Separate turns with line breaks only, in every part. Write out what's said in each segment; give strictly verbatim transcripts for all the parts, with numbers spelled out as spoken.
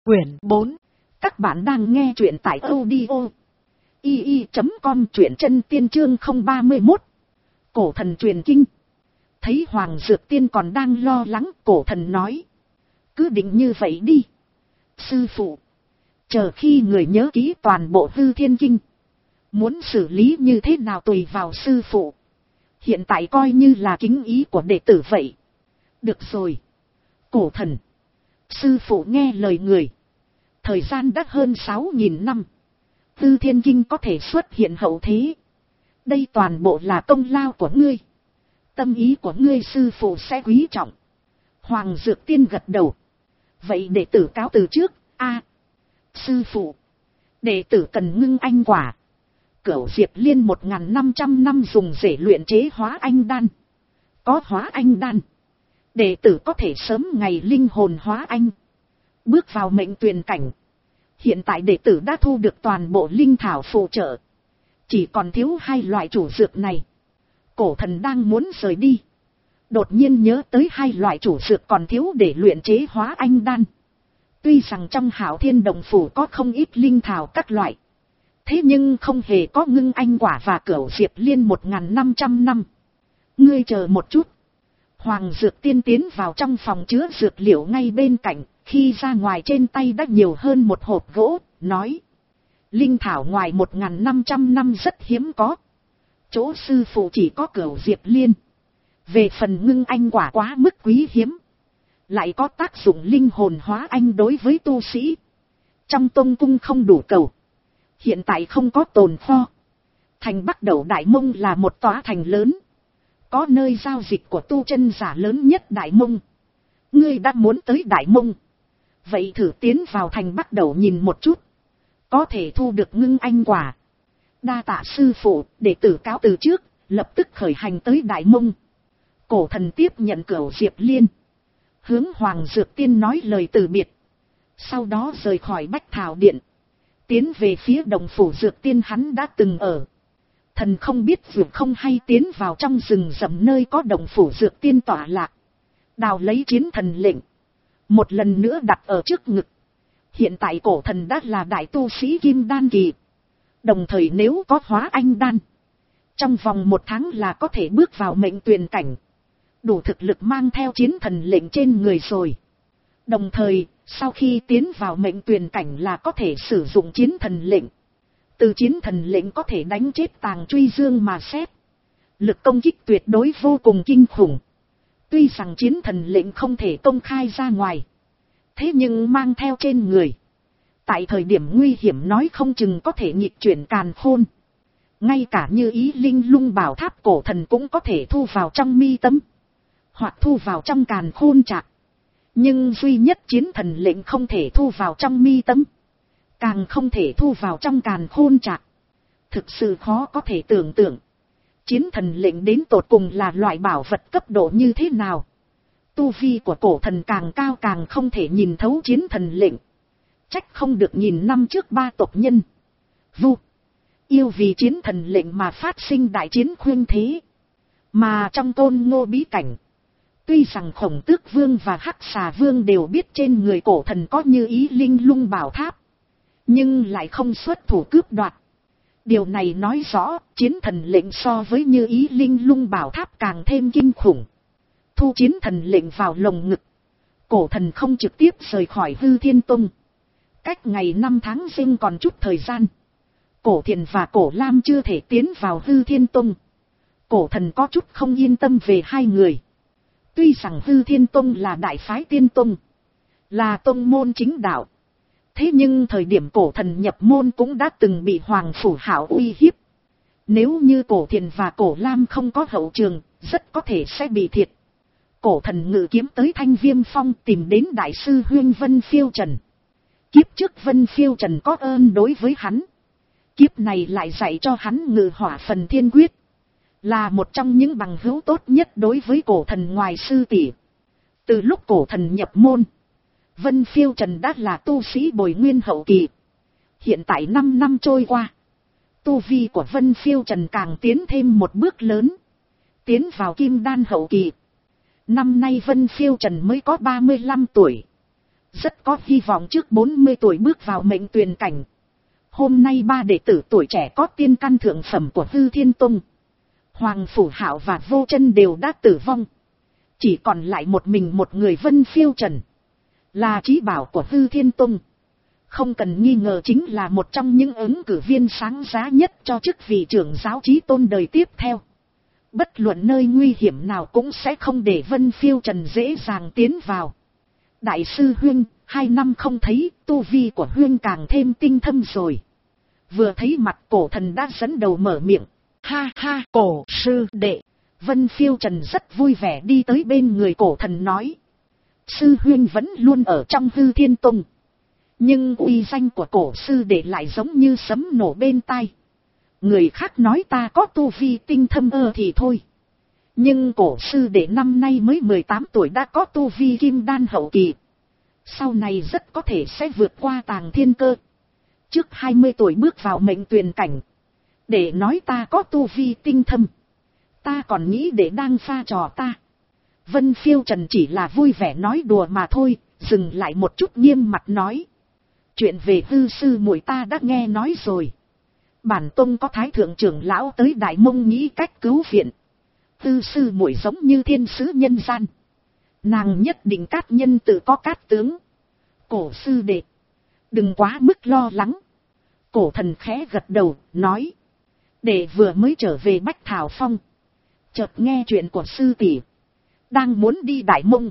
Quyển bốn. Các bạn đang nghe truyện tại audio i i chấm com, truyện chân tiên chương không ba mốt. Cổ thần truyền kinh. Thấy Hoàng Dược Tiên còn đang lo lắng, cổ thần nói: cứ định như vậy đi, sư phụ. Chờ khi người nhớ kỹ toàn bộ Hư Thiên Kinh, muốn xử lý như thế nào tùy vào sư phụ. Hiện tại coi như là kính ý của đệ tử vậy. Được rồi, cổ thần. Sư phụ nghe lời người. Thời gian đã hơn sáu nghìn năm. Hư Thiên Kinh có thể xuất hiện hậu thế. Đây toàn bộ là công lao của ngươi. Tâm ý của ngươi sư phụ sẽ quý trọng. Hoàng Dược Tiên gật đầu. Vậy đệ tử cáo từ trước. A, sư phụ, đệ tử cần ngưng anh quả. Cửu Diệp Liên một nghìn năm trăm năm dùng để luyện chế hóa anh đan. Có hóa anh đan, đệ tử có thể sớm ngày linh hồn hóa anh, bước vào mệnh tuyền cảnh. Hiện tại đệ tử đã thu được toàn bộ linh thảo phụ trợ, chỉ còn thiếu hai loại chủ dược này. Cổ thần đang muốn rời đi, đột nhiên nhớ tới hai loại chủ dược còn thiếu để luyện chế hóa anh đan. Tuy rằng trong Hạo Thiên Đồng Phủ có không ít linh thảo các loại, thế nhưng không hề có ngưng anh quả và Cửu Diệp Liên một nghìn năm trăm năm. Ngươi chờ một chút. Hoàng Dược Tiên tiến vào trong phòng chứa dược liệu ngay bên cạnh, khi ra ngoài trên tay đã nhiều hơn một hộp gỗ, nói: linh thảo ngoài một nghìn năm trăm năm rất hiếm có. Chỗ sư phụ chỉ có Cửu Diệp Liên. Về phần ngưng anh quả quá mức quý hiếm, lại có tác dụng linh hồn hóa anh đối với tu sĩ. Trong tông cung không đủ cầu, hiện tại không có tồn kho. Thành Bắc Đẩu Đại Mông là một tòa thành lớn, có nơi giao dịch của tu chân giả lớn nhất Đại Mông. Ngươi đã muốn tới Đại Mông, vậy thử tiến vào thành Bắc Đẩu nhìn một chút, có thể thu được ngưng anh quả. Đa tạ sư phụ, đệ tử cáo từ trước, lập tức khởi hành tới Đại Mông. Cổ thần tiếp nhận Cửu Diệp Liên, hướng Hoàng Dược Tiên nói lời từ biệt, sau đó rời khỏi Bách Thảo Điện, tiến về phía Đồng Phủ Dược Tiên hắn đã từng ở. Thần không biết vượt không hay tiến vào trong rừng rậm nơi có Đồng Phủ Dược Tiên tọa lạc, đào lấy chiến thần lệnh, một lần nữa đặt ở trước ngực. Hiện tại cổ thần đã là đại tu sĩ Kim Đan kỳ, đồng thời nếu có hóa anh đan, trong vòng một tháng là có thể bước vào mệnh tuyền cảnh, đủ thực lực mang theo chiến thần lệnh trên người rồi. Đồng thời, sau khi tiến vào mệnh tuyền cảnh là có thể sử dụng chiến thần lệnh. Từ chiến thần lệnh có thể đánh chết Tàng Truy Dương mà xét, lực công kích tuyệt đối vô cùng kinh khủng. Tuy rằng chiến thần lệnh không thể công khai ra ngoài, thế nhưng mang theo trên người, tại thời điểm nguy hiểm nói không chừng có thể nghịch chuyển càn khôn. Ngay cả như Ý Linh Lung Bảo Tháp cổ thần cũng có thể thu vào trong mi tâm, hoặc thu vào trong càn khôn trạc. Nhưng duy nhất chiến thần lệnh không thể thu vào trong mi tâm, càng không thể thu vào trong càn khôn trạc. Thực sự khó có thể tưởng tượng, chiến thần lệnh đến tột cùng là loại bảo vật cấp độ như thế nào. Tu vi của cổ thần càng cao càng không thể nhìn thấu chiến thần lệnh. Trách không được nhìn năm trước ba tộc nhân Vu Yêu vì chiến thần lệnh mà phát sinh đại chiến khuyên thế. Mà trong Tôn Ngô bí cảnh, tuy rằng Khổng Tước Vương và Hắc Xà Vương đều biết trên người cổ thần có Như Ý Linh Lung Bảo Tháp, nhưng lại không xuất thủ cướp đoạt. Điều này nói rõ chiến thần lệnh so với Như Ý Linh Lung Bảo Tháp càng thêm kinh khủng. Thu chiến thần lệnh vào lồng ngực, cổ thần không trực tiếp rời khỏi Hư Thiên Tông. Cách ngày năm tháng sinh còn chút thời gian, Cổ Thiền và Cổ Lam chưa thể tiến vào Hư Thiên Tông. Cổ thần có chút không yên tâm về hai người. Tuy rằng Hư Thiên Tông là đại phái tiên tông, là tông môn chính đạo, thế nhưng thời điểm cổ thần nhập môn cũng đã từng bị Hoàng Phủ Hạo uy hiếp. Nếu như Cổ Thiền và Cổ Lam không có hậu trường, rất có thể sẽ bị thiệt. Cổ thần ngự kiếm tới Thanh Viêm Phong tìm đến đại sư huynh Vân Phiêu Trần. Kiếp trước Vân Phiêu Trần có ơn đối với hắn, kiếp này lại dạy cho hắn ngự hỏa phần thiên quyết, là một trong những bằng hữu tốt nhất đối với cổ thần ngoài sư tỷ. Từ lúc cổ thần nhập môn, Vân Phiêu Trần đã là tu sĩ bồi nguyên hậu kỳ. Hiện tại năm năm trôi qua, tu vi của Vân Phiêu Trần càng tiến thêm một bước lớn, tiến vào kim đan hậu kỳ. Năm nay Vân Phiêu Trần mới có ba mươi lăm tuổi. rất có hy vọng trước bốn mươi tuổi bước vào mệnh tuyền cảnh. Hôm nay ba đệ tử tuổi trẻ có tiên căn thượng phẩm của Hư Thiên Tông, Hoàng Phủ Hạo và Vô Chân đều đã tử vong. Chỉ còn lại một mình một người Vân Phiêu Trần, là trí bảo của Hư Thiên Tông. Không cần nghi ngờ chính là một trong những ứng cử viên sáng giá nhất cho chức vị trưởng giáo chí tôn đời tiếp theo. Bất luận nơi nguy hiểm nào cũng sẽ không để Vân Phiêu Trần dễ dàng tiến vào. Đại sư Huynh, hai năm không thấy, tu vi của Huynh càng thêm tinh thâm rồi. Vừa thấy mặt Cổ Thần đã dẫn đầu mở miệng. Ha ha, Cổ sư đệ. Vân Phiêu Trần rất vui vẻ đi tới bên người Cổ Thần nói. Sư Huynh vẫn luôn ở trong Hư Thiên Tông, nhưng uy danh của Cổ sư đệ lại giống như sấm nổ bên tai. Người khác nói ta có tu vi tinh thâm ơ thì thôi, nhưng Cổ sư đệ năm nay mới mười tám tuổi đã có tu vi kim đan hậu kỳ. Sau này rất có thể sẽ vượt qua Tàng Thiên Cơ, trước hai mươi tuổi bước vào mệnh tuyền cảnh. Để nói ta có tu vi tinh thâm, ta còn nghĩ để đang pha trò ta. Vân Phiêu Trần chỉ là vui vẻ nói đùa mà thôi, dừng lại một chút nghiêm mặt nói. Chuyện về Hư sư muội ta đã nghe nói rồi. Bản tông có thái thượng trưởng lão tới Đại Mông nghĩ cách cứu viện. Hư sư muội giống như thiên sứ nhân gian, nàng nhất định cát nhân tự có cát tướng. Cổ sư đệ, đừng quá mức lo lắng. Cổ Thần khẽ gật đầu, nói. Đệ vừa mới trở về Bách Thảo Phong, chợt nghe chuyện của sư tỷ đang muốn đi Đại Mông.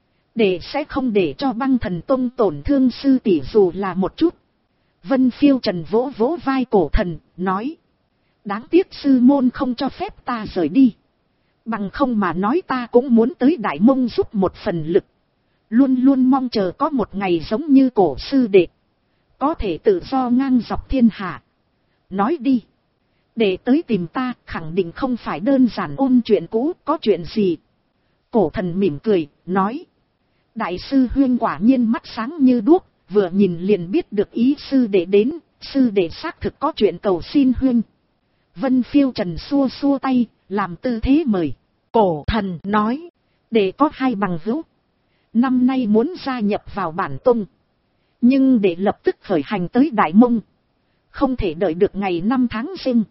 Đệ sẽ không để cho Băng Thần Tông tổn thương sư tỷ dù là một chút. Vân Phiêu Trần vỗ vỗ vai Cổ Thần, nói. Đáng tiếc sư môn không cho phép ta rời đi. Bằng không mà nói ta cũng muốn tới Đại Mông giúp một phần lực. Luôn luôn mong chờ có một ngày giống như Cổ sư đệ, có thể tự do ngang dọc thiên hạ. Nói đi. Để tới tìm ta khẳng định không phải đơn giản ôn chuyện cũ, có chuyện gì? Cổ Thần mỉm cười, nói. Đại sư Huynh quả nhiên mắt sáng như đuốc, vừa nhìn liền biết được ý sư đệ đến, sư đệ xác thực có chuyện cầu xin Huynh. Vân Phiêu Trần xua xua tay, làm tư thế mời. Cổ Thần nói, đệ có hai bằng hữu, năm nay muốn gia nhập vào bản tông, nhưng để lập tức khởi hành tới Đại Mông, không thể đợi được ngày năm tháng sinh.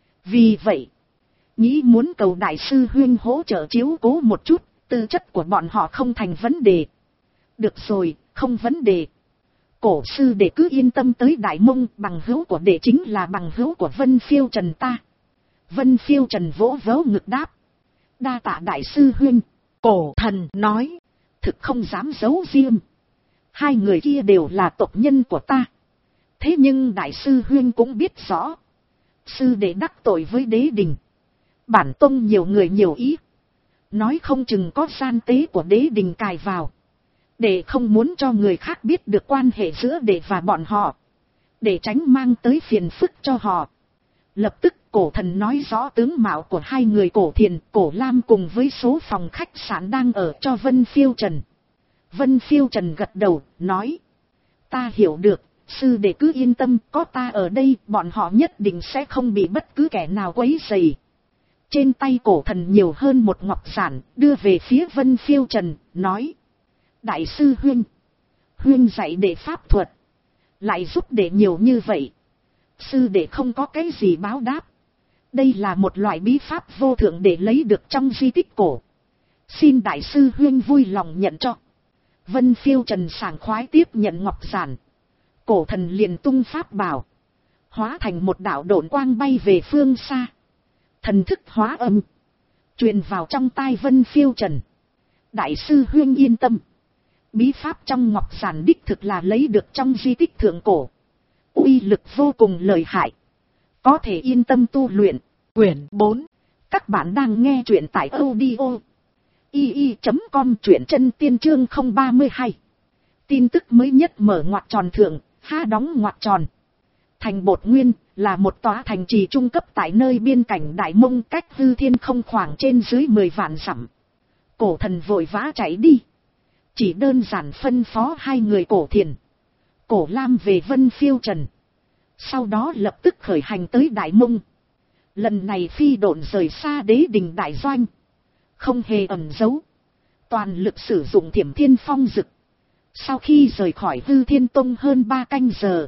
Vì vậy, nghĩ muốn cầu đại sư Huynh hỗ trợ chiếu cố một chút, tư chất của bọn họ không thành vấn đề. Được rồi, không vấn đề. Cổ sư đệ cứ yên tâm tới Đại Mông, bằng hữu của đệ chính là bằng hữu của Vân Phiêu Trần ta. Vân Phiêu Trần vỗ vỗ ngực đáp. Đa tạ đại sư Huynh. Cổ Thần nói, thực không dám giấu riêng. Hai người kia đều là tộc nhân của ta. Thế nhưng đại sư Huynh cũng biết rõ, sư đệ đắc tội với đế đình, bản tông nhiều người nhiều ý, nói không chừng có gian tế của đế đình cài vào. Để không muốn cho người khác biết được quan hệ giữa đệ và bọn họ, để tránh mang tới phiền phức cho họ. Lập tức Cổ Thần nói rõ tướng mạo của hai người Cổ Thiền, Cổ Lam cùng với số phòng khách sạn đang ở cho Vân Phiêu Trần. Vân Phiêu Trần gật đầu, nói. Ta hiểu được, sư đệ cứ yên tâm, có ta ở đây, bọn họ nhất định sẽ không bị bất cứ kẻ nào quấy rầy. Trên tay Cổ Thần nhiều hơn một ngọc giản, đưa về phía Vân Phiêu Trần, nói. Đại sư Huynh, Huynh dạy đệ pháp thuật, lại giúp đệ nhiều như vậy, sư đệ không có cái gì báo đáp. Đây là một loại bí pháp vô thượng để lấy được trong di tích cổ, xin đại sư Huynh vui lòng nhận cho. Vân Phiêu Trần sảng khoái tiếp nhận ngọc giản. Cổ Thần liền tung pháp bảo, hóa thành một đạo độn quang bay về phương xa. Thần thức hóa âm, truyền vào trong tai Vân Phiêu Trần. Đại sư Huynh yên tâm, bí pháp trong ngọc giản đích thực là lấy được trong di tích thượng cổ, uy lực vô cùng lợi hại, có thể yên tâm tu luyện. Quyển bốn, các bạn đang nghe truyện tại audio i i chấm com, truyện chân tiên chương không ba mươi hai. Tin tức mới nhất mở ngoặc tròn thượng, ha đóng ngoặc tròn. Thành Bột Nguyên là một tòa thành trì trung cấp tại nơi biên cảnh Đại Mông, cách Hư Thiên không khoảng trên dưới mười vạn dặm. Cổ Thần vội vã chạy đi, chỉ đơn giản phân phó hai người Cổ Thiền, Cổ Lam về Vân Phiêu Trần, sau đó lập tức khởi hành tới Đại Mông. Lần này phi độn rời xa đế đình đại doanh, không hề ẩn giấu, toàn lực sử dụng Thiểm Thiên Phong Dực, Sau khi rời khỏi Hư Thiên Tông hơn ba canh giờ,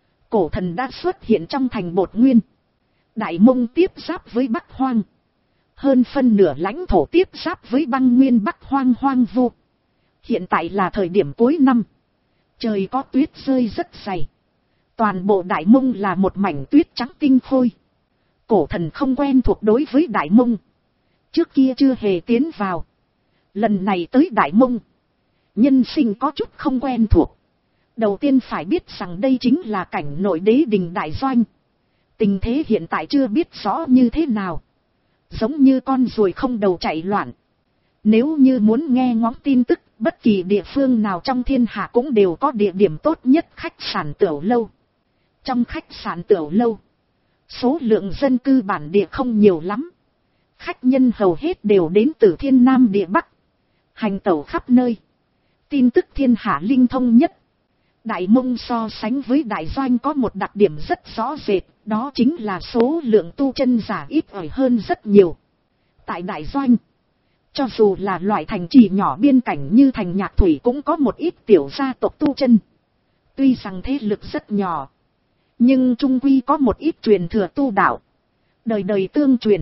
cổ thần đã xuất hiện trong thành Bột Nguyên. Đại Mông tiếp giáp với Bắc Hoang. Hơn phân nửa lãnh thổ tiếp giáp với băng nguyên Bắc Hoang hoang vu. Hiện tại là thời điểm cuối năm. Trời có tuyết rơi rất dày. Toàn bộ Đại Mông là một mảnh tuyết trắng tinh khôi. Cổ thần không quen thuộc đối với Đại Mông. Trước kia chưa hề tiến vào. Lần này tới Đại Mông, nhân sinh có chút không quen thuộc. Đầu tiên phải biết rằng đây chính là cảnh nội đế đình đại doanh. Tình thế hiện tại chưa biết rõ như thế nào. Giống như con ruồi không đầu chạy loạn. Nếu như muốn nghe ngóng tin tức, bất kỳ địa phương nào trong thiên hạ cũng đều có địa điểm tốt nhất khách sạn Tiểu Lâu. Trong khách sạn Tiểu Lâu, số lượng dân cư bản địa không nhiều lắm. Khách nhân hầu hết đều đến từ thiên nam địa bắc. Hành tẩu khắp nơi. Tin tức thiên hạ linh thông nhất. Đại Mông so sánh với đại doanh có một đặc điểm rất rõ rệt, đó chính là số lượng tu chân giả ít ỏi hơn rất nhiều. Tại đại doanh, cho dù là loại thành trì nhỏ biên cảnh như thành Nhạc Thủy cũng có một ít tiểu gia tộc tu chân. Tuy rằng thế lực rất nhỏ, nhưng trung quy có một ít truyền thừa tu đạo, đời đời tương truyền.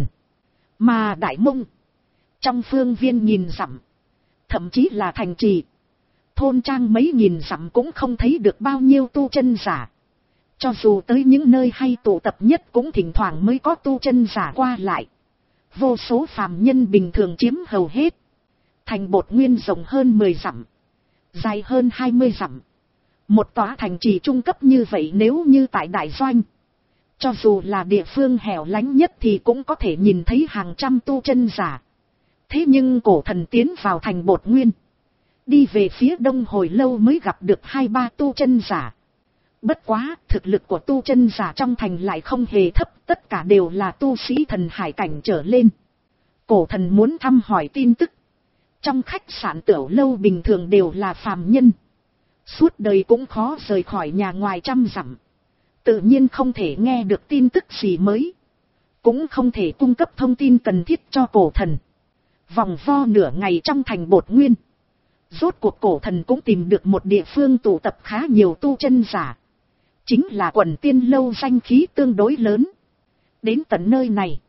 Mà Đại Mông, trong phương viên nghìn dặm, thậm chí là thành trì, thôn trang mấy nghìn dặm cũng không thấy được bao nhiêu tu chân giả. Cho dù tới những nơi hay tụ tập nhất cũng thỉnh thoảng mới có tu chân giả qua lại. Vô số phàm nhân bình thường chiếm hầu hết. Thành Bột Nguyên rộng hơn mười dặm, dài hơn hai mươi dặm. Một tòa thành trì trung cấp như vậy nếu như tại đại doanh, cho dù là địa phương hẻo lánh nhất thì cũng có thể nhìn thấy hàng trăm tu chân giả. Thế nhưng cổ thần tiến vào thành Bột Nguyên, đi về phía đông hồi lâu mới gặp được hai ba tu chân giả. Bất quá, thực lực của tu chân giả trong thành lại không hề thấp, tất cả đều là tu sĩ thần hải cảnh trở lên. Cổ thần muốn thăm hỏi tin tức. Trong khách sạn Tiểu Lâu bình thường đều là phàm nhân. Suốt đời cũng khó rời khỏi nhà ngoài trăm dặm. Tự nhiên không thể nghe được tin tức gì mới. Cũng không thể cung cấp thông tin cần thiết cho cổ thần. Vòng vo nửa ngày trong thành Bột Nguyên, rốt cuộc cổ thần cũng tìm được một địa phương tụ tập khá nhiều tu chân giả. Chính là Quần Tiên Lâu danh khí tương đối lớn. Đến tận nơi này,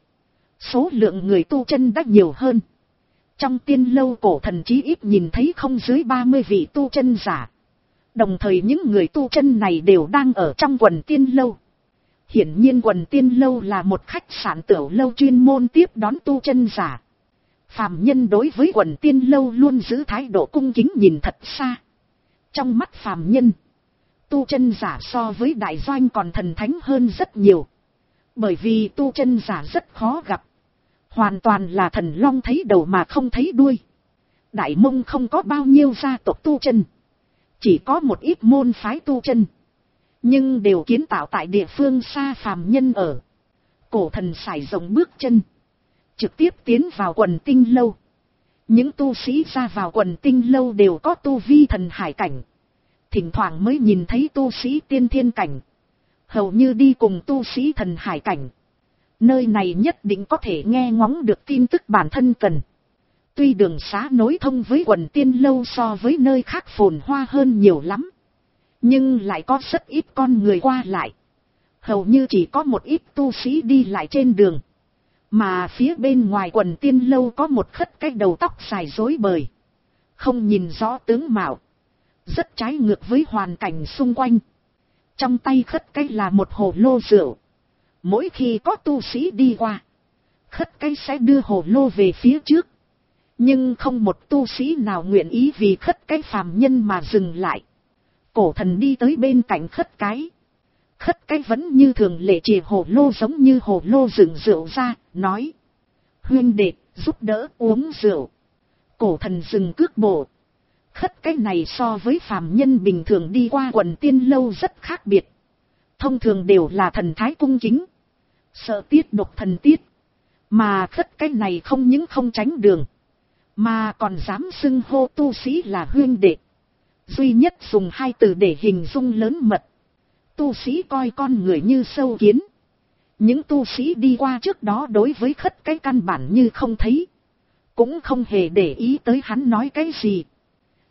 số lượng người tu chân đã nhiều hơn. Trong Tiên Lâu cổ thần chí ít nhìn thấy không dưới ba mươi vị tu chân giả. Đồng thời những người tu chân này đều đang ở trong Quần Tiên Lâu. Hiển nhiên Quần Tiên Lâu là một khách sạn Tiểu Lâu chuyên môn tiếp đón tu chân giả. Phàm nhân đối với Quần Tiên Lâu luôn giữ thái độ cung kính nhìn thật xa. Trong mắt phàm nhân, tu chân giả so với đại doanh còn thần thánh hơn rất nhiều. Bởi vì tu chân giả rất khó gặp. Hoàn toàn là thần long thấy đầu mà không thấy đuôi. Đại Mông không có bao nhiêu gia tộc tu chân, chỉ có một ít môn phái tu chân, nhưng đều kiến tạo tại địa phương xa phàm nhân ở. Cổ thần sải rộng bước chân, trực tiếp tiến vào Quần Tinh Lâu. Những tu sĩ ra vào Quần Tinh Lâu đều có tu vi thần hải cảnh. Thỉnh thoảng mới nhìn thấy tu sĩ tiên thiên cảnh. Hầu như đi cùng tu sĩ thần hải cảnh. Nơi này nhất định có thể nghe ngóng được tin tức bản thân cần. Tuy đường xá nối thông với Quần Tiên Lâu so với nơi khác phồn hoa hơn nhiều lắm, nhưng lại có rất ít con người qua lại. Hầu như chỉ có một ít tu sĩ đi lại trên đường. Mà phía bên ngoài Quần Tiên Lâu có một khất cái đầu tóc dài rối bời, không nhìn rõ tướng mạo, rất trái ngược với hoàn cảnh xung quanh. Trong tay khất cái là một hồ lô rượu. Mỗi khi có tu sĩ đi qua, khất cái sẽ đưa hồ lô về phía trước. Nhưng không một tu sĩ nào nguyện ý vì khất cái phàm nhân mà dừng lại. Cổ thần đi tới bên cạnh khất cái. Khất cái vẫn như thường lệ chìa hồ lô giống như hồ lô dựng rượu ra, nói: huynh đệ, giúp đỡ uống rượu. Cổ thần dừng cước bộ. Khất cái này so với phàm nhân bình thường đi qua Quần Tiên Lâu rất khác biệt. Thông thường đều là thần thái cung kính, sợ tiết độc thần tiết. Mà khất cái này không những không tránh đường, mà còn dám xưng hô tu sĩ là huynh đệ. Duy nhất dùng hai từ để hình dung lớn mật. Tu sĩ coi con người như sâu kiến. Những tu sĩ đi qua trước đó đối với khất cái căn bản như không thấy, cũng không hề để ý tới hắn nói cái gì.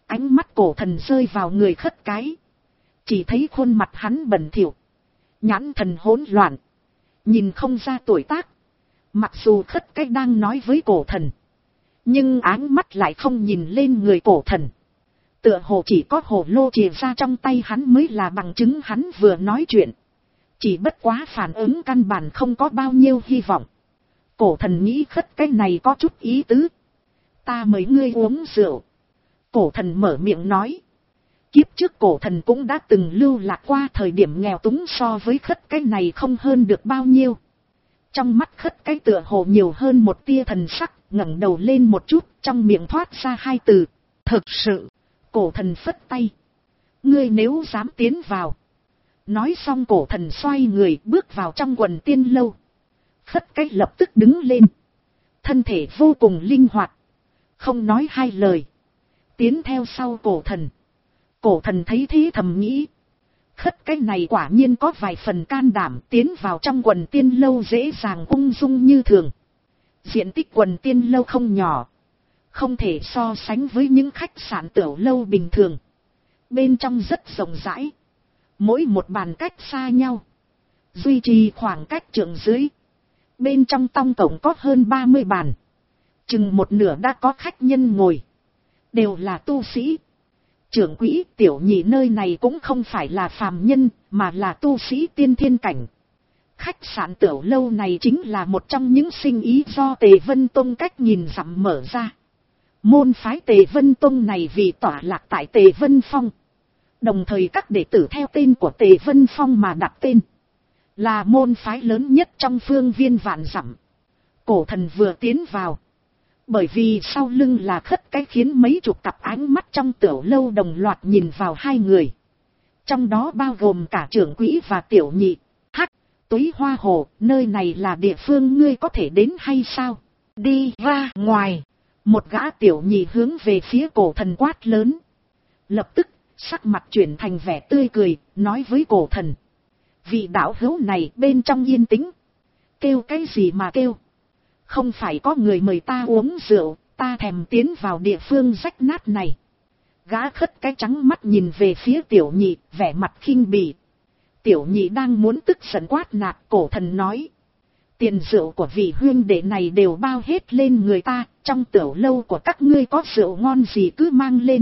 Ánh mắt cổ thần rơi vào người khất cái. Chỉ thấy khuôn mặt hắn bẩn thỉu, nhãn thần hỗn loạn, nhìn không ra tuổi tác. Mặc dù khất cái đang nói với cổ thần, nhưng áng mắt lại không nhìn lên người cổ thần. Tựa hồ chỉ có hồ lô chìa ra trong tay hắn mới là bằng chứng hắn vừa nói chuyện. Chỉ bất quá phản ứng căn bản không có bao nhiêu hy vọng. Cổ thần nghĩ khất cái này có chút ý tứ. Ta mời ngươi uống rượu. Cổ thần mở miệng nói. Kiếp trước cổ thần cũng đã từng lưu lạc qua thời điểm nghèo túng, so với khất cái này không hơn được bao nhiêu. Trong mắt khất cái tựa hồ nhiều hơn một tia thần sắc, ngẩng đầu lên một chút, trong miệng thoát ra hai từ. Thực sự. Cổ thần phất tay. Ngươi nếu dám tiến vào. Nói xong cổ thần xoay người bước vào trong quần tiên lâu. Khất cái lập tức đứng lên. Thân thể vô cùng linh hoạt. Không nói hai lời. Tiến theo sau cổ thần. Cổ thần thấy thế thầm nghĩ. Khất cái này quả nhiên có vài phần can đảm, tiến vào trong quần tiên lâu dễ dàng ung dung như thường. Diện tích quần tiên lâu không nhỏ. Không thể so sánh với những khách sạn tiểu lâu bình thường. Bên trong rất rộng rãi. Mỗi một bàn cách xa nhau. Duy trì khoảng cách trượng dưới. Bên trong tổng cộng có hơn ba mươi bàn. Chừng một nửa đã có khách nhân ngồi. Đều là tu sĩ. Trưởng quỹ tiểu nhị nơi này cũng không phải là phàm nhân, mà là tu sĩ tiên thiên cảnh. Khách sạn tiểu lâu này chính là một trong những sinh ý do Tề Vân Tông cách nhìn dặm mở ra. Môn phái Tề Vân Tông này vì tỏa lạc tại Tề Vân Phong. Đồng thời các đệ tử theo tên của Tề Vân Phong mà đặt tên. Là môn phái lớn nhất trong phương viên vạn dặm. Cổ thần vừa tiến vào. Bởi vì sau lưng là khất cái khiến mấy chục cặp ánh mắt trong tiểu lâu đồng loạt nhìn vào hai người. Trong đó bao gồm cả trưởng quỹ và tiểu nhị. Hắc, Túy Hoa Hồ, nơi này là địa phương ngươi có thể đến hay sao? Đi ra ngoài. Một gã tiểu nhị hướng về phía cổ thần quát lớn. Lập tức, sắc mặt chuyển thành vẻ tươi cười, nói với cổ thần. Vị đạo hữu này bên trong yên tĩnh. Kêu cái gì mà kêu? Không phải có người mời ta uống rượu, ta thèm tiến vào địa phương rách nát này. Gã khất cái trắng mắt nhìn về phía tiểu nhị, vẻ mặt khinh bỉ. Tiểu nhị đang muốn tức giận quát nạt, cổ thần nói. Tiền rượu của vị huynh đệ này đều bao hết lên người ta, trong tiểu lâu của các ngươi có rượu ngon gì cứ mang lên.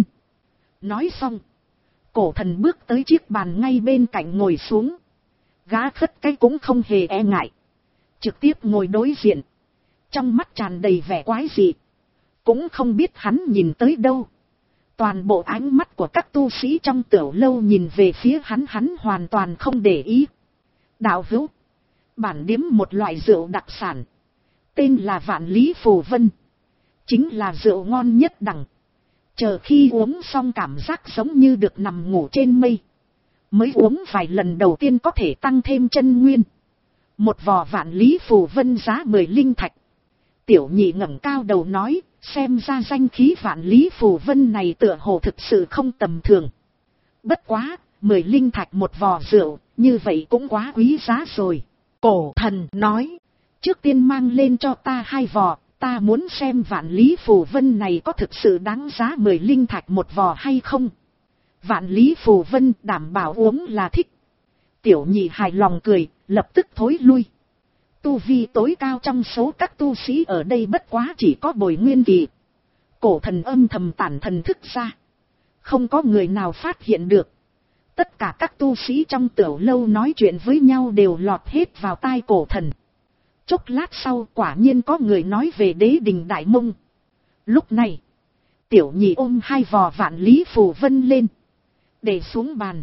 Nói xong, cổ thần bước tới chiếc bàn ngay bên cạnh ngồi xuống. Gã khất cái cũng không hề e ngại. Trực tiếp ngồi đối diện. Trong mắt tràn đầy vẻ quái dị. Cũng không biết hắn nhìn tới đâu. Toàn bộ ánh mắt của các tu sĩ trong tiểu lâu nhìn về phía hắn, hắn hoàn toàn không để ý. Đạo hữu, bản điếm một loại rượu đặc sản. Tên là Vạn Lý Phù Vân. Chính là rượu ngon nhất đẳng. Chờ khi uống xong cảm giác giống như được nằm ngủ trên mây. Mới uống vài lần đầu tiên có thể tăng thêm chân nguyên. Một vò Vạn Lý Phù Vân giá mười linh thạch. Tiểu nhị ngẩng cao đầu nói, xem ra danh khí Vạn Lý Phù Vân này tựa hồ thực sự không tầm thường. Bất quá, mười linh thạch một vò rượu, như vậy cũng quá quý giá rồi. Cổ thần nói, trước tiên mang lên cho ta hai vò, ta muốn xem Vạn Lý Phù Vân này có thực sự đáng giá mười linh thạch một vò hay không. Vạn Lý Phù Vân đảm bảo uống là thích. Tiểu nhị hài lòng cười, lập tức thối lui. Tu vi tối cao trong số các tu sĩ ở đây bất quá chỉ có Bồi Nguyên kỳ. Cổ thần âm thầm tản thần thức ra. Không có người nào phát hiện được. Tất cả các tu sĩ trong tiểu lâu nói chuyện với nhau đều lọt hết vào tai cổ thần. Chốc lát sau quả nhiên có người nói về Đế Đình Đại Mông. Lúc này, tiểu nhị ôm hai vò Vạn Lý Phù Vân lên. Để xuống bàn.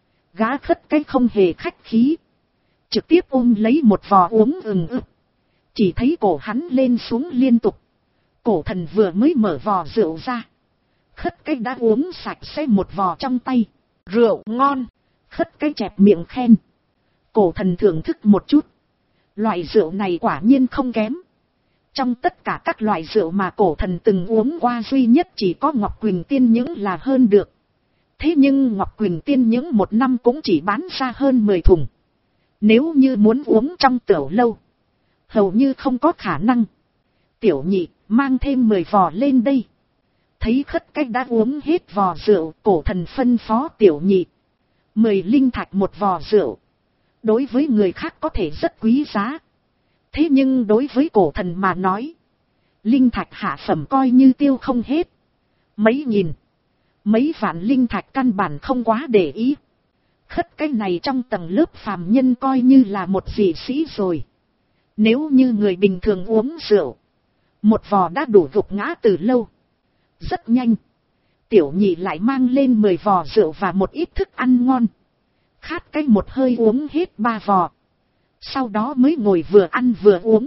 Gã khất cái không hề khách khí. Trực tiếp ôm lấy một vò uống ừng ực. Chỉ thấy cổ hắn lên xuống liên tục. Cổ thần vừa mới mở vò rượu ra. Khất cái đã uống sạch sẽ một vò trong tay. Rượu ngon. Khất cái chẹp miệng khen. Cổ thần thưởng thức một chút. Loại rượu này quả nhiên không kém. Trong tất cả các loại rượu mà cổ thần từng uống qua duy nhất chỉ có Ngọc Quỳnh Tiên Những là hơn được. Thế nhưng Ngọc Quỳnh Tiên Những một năm cũng chỉ bán ra hơn mười thùng. Nếu như muốn uống trong tiểu lâu, hầu như không có khả năng. Tiểu nhị, mang thêm mười vò lên đây. Thấy khất cái đã uống hết vò rượu, cổ thần phân phó tiểu nhị. Mười linh thạch một vò rượu. Đối với người khác có thể rất quý giá. Thế nhưng đối với cổ thần mà nói, linh thạch hạ phẩm coi như tiêu không hết. Mấy nghìn, mấy vạn linh thạch căn bản không quá để ý. Khất cái này trong tầng lớp phàm nhân coi như là một dị sĩ rồi. Nếu như người bình thường uống rượu, một vò đã đủ gục ngã từ lâu. Rất nhanh, tiểu nhị lại mang lên mười vò rượu và một ít thức ăn ngon. Khát cái một hơi uống hết ba vò. Sau đó mới ngồi vừa ăn vừa uống.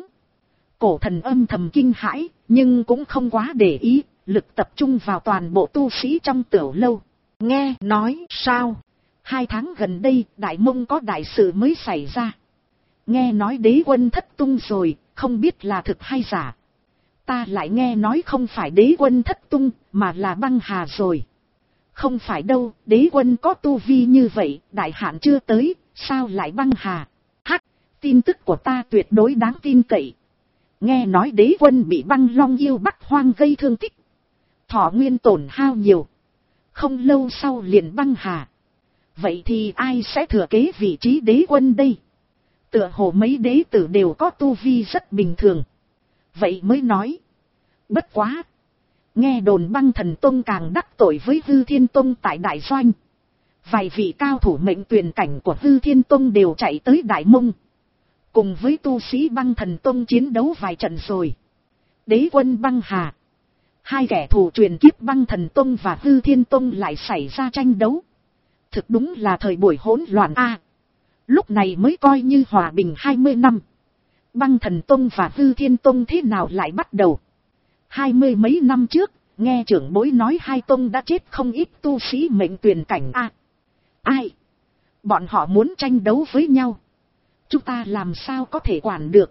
Cổ thần âm thầm kinh hãi, nhưng cũng không quá để ý, lực tập trung vào toàn bộ tu sĩ trong tiểu lâu. Nghe nói sao? Hai tháng gần đây, Đại Mông có đại sự mới xảy ra. Nghe nói đế quân thất tung rồi, không biết là thực hay giả. Ta lại nghe nói không phải đế quân thất tung, mà là băng hà rồi. Không phải đâu, đế quân có tu vi như vậy, đại hạn chưa tới, sao lại băng hà? Hắc, tin tức của ta tuyệt đối đáng tin cậy. Nghe nói đế quân bị băng long yêu bắt hoang gây thương tích. Thọ nguyên tổn hao nhiều. Không lâu sau liền băng hà. Vậy thì ai sẽ thừa kế vị trí đế quân đây? Tựa hồ mấy đế tử đều có tu vi rất bình thường. Vậy mới nói. Bất quá. Nghe đồn băng thần tông càng đắc tội với Hư Thiên Tông tại Đại Doanh. Vài vị cao thủ mệnh tuyển cảnh của Hư Thiên Tông đều chạy tới Đại Mông. Cùng với tu sĩ băng thần tông chiến đấu vài trận rồi. Đế quân băng hà. Hai kẻ thù truyền kiếp băng thần tông và Hư Thiên Tông lại xảy ra tranh đấu. Thực đúng là thời buổi hỗn loạn a. Lúc này mới coi như hòa bình hai mươi năm. Băng thần tông và Hư Thiên Tông thế nào lại bắt đầu? Hai mươi mấy năm trước, nghe trưởng bối nói hai tông đã chết không ít tu sĩ mệnh tuyển cảnh a. Ai? Bọn họ muốn tranh đấu với nhau. Chúng ta làm sao có thể quản được?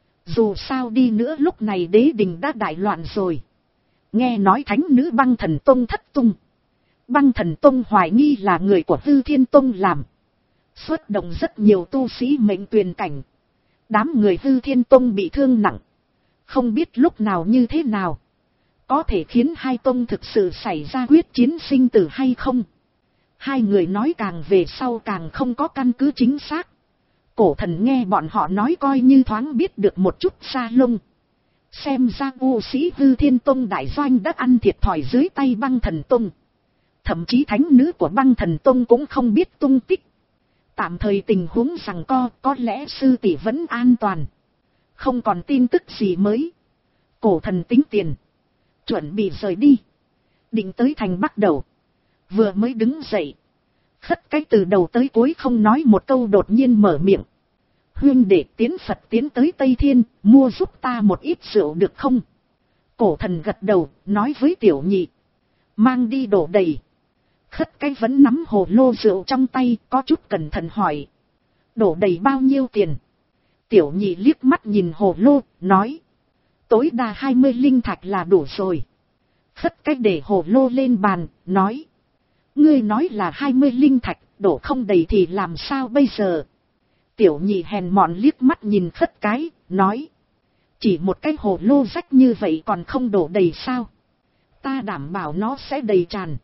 Dù sao đi nữa lúc này đế đình đã đại loạn rồi. Nghe nói thánh nữ băng thần tông thất tung. Băng thần tông hoài nghi là người của Hư Thiên Tông làm. Xuất động rất nhiều tu sĩ mệnh tuyển cảnh. Đám người Hư Thiên Tông bị thương nặng. Không biết lúc nào như thế nào. Có thể khiến hai tông thực sự xảy ra quyết chiến sinh tử hay không? Hai người nói càng về sau càng không có căn cứ chính xác. Cổ thần nghe bọn họ nói coi như thoáng biết được một chút xa lông. Xem ra u sĩ Hư Thiên Tông đại doanh đã ăn thiệt thòi dưới tay băng thần tông. Thậm chí thánh nữ của băng thần tông cũng không biết tung tích. Tạm thời tình huống rằng co có lẽ sư tỷ vẫn an toàn. Không còn tin tức gì mới. Cổ thần tính tiền. Chuẩn bị rời đi. Định tới thành Bắc đầu. Vừa mới đứng dậy. Khất cái từ đầu tới cuối không nói một câu đột nhiên mở miệng. Huynh đệ tiến Phật tiến tới Tây Thiên, mua giúp ta một ít rượu được không? Cổ thần gật đầu, nói với tiểu nhị. Mang đi đổ đầy. Khất cái vẫn nắm hồ lô rượu trong tay, có chút cẩn thận hỏi. Đổ đầy bao nhiêu tiền? Tiểu nhị liếc mắt nhìn hồ lô, nói. Tối đa hai mươi linh thạch là đủ rồi. Khất cái để hồ lô lên bàn, nói. Ngươi nói là hai mươi linh thạch, đổ không đầy thì làm sao bây giờ? Tiểu nhị hèn mọn liếc mắt nhìn khất cái, nói. Chỉ một cái hồ lô rách như vậy còn không đổ đầy sao? Ta đảm bảo nó sẽ đầy tràn.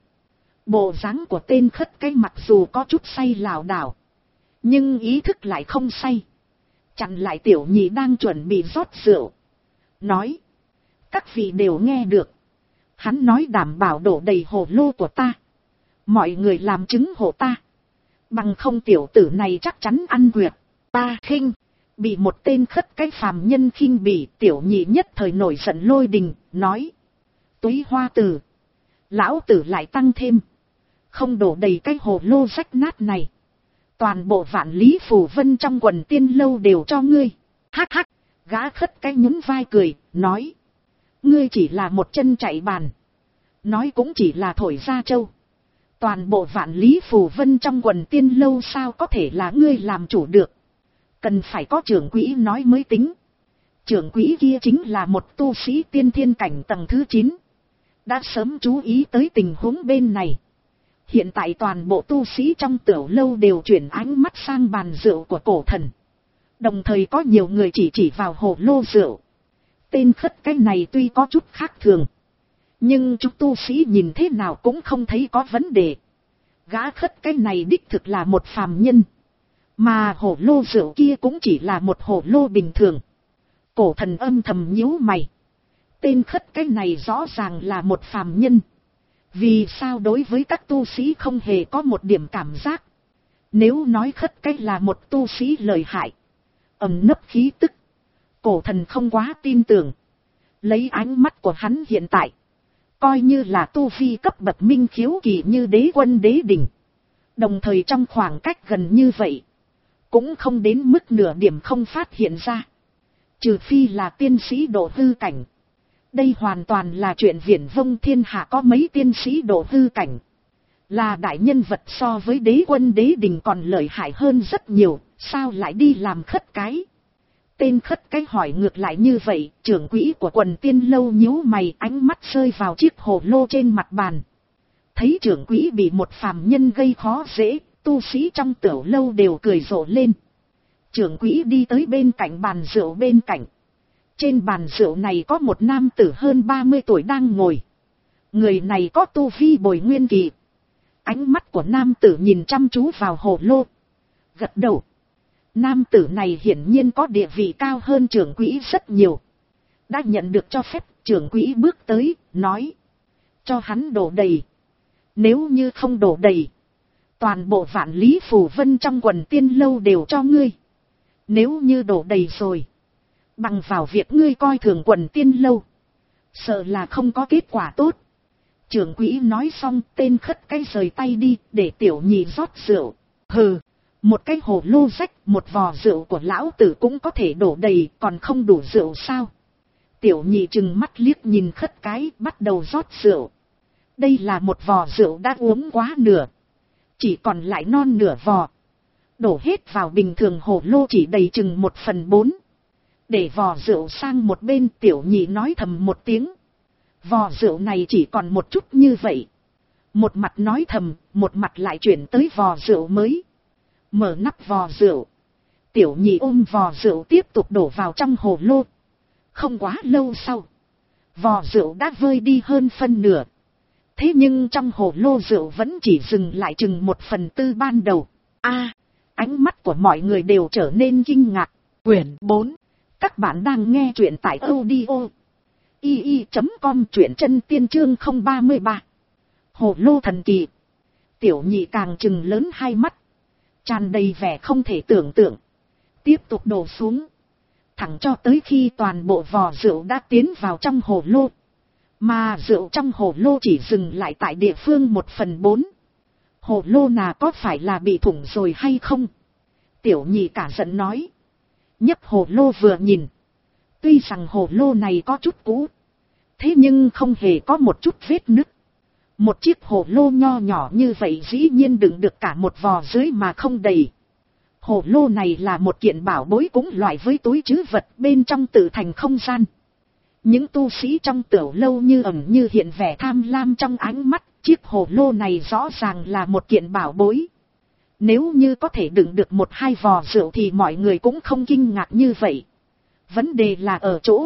Bộ dáng của tên khất cái mặc dù có chút say lảo đảo, nhưng ý thức lại không say. Chặn lại tiểu nhị đang chuẩn bị rót rượu. Nói. Các vị đều nghe được. Hắn nói đảm bảo đổ đầy hồ lô của ta. Mọi người làm chứng hộ ta. Bằng không tiểu tử này chắc chắn ăn quyệt. Ta khinh. Bị một tên khất cái phàm nhân khinh bỉ, tiểu nhị nhất thời nổi giận lôi đình, nói. Túy hoa tử. Lão tử lại tăng thêm. Không đổ đầy cái hồ lô rách nát này. Toàn bộ vạn lý phù vân trong quần tiên lâu đều cho ngươi. Hắc hắc. Gã khất cái nhún vai cười, nói. Ngươi chỉ là một chân chạy bàn. Nói cũng chỉ là thổi ra châu. Toàn bộ vạn lý phù vân trong quần tiên lâu sao có thể là ngươi làm chủ được. Cần phải có trưởng quỹ nói mới tính. Trưởng quỹ kia chính là một tu sĩ tiên thiên cảnh tầng thứ chín. Đã sớm chú ý tới tình huống bên này. Hiện tại toàn bộ tu sĩ trong tiểu lâu đều chuyển ánh mắt sang bàn rượu của cổ thần. Đồng thời có nhiều người chỉ chỉ vào hồ lô rượu. Tên khất cái này tuy có chút khác thường. Nhưng chúng tu sĩ nhìn thế nào cũng không thấy có vấn đề. Gã khất cái này đích thực là một phàm nhân. Mà hổ lô rượu kia cũng chỉ là một hổ lô bình thường. Cổ thần âm thầm nhíu mày. Tên khất cái này rõ ràng là một phàm nhân. Vì sao đối với các tu sĩ không hề có một điểm cảm giác? Nếu nói khất cái là một tu sĩ lợi hại, ẩn nấp khí tức, cổ thần không quá tin tưởng. Lấy ánh mắt của hắn hiện tại, coi như là tu vi cấp bậc minh khiếu kỳ như đế quân đế đỉnh. Đồng thời trong khoảng cách gần như vậy, cũng không đến mức nửa điểm không phát hiện ra. Trừ phi là tiên sĩ độ hư cảnh. Đây hoàn toàn là chuyện viển vông, thiên hạ có mấy tiên sĩ độ hư cảnh. Là đại nhân vật so với đế quân đế đình còn lợi hại hơn rất nhiều, sao lại đi làm khất cái? Tên khất cái hỏi ngược lại như vậy, trưởng quỹ của quần tiên lâu nhíu mày, ánh mắt rơi vào chiếc hồ lô trên mặt bàn. Thấy trưởng quỹ bị một phàm nhân gây khó dễ, tu sĩ trong tiểu lâu đều cười rộ lên. Trưởng quỹ đi tới bên cạnh bàn rượu bên cạnh. Trên bàn rượu này có một nam tử hơn ba mươi tuổi đang ngồi. Người này có tu vi bồi nguyên kỳ. Ánh mắt của nam tử nhìn chăm chú vào hồ lô. Gật đầu. Nam tử này hiển nhiên có địa vị cao hơn trưởng quỹ rất nhiều. Đã nhận được cho phép, trưởng quỹ bước tới, nói. Cho hắn đổ đầy. Nếu như không đổ đầy, toàn bộ vạn lý phù vân trong quần tiên lâu đều cho ngươi. Nếu như đổ đầy rồi, bằng vào việc ngươi coi thường quần tiên lâu, sợ là không có kết quả tốt. Trưởng quỹ nói xong, tên khất cái rời tay đi, để tiểu nhị rót rượu. Hừ, một cái hồ lô rách, một vò rượu của lão tử cũng có thể đổ đầy, còn không đủ rượu sao? Tiểu nhị trừng mắt liếc nhìn khất cái, bắt đầu rót rượu. Đây là một vò rượu đã uống quá nửa, chỉ còn lại non nửa vò. Đổ hết vào bình thường hồ lô chỉ đầy chừng một phần bốn. Để vò rượu sang một bên, tiểu nhị nói thầm một tiếng. Vò rượu này chỉ còn một chút như vậy. Một mặt nói thầm, một mặt lại chuyển tới vò rượu mới. Mở nắp vò rượu. Tiểu nhị ôm vò rượu tiếp tục đổ vào trong hồ lô. Không quá lâu sau, vò rượu đã vơi đi hơn phân nửa. Thế nhưng trong hồ lô rượu vẫn chỉ dừng lại chừng một phần tư ban đầu. A, ánh mắt của mọi người đều trở nên kinh ngạc. Quyển bốn. Các bạn đang nghe truyện tại audio i i chấm com, truyện chân tiên chương không ba ba. Hồ lô thần kỳ. Tiểu nhị càng trừng lớn hai mắt, tràn đầy vẻ không thể tưởng tượng. Tiếp tục đổ xuống, thẳng cho tới khi toàn bộ vò rượu đã tiến vào trong hồ lô. Mà rượu trong hồ lô chỉ dừng lại tại địa phương một phần bốn. Hồ lô nào có phải là bị thủng rồi hay không? Tiểu nhị cả giận nói. Nhấp hồ lô vừa nhìn. Tuy rằng hồ lô này có chút cũ, thế nhưng không hề có một chút vết nứt. Một chiếc hồ lô nho nhỏ như vậy dĩ nhiên đựng được cả một vò dưới mà không đầy. Hồ lô này là một kiện bảo bối cũng loại với túi trữ vật bên trong tự thành không gian. Những tu sĩ trong tiểu lâu như ẩn như hiện vẻ tham lam trong ánh mắt, chiếc hồ lô này rõ ràng là một kiện bảo bối. Nếu như có thể đựng được một hai vò rượu thì mọi người cũng không kinh ngạc như vậy. Vấn đề là ở chỗ,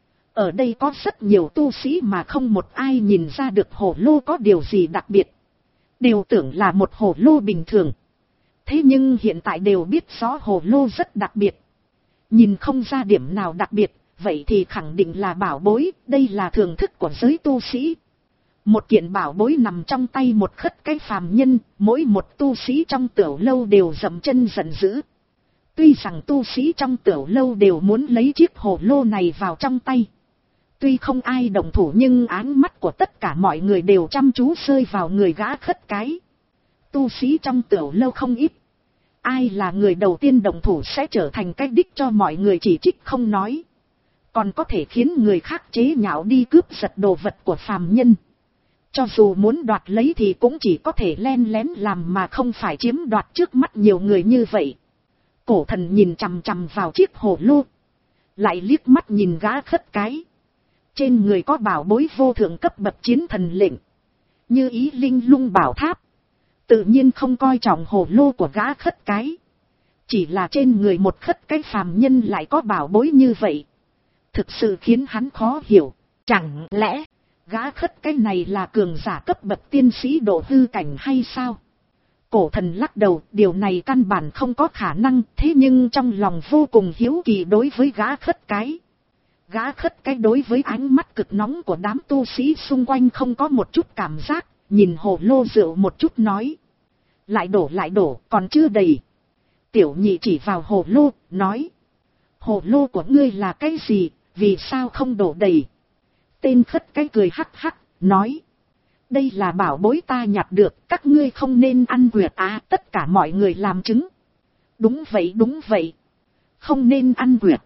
ở đây có rất nhiều tu sĩ mà không một ai nhìn ra được hồ lô có điều gì đặc biệt. Đều tưởng là một hồ lô bình thường. Thế nhưng hiện tại đều biết rõ hồ lô rất đặc biệt. Nhìn không ra điểm nào đặc biệt, vậy thì khẳng định là bảo bối, đây là thưởng thức của giới tu sĩ. Một kiện bảo bối nằm trong tay một khất cái phàm nhân, mỗi một tu sĩ trong tiểu lâu đều dậm chân giận dữ. Tuy rằng tu sĩ trong tiểu lâu đều muốn lấy chiếc hồ lô này vào trong tay. Tuy không ai động thủ nhưng ánh mắt của tất cả mọi người đều chăm chú rơi vào người gã khất cái. Tu sĩ trong tiểu lâu không ít. Ai là người đầu tiên động thủ sẽ trở thành cái đích cho mọi người chỉ trích không nói. Còn có thể khiến người khác chế nhạo đi cướp giật đồ vật của phàm nhân. Cho dù muốn đoạt lấy thì cũng chỉ có thể len lén làm mà không phải chiếm đoạt trước mắt nhiều người như vậy. Cổ thần nhìn chằm chằm vào chiếc hồ lô. Lại liếc mắt nhìn gã khất cái. Trên người có bảo bối vô thượng cấp bậc chiến thần lệnh. Như ý linh lung bảo tháp. Tự nhiên không coi trọng hồ lô của gã khất cái. Chỉ là trên người một khất cái phàm nhân lại có bảo bối như vậy. Thực sự khiến hắn khó hiểu. Chẳng lẽ Gã khất cái này là cường giả cấp bậc tiên sĩ độ hư cảnh hay sao? Cổ thần lắc đầu, điều này căn bản không có khả năng, thế nhưng trong lòng vô cùng hiếu kỳ đối với gã khất cái. Gã khất cái đối với ánh mắt cực nóng của đám tu sĩ xung quanh không có một chút cảm giác, nhìn hồ lô rượu một chút nói. Lại đổ lại đổ, còn chưa đầy. Tiểu nhị chỉ vào hồ lô, nói. Hồ lô của ngươi là cái gì, vì sao không đổ đầy? Tên khất cái cười hắc hắc, nói. Đây là bảo bối ta nhặt được, các ngươi không nên ăn quyệt à, tất cả mọi người làm chứng. Đúng vậy đúng vậy. Không nên ăn quyệt.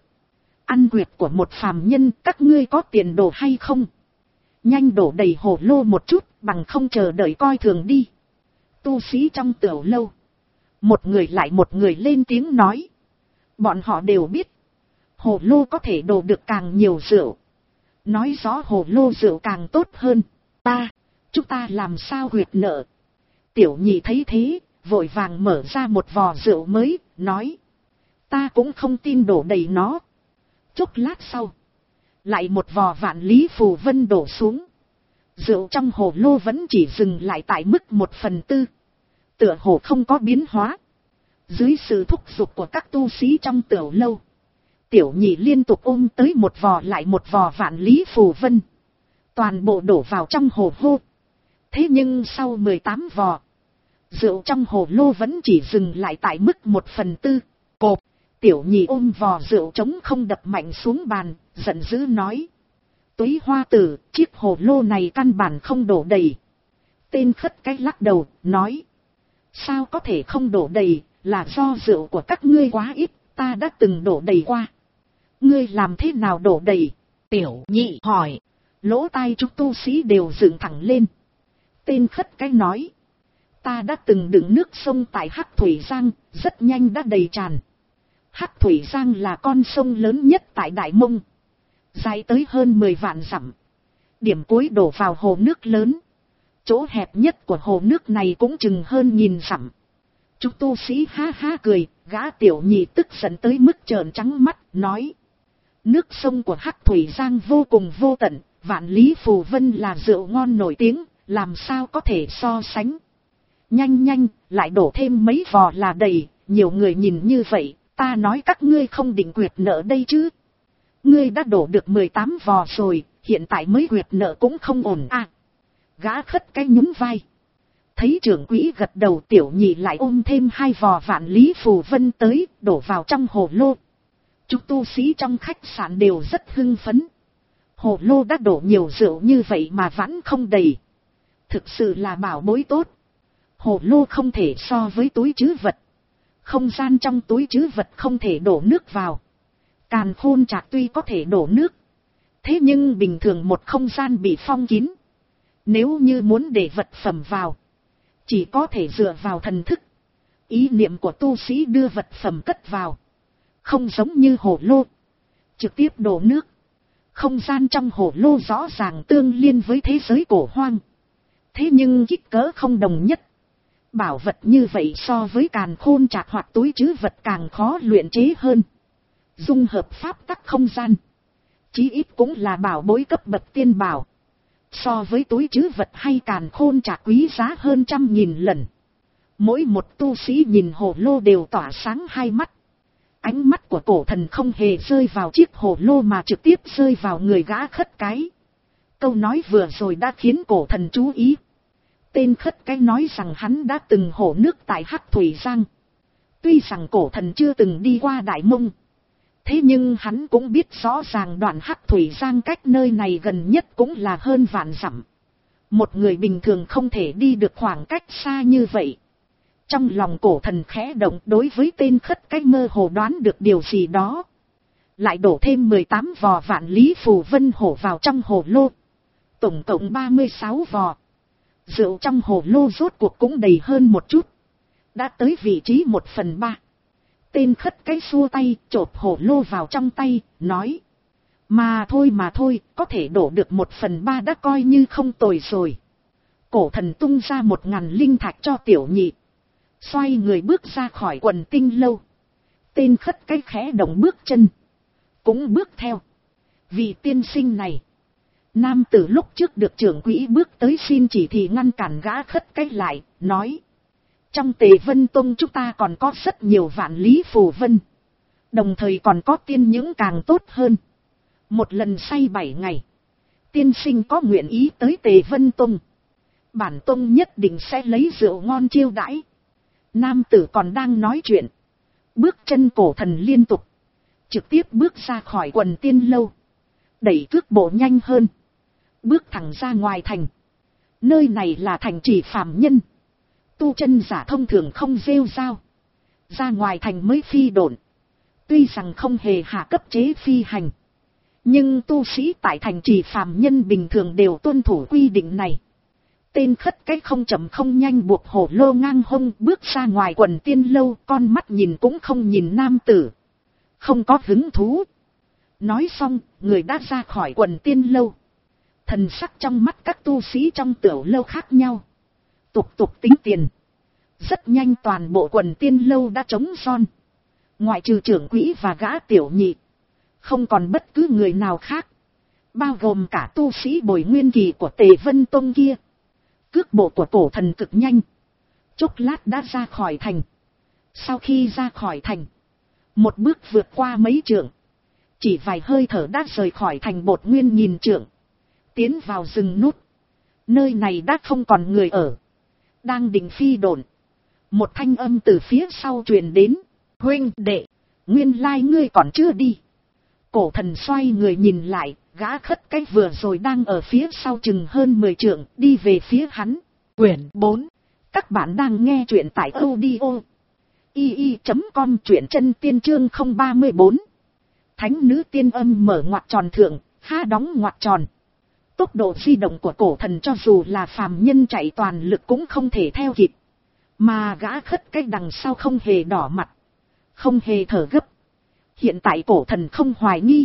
Ăn quyệt của một phàm nhân, các ngươi có tiền đồ hay không? Nhanh đổ đầy hồ lô một chút, bằng không chờ đợi coi thường đi. Tu sĩ trong tiểu lâu. Một người lại một người lên tiếng nói. Bọn họ đều biết. Hồ lô có thể đổ được càng nhiều rượu. Nói rõ hồ lô rượu càng tốt hơn. Ta, chúng ta làm sao huyệt nợ? Tiểu nhị thấy thế, vội vàng mở ra một vò rượu mới, nói. Ta cũng không tin đổ đầy nó. Chốc lát sau, lại một vò vạn lý phù vân đổ xuống. Rượu trong hồ lô vẫn chỉ dừng lại tại mức một phần tư. Tựa hồ không có biến hóa. Dưới sự thúc giục của các tu sĩ trong tiểu lâu, tiểu nhị liên tục ôm tới một vò lại một vò vạn lý phù vân. Toàn bộ đổ vào trong hồ hô. Thế nhưng sau mười tám vò, rượu trong hồ lô vẫn chỉ dừng lại tại mức một phần tư. Cộp, tiểu nhị ôm vò rượu trống không đập mạnh xuống bàn, giận dữ nói. Túy hoa tử, chiếc hồ lô này căn bản không đổ đầy. Tên khất cái lắc đầu, nói. Sao có thể không đổ đầy, là do rượu của các ngươi quá ít, ta đã từng đổ đầy qua. Ngươi làm thế nào đổ đầy? Tiểu nhị hỏi. Lỗ tai chúng tu sĩ đều dựng thẳng lên. Tên khất cái nói. Ta đã từng đựng nước sông tại Hắc Thủy Giang, rất nhanh đã đầy tràn. Hắc Thủy Giang là con sông lớn nhất tại Đại Mông. Dài tới hơn mười vạn dặm. Điểm cuối đổ vào hồ nước lớn. Chỗ hẹp nhất của hồ nước này cũng chừng hơn nghìn dặm. Chúng tu sĩ ha ha cười, gã tiểu nhị tức giận tới mức trợn trắng mắt, nói. Nước sông của Hắc Thủy Giang vô cùng vô tận, vạn lý phù vân là rượu ngon nổi tiếng, làm sao có thể so sánh. Nhanh nhanh, lại đổ thêm mấy vò là đầy, nhiều người nhìn như vậy, ta nói các ngươi không định quyệt nợ đây chứ. Ngươi đã đổ được mười tám vò rồi, hiện tại mới quyệt nợ cũng không ổn à. Gã khất cái nhún vai. Thấy trưởng quỹ gật đầu, tiểu nhị lại ôm thêm hai vò vạn lý phù vân tới, đổ vào trong hồ lô. Chúng tu sĩ trong khách sạn đều rất hưng phấn. Hồ lô đã đổ nhiều rượu như vậy mà vẫn không đầy. Thực sự là bảo bối tốt. Hồ lô không thể so với túi trữ vật. Không gian trong túi trữ vật không thể đổ nước vào. Càn khôn trạc tuy có thể đổ nước. Thế nhưng bình thường một không gian bị phong kín. Nếu như muốn để vật phẩm vào, chỉ có thể dựa vào thần thức. Ý niệm của tu sĩ đưa vật phẩm cất vào. Không giống như hồ lô. Trực tiếp đổ nước. Không gian trong hồ lô rõ ràng tương liên với thế giới cổ hoang. Thế nhưng kích cỡ không đồng nhất. Bảo vật như vậy so với càn khôn trạc hoặc túi trữ vật càng khó luyện chế hơn. Dung hợp pháp tắc không gian. Chí ít cũng là bảo bối cấp bậc tiên bảo. So với túi trữ vật hay càn khôn trạc quý giá hơn trăm nghìn lần. Mỗi một tu sĩ nhìn hồ lô đều tỏa sáng hai mắt. Ánh mắt của cổ thần không hề rơi vào chiếc hồ lô mà trực tiếp rơi vào người gã khất cái. Câu nói vừa rồi đã khiến cổ thần chú ý. Tên khất cái nói rằng hắn đã từng hổ nước tại Hắc Thủy Giang. Tuy rằng cổ thần chưa từng đi qua Đại Mông. Thế nhưng hắn cũng biết rõ ràng đoạn Hắc Thủy Giang cách nơi này gần nhất cũng là hơn vạn dặm. Một người bình thường không thể đi được khoảng cách xa như vậy. Trong lòng cổ thần khẽ động, đối với tên khất cái mơ hồ đoán được điều gì đó. Lại đổ thêm mười tám vò vạn lý phù vân hổ vào trong hồ lô. Tổng cộng ba mươi sáu vò. Rượu trong hồ lô rốt cuộc cũng đầy hơn một chút. Đã tới vị trí một phần ba. Tên khất cái xua tay, chộp hồ lô vào trong tay, nói. Mà thôi mà thôi, có thể đổ được một phần ba đã coi như không tồi rồi. Cổ thần tung ra một ngàn linh thạch cho tiểu nhị. Xoay người bước ra khỏi quần tinh lâu. Tên khất cái khẽ động bước chân. Cũng bước theo. Vị tiên sinh này. Nam tử lúc trước được trưởng quỹ bước tới xin chỉ thì ngăn cản gã khất cái lại, nói. Trong Tề Vân Tông chúng ta còn có rất nhiều vạn lý phù vân. Đồng thời còn có tiên những càng tốt hơn. Một lần say bảy ngày. Tiên sinh có nguyện ý tới Tề Vân Tông. Bản tông nhất định sẽ lấy rượu ngon chiêu đãi. Nam tử còn đang nói chuyện. Bước chân cổ thần liên tục. Trực tiếp bước ra khỏi quần tiên lâu. Đẩy cước bộ nhanh hơn. Bước thẳng ra ngoài thành. Nơi này là thành trì phàm nhân. Tu chân giả thông thường không rêu rao. Ra ngoài thành mới phi độn. Tuy rằng không hề hạ cấp chế phi hành. Nhưng tu sĩ tại thành trì phàm nhân bình thường đều tuân thủ quy định này. Tên khất cái không chậm không nhanh buộc hổ lô ngang hông bước ra ngoài quần tiên lâu, con mắt nhìn cũng không nhìn nam tử. Không có hứng thú. Nói xong, người đã ra khỏi quần tiên lâu. Thần sắc trong mắt các tu sĩ trong tiểu lâu khác nhau. Tục tục tính tiền. Rất nhanh toàn bộ quần tiên lâu đã trống son. Ngoại trừ trưởng quỹ và gã tiểu nhị. Không còn bất cứ người nào khác. Bao gồm cả tu sĩ bồi nguyên kỳ của Tề Vân Tông kia. Cước bộ của cổ thần cực nhanh. Chốc lát đã ra khỏi thành. Sau khi ra khỏi thành. Một bước vượt qua mấy trượng. Chỉ vài hơi thở đã rời khỏi thành bột nguyên nghìn trượng. Tiến vào rừng nút. Nơi này đã không còn người ở. Đang định phi độn. Một thanh âm từ phía sau truyền đến. Huynh đệ, nguyên lai ngươi còn chưa đi. Cổ thần xoay người nhìn lại, gã khất cái vừa rồi đang ở phía sau chừng hơn mười trượng, đi về phía hắn. Quyển bốn. Các bạn đang nghe truyện tại audio i i chấm com, truyện chân tiên chương không ba bốn. Thánh nữ tiên âm mở ngoặc tròn thượng, ha đóng ngoặc tròn. Tốc độ di động của cổ thần cho dù là phàm nhân chạy toàn lực cũng không thể theo kịp. Mà gã khất cái đằng sau không hề đỏ mặt. Không hề thở gấp. Hiện tại cổ thần không hoài nghi.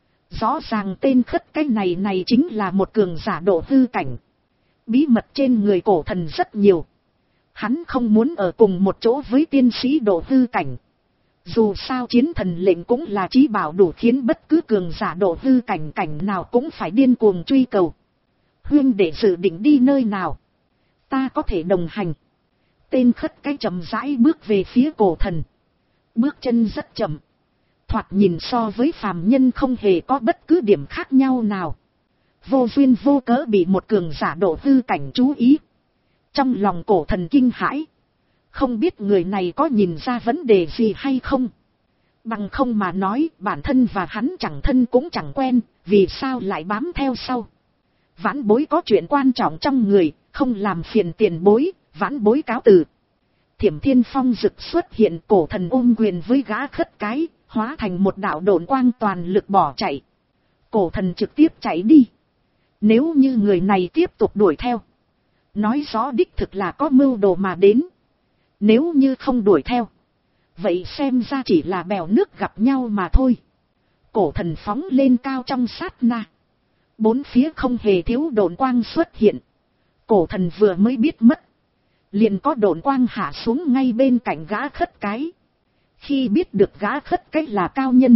Rõ ràng tên khất cái này này chính là một cường giả độ hư cảnh. Bí mật trên người cổ thần rất nhiều. Hắn không muốn ở cùng một chỗ với tiên sĩ độ hư cảnh. Dù sao chiến thần lệnh cũng là chí bảo đủ khiến bất cứ cường giả độ hư cảnh cảnh nào cũng phải điên cuồng truy cầu. Huynh đệ dự định đi nơi nào? Ta có thể đồng hành. Tên khất cái chậm rãi bước về phía cổ thần. Bước chân rất chậm. Thoạt nhìn so với phàm nhân không hề có bất cứ điểm khác nhau nào. Vô duyên vô cớ bị một cường giả độ hư cảnh chú ý. Trong lòng cổ thần kinh hãi. Không biết người này có nhìn ra vấn đề gì hay không. Bằng không mà nói bản thân và hắn chẳng thân cũng chẳng quen. Vì sao lại bám theo sau. Vãn bối có chuyện quan trọng trong người. Không làm phiền tiền bối. Vãn bối cáo từ. Thiểm thiên phong rực xuất hiện, cổ thần ôm quyền với gã khất cái. Hóa thành một đạo độn quang toàn lực bỏ chạy. Cổ thần trực tiếp chạy đi. Nếu như người này tiếp tục đuổi theo. Nói rõ đích thực là có mưu đồ mà đến. Nếu như không đuổi theo. Vậy xem ra chỉ là bèo nước gặp nhau mà thôi. Cổ thần phóng lên cao trong sát na. Bốn phía không hề thiếu độn quang xuất hiện. Cổ thần vừa mới biết mất. Liền có độn quang hạ xuống ngay bên cạnh gã khất cái. Khi biết được gã khất cái là cao nhân.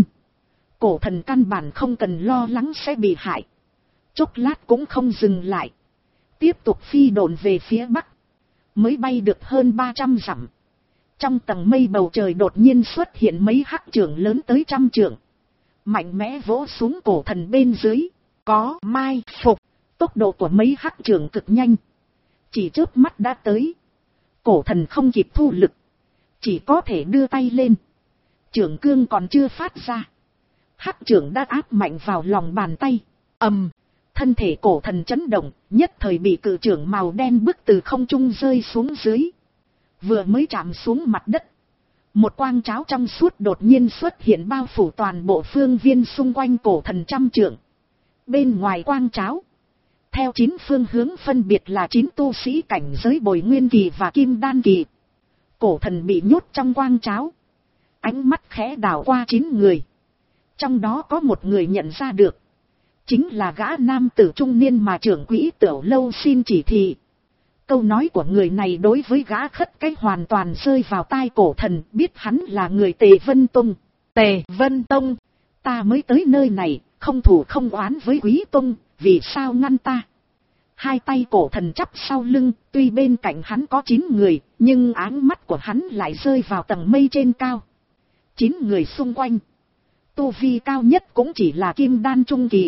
Cổ thần căn bản không cần lo lắng sẽ bị hại. Chốc lát cũng không dừng lại. Tiếp tục phi độn về phía bắc. Mới bay được hơn ba trăm dặm. Trong tầng mây bầu trời đột nhiên xuất hiện mấy hắc trưởng lớn tới trăm trượng. Mạnh mẽ vỗ xuống cổ thần bên dưới. Có mai phục. Tốc độ của mấy hắc trưởng cực nhanh. Chỉ chớp mắt đã tới. Cổ thần không kịp thu lực. Chỉ có thể đưa tay lên. Trưởng cương còn chưa phát ra. Hắc trưởng đã áp mạnh vào lòng bàn tay. Ầm. Thân thể cổ thần chấn động. Nhất thời bị cự trưởng màu đen bức từ không trung rơi xuống dưới. Vừa mới chạm xuống mặt đất. Một quang cháo trong suốt đột nhiên xuất hiện bao phủ toàn bộ phương viên xung quanh cổ thần trăm trượng. Bên ngoài quang cháo. Theo chín phương hướng phân biệt là chín tu sĩ cảnh giới bồi nguyên kỳ và kim đan kỳ. Cổ thần bị nhốt trong quang cháo. Ánh mắt khẽ đảo qua chín người. Trong đó có một người nhận ra được. Chính là gã nam tử trung niên mà trưởng quỹ tiểu lâu xin chỉ thị. Câu nói của người này đối với gã khất cái hoàn toàn rơi vào tai cổ thần, biết hắn là người Tề Vân Tông. Tề Vân Tông, ta mới tới nơi này, không thù không oán với Quý Tông, vì sao ngăn ta? Hai tay cổ thần chắp sau lưng, tuy bên cạnh hắn có chín người, nhưng áng mắt của hắn lại rơi vào tầng mây trên cao. Chín người xung quanh, tu vi cao nhất cũng chỉ là kim đan trung kỳ.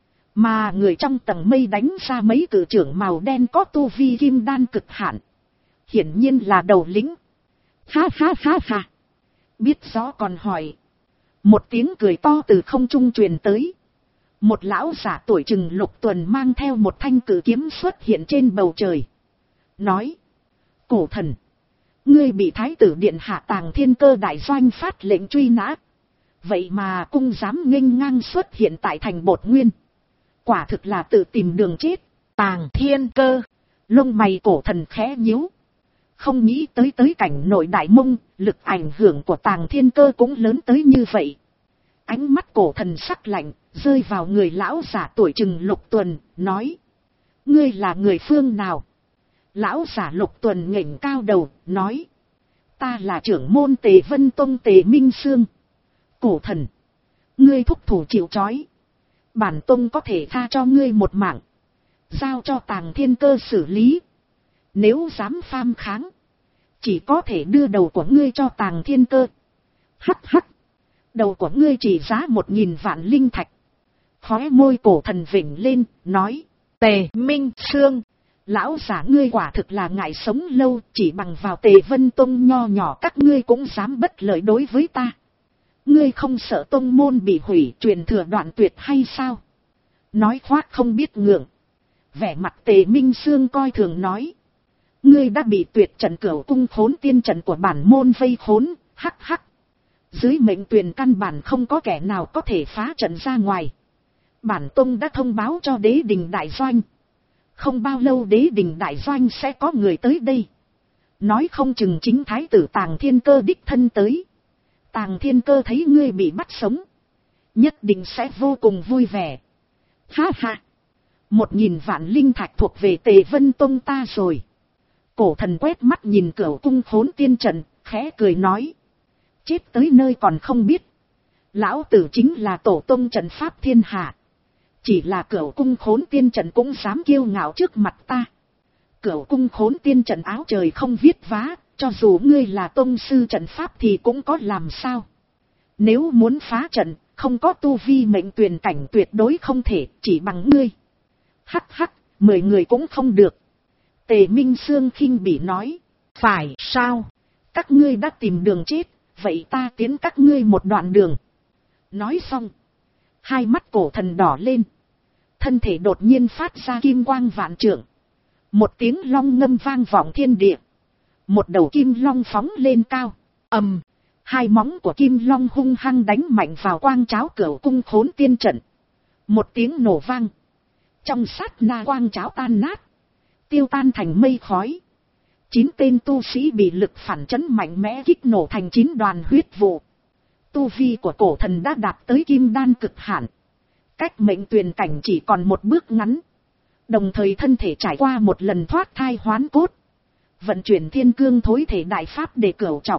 Mà người trong tầng mây đánh ra mấy cử trưởng màu đen có tu vi kim đan cực hạn. Hiển nhiên là đầu lĩnh. Ha ha ha ha. Biết rõ còn hỏi. Một tiếng cười to từ không trung truyền tới. Một lão giả tuổi chừng lục tuần mang theo một thanh cử kiếm xuất hiện trên bầu trời. Nói. Cổ thần. Ngươi bị thái tử điện hạ Tàng Thiên Cơ đại doanh phát lệnh truy nã. Vậy mà cung dám nghênh ngang xuất hiện tại thành Bột Nguyên. Quả thực là tự tìm đường chết. Tàng Thiên Cơ. Lông mày cổ thần khẽ nhíu. Không nghĩ tới tới cảnh nội đại mông, lực ảnh hưởng của Tàng Thiên Cơ cũng lớn tới như vậy. Ánh mắt cổ thần sắc lạnh, rơi vào người lão giả tuổi chừng lục tuần, nói. Ngươi là người phương nào? Lão giả lục tuần ngẩng cao đầu, nói. Ta là trưởng môn Tề Vân Tông Tề Minh Sương. Cổ thần. Ngươi thúc thủ chịu trói. Bản tông có thể tha cho ngươi một mạng. Giao cho Tàng Thiên Cơ xử lý. Nếu dám pham kháng. Chỉ có thể đưa đầu của ngươi cho Tàng Thiên Cơ. Hắc hắc. Đầu của ngươi chỉ giá một nghìn vạn linh thạch. Khóe môi cổ thần vểnh lên, nói. Tề Minh Sương. Lão giả ngươi quả thực là ngại sống lâu. Chỉ bằng vào Tề Vân Tông nho nhỏ các ngươi cũng dám bất lợi đối với ta. Ngươi không sợ tông môn bị hủy truyền thừa đoạn tuyệt hay sao? Nói khoác không biết ngượng. Vẻ mặt Tề Minh Sương coi thường nói. Ngươi đã bị tuyệt trận cửu cung khốn tiên trận của bản môn vây khốn, hắc hắc. Dưới mệnh tuyền căn bản không có kẻ nào có thể phá trận ra ngoài. Bản tông đã thông báo cho đế đình đại doanh. Không bao lâu đế đình đại doanh sẽ có người tới đây. Nói không chừng chính thái tử Tàng Thiên Cơ đích thân tới. Tàng Thiên Cơ thấy ngươi bị bắt sống. Nhất định sẽ vô cùng vui vẻ. Ha ha. Một nghìn vạn linh thạch thuộc về Tề Vân Tông ta rồi. Cổ thần quét mắt nhìn cửu cung khốn tiên trận, khẽ cười nói. Chết tới nơi còn không biết. Lão tử chính là tổ tông trận pháp thiên hạ. Chỉ là cửu cung khốn tiên trận cũng dám kiêu ngạo trước mặt ta. Cửu cung khốn tiên trận áo trời không viết vá. Cho dù ngươi là tông sư trận pháp thì cũng có làm sao. Nếu muốn phá trận, không có tu vi mệnh tuyền cảnh tuyệt đối không thể, chỉ bằng ngươi. Hắc hắc, mười người cũng không được. Tề Minh Sương khinh bỉ nói. Phải sao? Các ngươi đã tìm đường chết, vậy ta tiến các ngươi một đoạn đường. Nói xong. Hai mắt cổ thần đỏ lên. Thân thể đột nhiên phát ra kim quang vạn trượng. Một tiếng long ngâm vang vọng thiên địa. Một đầu kim long phóng lên cao. Ầm. Hai móng của kim long hung hăng đánh mạnh vào quang cháo cửu cung khốn tiên trận. Một tiếng nổ vang. Trong sát na quang cháo tan nát. Tiêu tan thành mây khói. Chín tên tu sĩ bị lực phản chấn mạnh mẽ kích nổ thành chín đoàn huyết vụ. Tu vi của cổ thần đã đạt tới kim đan cực hạn. Cách mệnh tuyền cảnh chỉ còn một bước ngắn. Đồng thời thân thể trải qua một lần thoát thai hoán cốt. Vận chuyển thiên cương thối thể đại pháp để cửu trọng.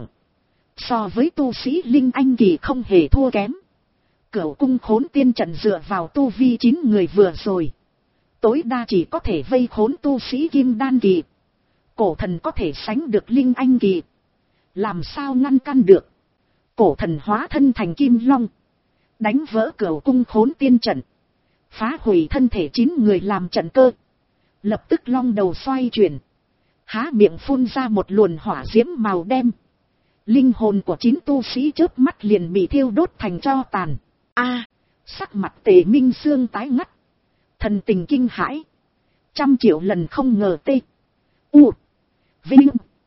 So với tu sĩ linh anh kỳ không hề thua kém. Cửu cung khốn tiên trận dựa vào tu vi chín người vừa rồi. Tối đa chỉ có thể vây khốn tu sĩ kim đan kỳ. Cổ thần có thể sánh được linh anh kỳ. Làm sao ngăn căn được. Cổ thần hóa thân thành kim long. Đánh vỡ cửu cung khốn tiên trận. Phá hủy thân thể chín người làm trận cơ. Lập tức long đầu xoay chuyển. Há miệng phun ra một luồn hỏa diễm màu đen. Linh hồn của chín tu sĩ chớp mắt liền bị thiêu đốt thành tro tàn. A, sắc mặt Tề Minh Sương tái ngắt. Thần tình kinh hãi. Trăm triệu lần không ngờ tê. U. Vinh.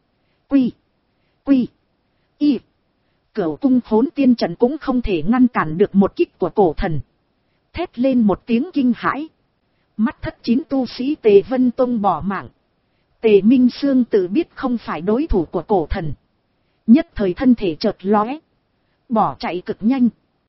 Quy. Quy. Y. Cửu cung khốn tiên trận cũng không thể ngăn cản được một kích của cổ thần. Thét lên một tiếng kinh hãi. Mắt thất chín tu sĩ Tề Vân Tông bỏ mạng. Tề Minh Sương tự biết không phải đối thủ của cổ thần. Nhất thời thân thể chợt lóe. Bỏ chạy cực nhanh.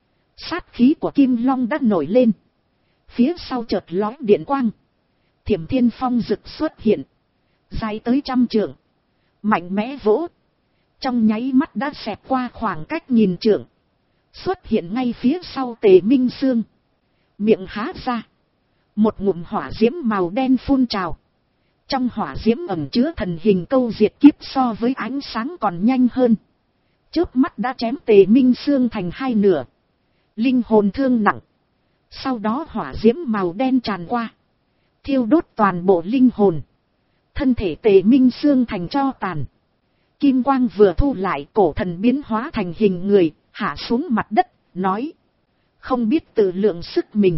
Sát khí của Kim Long đã nổi lên. Phía sau chợt lóe điện quang. Thiểm thiên phong rực xuất hiện. Dài tới trăm trượng. Mạnh mẽ vỗ. Trong nháy mắt đã xẹt qua khoảng cách nghìn trượng. Xuất hiện ngay phía sau Tề Minh Sương. Miệng há ra. Một ngụm hỏa diễm màu đen phun trào. Trong hỏa diễm ẩn chứa thần hình câu diệt kiếp so với ánh sáng còn nhanh hơn. Chớp mắt đã chém Tề Minh Sương thành hai nửa. Linh hồn thương nặng. Sau đó hỏa diễm màu đen tràn qua. Thiêu đốt toàn bộ linh hồn. Thân thể Tề Minh Sương thành tro tàn. Kim quang vừa thu lại, cổ thần biến hóa thành hình người, hạ xuống mặt đất, nói. Không biết tự lượng sức mình.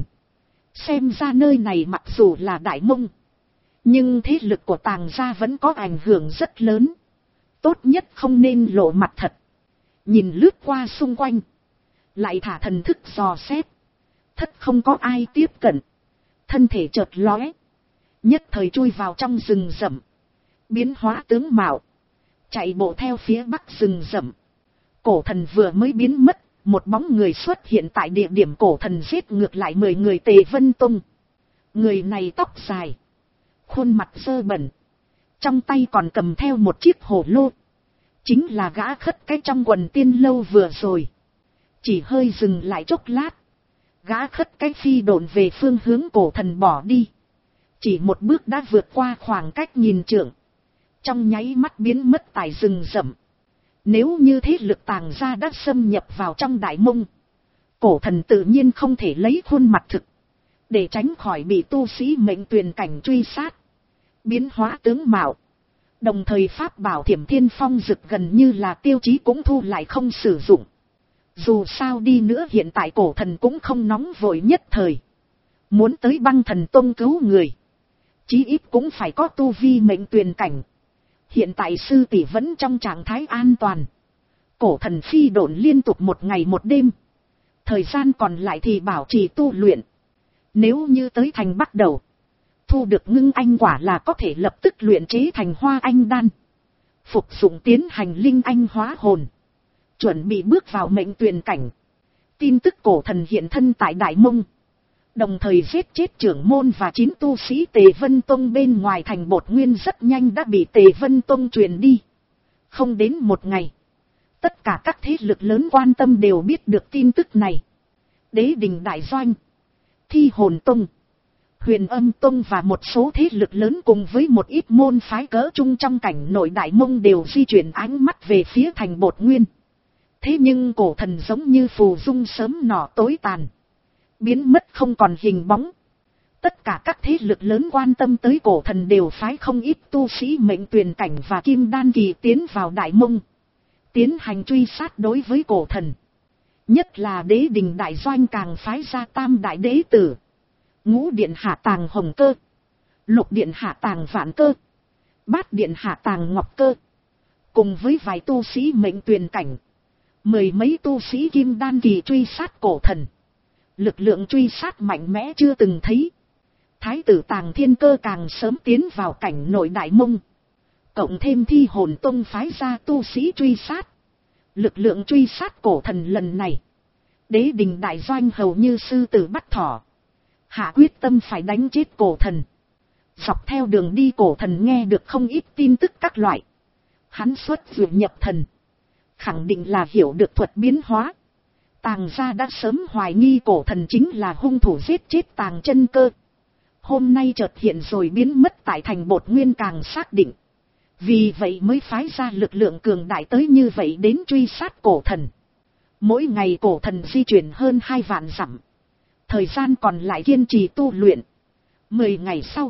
Xem ra nơi này mặc dù là Đại Mông, nhưng thế lực của Tàng gia vẫn có ảnh hưởng rất lớn. Tốt nhất không nên lộ mặt thật. Nhìn lướt qua xung quanh, lại thả thần thức dò xét. Thất không có ai tiếp cận. Thân thể chợt lóe, nhất thời chui vào trong rừng rậm. Biến hóa tướng mạo, chạy bộ theo phía bắc rừng rậm. Cổ thần vừa mới biến mất, một bóng người xuất hiện tại địa điểm cổ thần giết ngược lại mười người Tề Vân Tông. Người này tóc dài, khuôn mặt dơ bẩn, trong tay còn cầm theo một chiếc hồ lô. Chính là gã khất cái trong quần tiên lâu vừa rồi. Chỉ hơi dừng lại chốc lát, gã khất cái phi độn về phương hướng cổ thần bỏ đi. Chỉ một bước đã vượt qua khoảng cách nghìn trượng, trong nháy mắt biến mất tại rừng rậm. Nếu như thế lực Tàng gia đã xâm nhập vào trong Đại Mông, cổ thần tự nhiên không thể lấy khuôn mặt thực, để tránh khỏi bị tu sĩ mệnh tuyền cảnh truy sát. Biến hóa tướng mạo, đồng thời pháp bảo Thiểm Thiên Phong Dực gần như là tiêu chí cũng thu lại không sử dụng. Dù sao đi nữa hiện tại cổ thần cũng không nóng vội nhất thời. Muốn tới Băng Thần Tông cứu người, chí ít cũng phải có tu vi mệnh tuyền cảnh. Hiện tại sư tỷ vẫn trong trạng thái an toàn. Cổ thần phi độn liên tục một ngày một đêm. Thời gian còn lại thì bảo trì tu luyện. Nếu như tới thành bắt đầu, thu được ngưng anh quả là có thể lập tức luyện chế thành hoa anh đan. Phục dụng tiến hành linh anh hóa hồn. Chuẩn bị bước vào mệnh tuyền cảnh. Tin tức cổ thần hiện thân tại Đại Mông. Đồng thời giết chết trưởng môn và chín tu sĩ Tề Vân Tông bên ngoài thành Bột Nguyên rất nhanh đã bị Tề Vân Tông truyền đi. Không đến một ngày, tất cả các thế lực lớn quan tâm đều biết được tin tức này. Đế Đình Đại Doanh, Thi Hồn Tông, Huyền Âm Tông và một số thế lực lớn cùng với một ít môn phái cỡ trung trong cảnh nội Đại Mông đều di chuyển ánh mắt về phía thành Bột Nguyên. Thế nhưng cổ thần giống như phù dung sớm nọ tối tàn, biến mất không còn hình bóng. Tất cả các thế lực lớn quan tâm tới cổ thần đều phái không ít tu sĩ mệnh tuyền cảnh và kim đan kỳ tiến vào Đại Mông, tiến hành truy sát đối với cổ thần. Nhất là Đế Đình Đại Doanh càng phái ra tam đại đế tử, Ngũ Điện Hạ Tàng Hồng Cơ, Lục Điện Hạ Tàng Vạn Cơ, Bát Điện Hạ Tàng Ngọc Cơ, cùng với vài tu sĩ mệnh tuyền cảnh, mười mấy tu sĩ kim đan kỳ truy sát cổ thần. Lực lượng truy sát mạnh mẽ chưa từng thấy. Thái tử Tàng Thiên Cơ càng sớm tiến vào cảnh nội Đại Mông. Cộng thêm Thi Hồn Tông phái ra tu sĩ truy sát. Lực lượng truy sát cổ thần lần này, Đế Đình Đại Doanh hầu như sư tử bắt thỏ. Hạ quyết tâm phải đánh chết cổ thần. Dọc theo đường đi cổ thần nghe được không ít tin tức các loại. Hắn xuất vượt nhập thần, khẳng định là hiểu được thuật biến hóa. Tàng gia đã sớm hoài nghi cổ thần chính là hung thủ giết chết Tàng Chân Cơ. Hôm nay chợt hiện rồi biến mất tại thành Bột Nguyên càng xác định. Vì vậy mới phái ra lực lượng cường đại tới như vậy đến truy sát cổ thần. Mỗi ngày cổ thần di chuyển hơn hai vạn dặm. Thời gian còn lại kiên trì tu luyện. Mười ngày sau,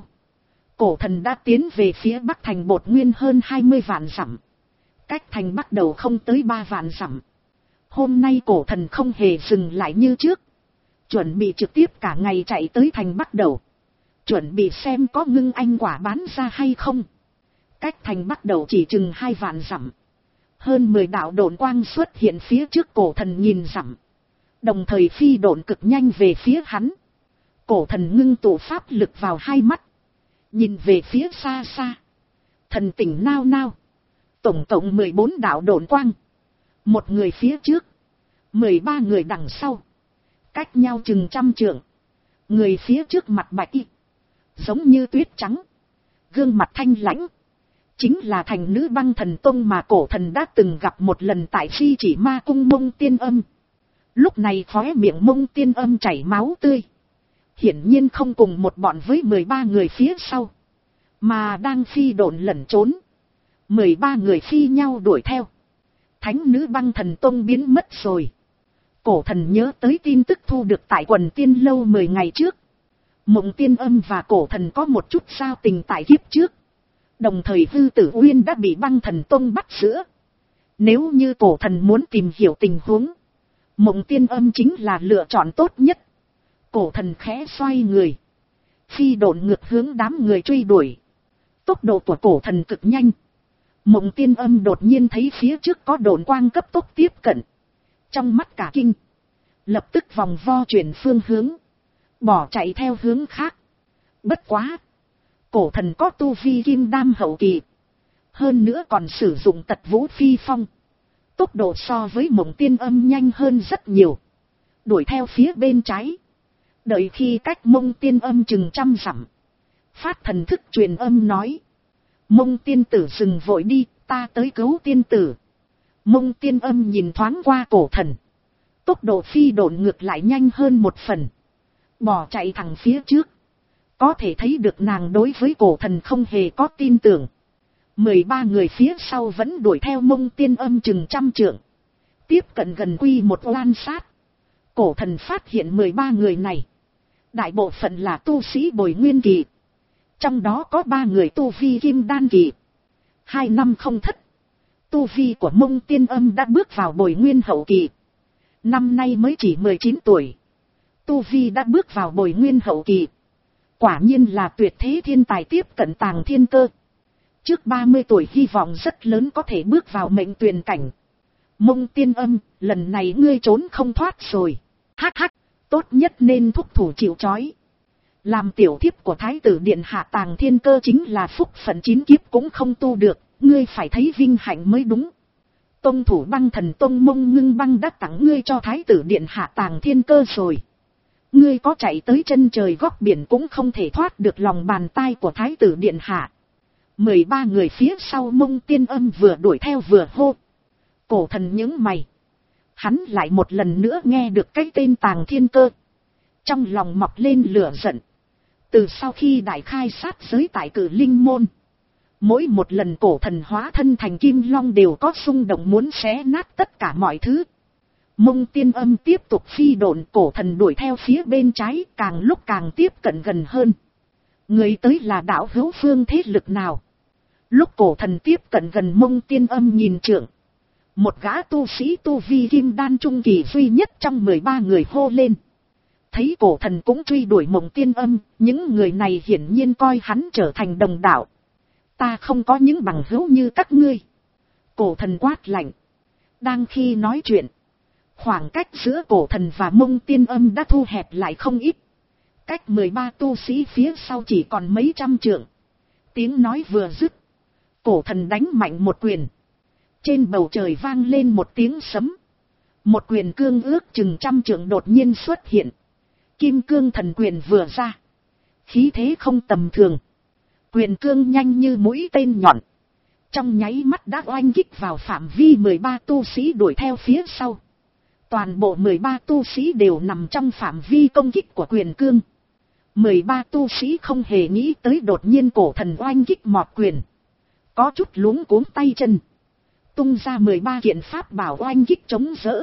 cổ thần đã tiến về phía bắc thành Bột Nguyên hơn hai mươi vạn dặm. Cách thành bắt đầu không tới ba vạn dặm. Hôm nay cổ thần không hề dừng lại như trước. Chuẩn bị trực tiếp cả ngày chạy tới thành bắt đầu. Chuẩn bị xem có ngưng anh quả bán ra hay không. Cách thành bắt đầu chỉ chừng hai vạn dặm. Hơn mười đạo độn quang xuất hiện phía trước cổ thần nghìn dặm. Đồng thời phi độn cực nhanh về phía hắn. Cổ thần ngưng tụ pháp lực vào hai mắt. Nhìn về phía xa xa. Thần tỉnh nao nao. Tổng cộng mười bốn đạo độn quang. Một người phía trước, mười ba người đằng sau. Cách nhau chừng trăm trượng. Người phía trước mặt bạch y, giống như tuyết trắng, gương mặt thanh lãnh. Chính là thành nữ Băng Thần Tông mà cổ thần đã từng gặp một lần tại Phi Chỉ Ma Cung Mông Tiên Âm. Lúc này khóe miệng Mông Tiên Âm chảy máu tươi. hiển nhiên không cùng một bọn với mười ba người phía sau, mà đang phi độn lẩn trốn. Mười ba người phi nhau đuổi theo. Thánh nữ Băng Thần Tông biến mất rồi. Cổ thần nhớ tới tin tức thu được tại quần tiên lâu mười ngày trước. Mộng Tiên Âm và cổ thần có một chút giao tình tại kiếp trước. Đồng thời Hư Tử Uyên đã bị Băng Thần Tông bắt giữ. Nếu như cổ thần muốn tìm hiểu tình huống, Mộng Tiên Âm chính là lựa chọn tốt nhất. Cổ thần khẽ xoay người, phi độn ngược hướng đám người truy đuổi. Tốc độ của cổ thần cực nhanh. Mộng Tiên Âm đột nhiên thấy phía trước có độn quang cấp tốc tiếp cận. Trong mắt cả kinh, lập tức vòng vo chuyển phương hướng, bỏ chạy theo hướng khác. Bất quá, cổ thần có tu vi kim đam hậu kỳ, hơn nữa còn sử dụng tật vũ phi phong, tốc độ so với Mộng Tiên Âm nhanh hơn rất nhiều. Đuổi theo phía bên trái, đợi khi cách Mông Tiên Âm chừng trăm dặm, phát thần thức truyền âm nói: Mông tiên tử dừng vội đi, ta tới cứu tiên tử. Mông Tiên Âm nhìn thoáng qua cổ thần, tốc độ phi độn ngược lại nhanh hơn một phần, bỏ chạy thẳng phía trước. Có thể thấy được nàng đối với cổ thần không hề có tin tưởng. Mười ba người phía sau vẫn đuổi theo Mông Tiên Âm chừng trăm trượng, tiếp cận gần quy một oan sát. Cổ thần phát hiện mười ba người này, đại bộ phận là tu sĩ Bồi Nguyên kỳ, trong đó có ba người tu vi Kim Đan kỳ. Hai năm không thất, tu vi của Mông Tiên Âm đã bước vào Bồi Nguyên hậu kỳ. Năm nay mới chỉ mười chín tuổi, tu vi đã bước vào Bồi Nguyên hậu kỳ. Quả nhiên là tuyệt thế thiên tài tiếp cận Tàng Thiên Cơ. Trước ba mươi tuổi hy vọng rất lớn có thể bước vào mệnh tuyền cảnh. Mông Tiên Âm, lần này ngươi trốn không thoát rồi. Hắc hắc, tốt nhất nên thúc thủ chịu trói. Làm tiểu thiếp của Thái tử Điện Hạ Tàng Thiên Cơ chính là phúc phận chín kiếp cũng không tu được, ngươi phải thấy vinh hạnh mới đúng. Tông thủ Băng Thần Tông Mông Ngưng Băng đã tặng ngươi cho Thái tử Điện Hạ Tàng Thiên Cơ rồi. Ngươi có chạy tới chân trời góc biển cũng không thể thoát được lòng bàn tay của Thái tử Điện Hạ. Mười ba người phía sau Mông Tiên Âm vừa đuổi theo vừa hô. Cổ thần nhướng mày. Hắn lại một lần nữa nghe được cái tên Tàng Thiên Cơ, trong lòng mọc lên lửa giận. Từ sau khi đại khai sát giới tại Cử Linh Môn, mỗi một lần cổ thần hóa thân thành Kim Long đều có xung động muốn xé nát tất cả mọi thứ. Mông Tiên Âm tiếp tục phi độn, cổ thần đuổi theo phía bên trái, càng lúc càng tiếp cận gần hơn. Người tới là đạo hữu phương thế lực nào? Lúc cổ thần tiếp cận gần Mông Tiên Âm nhìn trượng, một gã tu sĩ tu vi Kim Đan trung kỳ duy nhất trong mười ba người hô lên. Thấy cổ thần cũng truy đuổi Mộng Tiên Âm, những người này hiển nhiên coi hắn trở thành đồng đạo. Ta không có những bằng hữu như các ngươi. Cổ thần quát lạnh. Đang khi nói chuyện, khoảng cách giữa cổ thần và Mông Tiên Âm đã thu hẹp lại không ít. Cách mười ba tu sĩ phía sau chỉ còn mấy trăm trượng. Tiếng nói vừa dứt, cổ thần đánh mạnh một quyền. Trên bầu trời vang lên một tiếng sấm. Một quyền cương ước chừng trăm trượng đột nhiên xuất hiện. Kim cương thần quyền vừa ra, khí thế không tầm thường. Quyền cương nhanh như mũi tên nhọn, trong nháy mắt đã oanh kích vào phạm vi mười ba tu sĩ đuổi theo phía sau. Toàn bộ mười ba tu sĩ đều nằm trong phạm vi công kích của quyền cương. mười ba tu sĩ không hề nghĩ tới đột nhiên cổ thần oanh kích mọt quyền, có chút luống cuống tay chân, tung ra mười ba kiện pháp bảo oanh kích chống đỡ.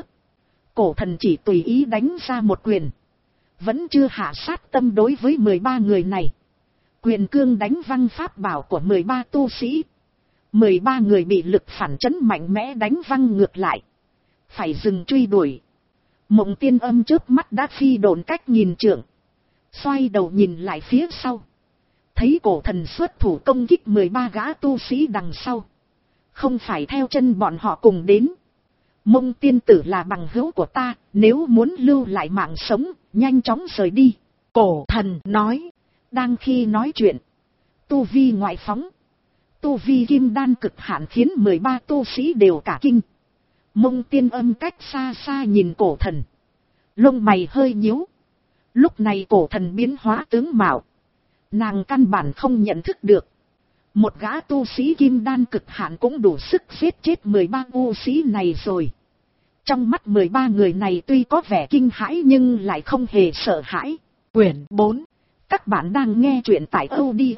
Cổ thần chỉ tùy ý đánh ra một quyền, vẫn chưa hạ sát tâm đối với mười ba người này. Quyền cương đánh văng pháp bảo của mười ba tu sĩ. mười ba người bị lực phản chấn mạnh mẽ đánh văng ngược lại, phải dừng truy đuổi. Mộng Tiên Âm trước mắt đã phi độn cách nghìn trượng, xoay đầu nhìn lại phía sau, thấy cổ thần xuất thủ công kích mười ba gã tu sĩ đằng sau, không phải theo chân bọn họ cùng đến. Mông tiên tử là bằng hữu của ta, nếu muốn lưu lại mạng sống, nhanh chóng rời đi. Cổ thần nói. Đang khi nói chuyện, tu vi ngoại phóng, tu vi kim đan cực hạn khiến mười ba tu sĩ đều cả kinh. Mông Tiên Âm cách xa xa nhìn cổ thần, lông mày hơi nhíu. Lúc này cổ thần biến hóa tướng mạo, nàng căn bản không nhận thức được. Một gã tu sĩ kim đan cực hạn cũng đủ sức giết chết mười ba tu sĩ này rồi. Trong mắt mười ba người này tuy có vẻ kinh hãi nhưng lại không hề sợ hãi. Quyển bốn. Các bạn đang nghe truyện tại audio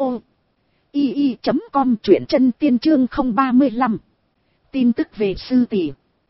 i i chấm com, truyện chân tiên chương không ba lăm. Tin tức về sư tỷ.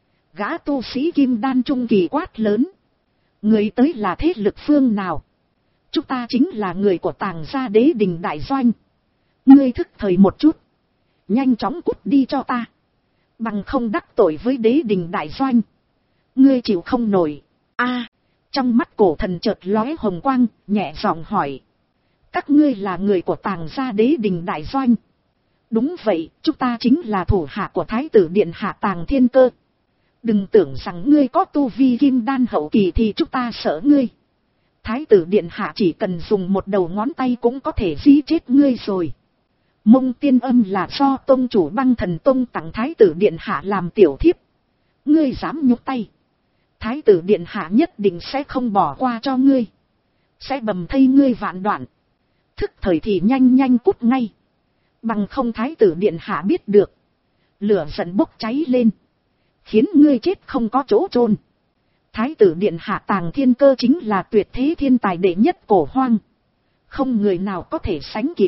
Gã tu sĩ kim đan trung kỳ quát lớn. Người tới là thế lực phương nào? Chúng ta chính là người của Tàng gia Đế Đình đại doanh. Ngươi thức thời một chút, nhanh chóng cút đi cho ta, bằng không đắc tội với Đế Đình đại doanh, ngươi chịu không nổi. A, trong mắt cổ thần chợt lóe hồng quang, nhẹ giọng hỏi. Các ngươi là người của Tàng gia Đế Đình đại doanh? Đúng vậy, chúng ta chính là thủ hạ của Thái tử điện hạ Tàng Thiên Cơ. Đừng tưởng rằng ngươi có tu vi kim đan hậu kỳ thì chúng ta sợ ngươi. Thái tử điện hạ chỉ cần dùng một đầu ngón tay cũng có thể giết chết ngươi rồi. Mông Tiên Âm là do tông chủ Băng Thần Tông tặng Thái tử điện hạ làm tiểu thiếp. Ngươi dám nhúc tay, Thái tử điện hạ nhất định sẽ không bỏ qua cho ngươi, sẽ bầm thây ngươi vạn đoạn. Thức thời thì nhanh nhanh cút ngay, bằng không Thái tử điện hạ biết được, lửa giận bốc cháy lên, khiến ngươi chết không có chỗ chôn. Thái tử điện hạ Tàng Thiên Cơ chính là tuyệt thế thiên tài đệ nhất cổ hoang, không người nào có thể sánh kịp.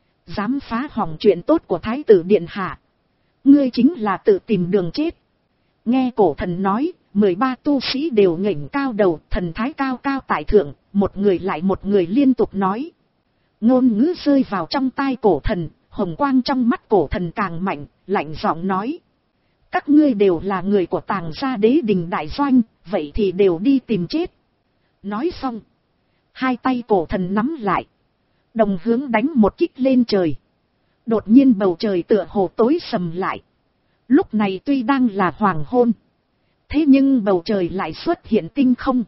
Dám phá hỏng chuyện tốt của Thái tử điện hạ, ngươi chính là tự tìm đường chết. Nghe cổ thần nói, mười ba tu sĩ đều ngẩng cao đầu, thần thái cao cao tại thượng, một người lại một người liên tục nói. Ngôn ngữ rơi vào trong tai cổ thần, hồng quang trong mắt cổ thần càng mạnh, lạnh giọng nói. Các ngươi đều là người của Tàng gia Đế Đình đại doanh, vậy thì đều đi tìm chết. Nói xong, hai tay cổ thần nắm lại, đồng hướng đánh một kích lên trời. Đột nhiên bầu trời tựa hồ tối sầm lại. Lúc này tuy đang là hoàng hôn, thế nhưng bầu trời lại xuất hiện tinh không,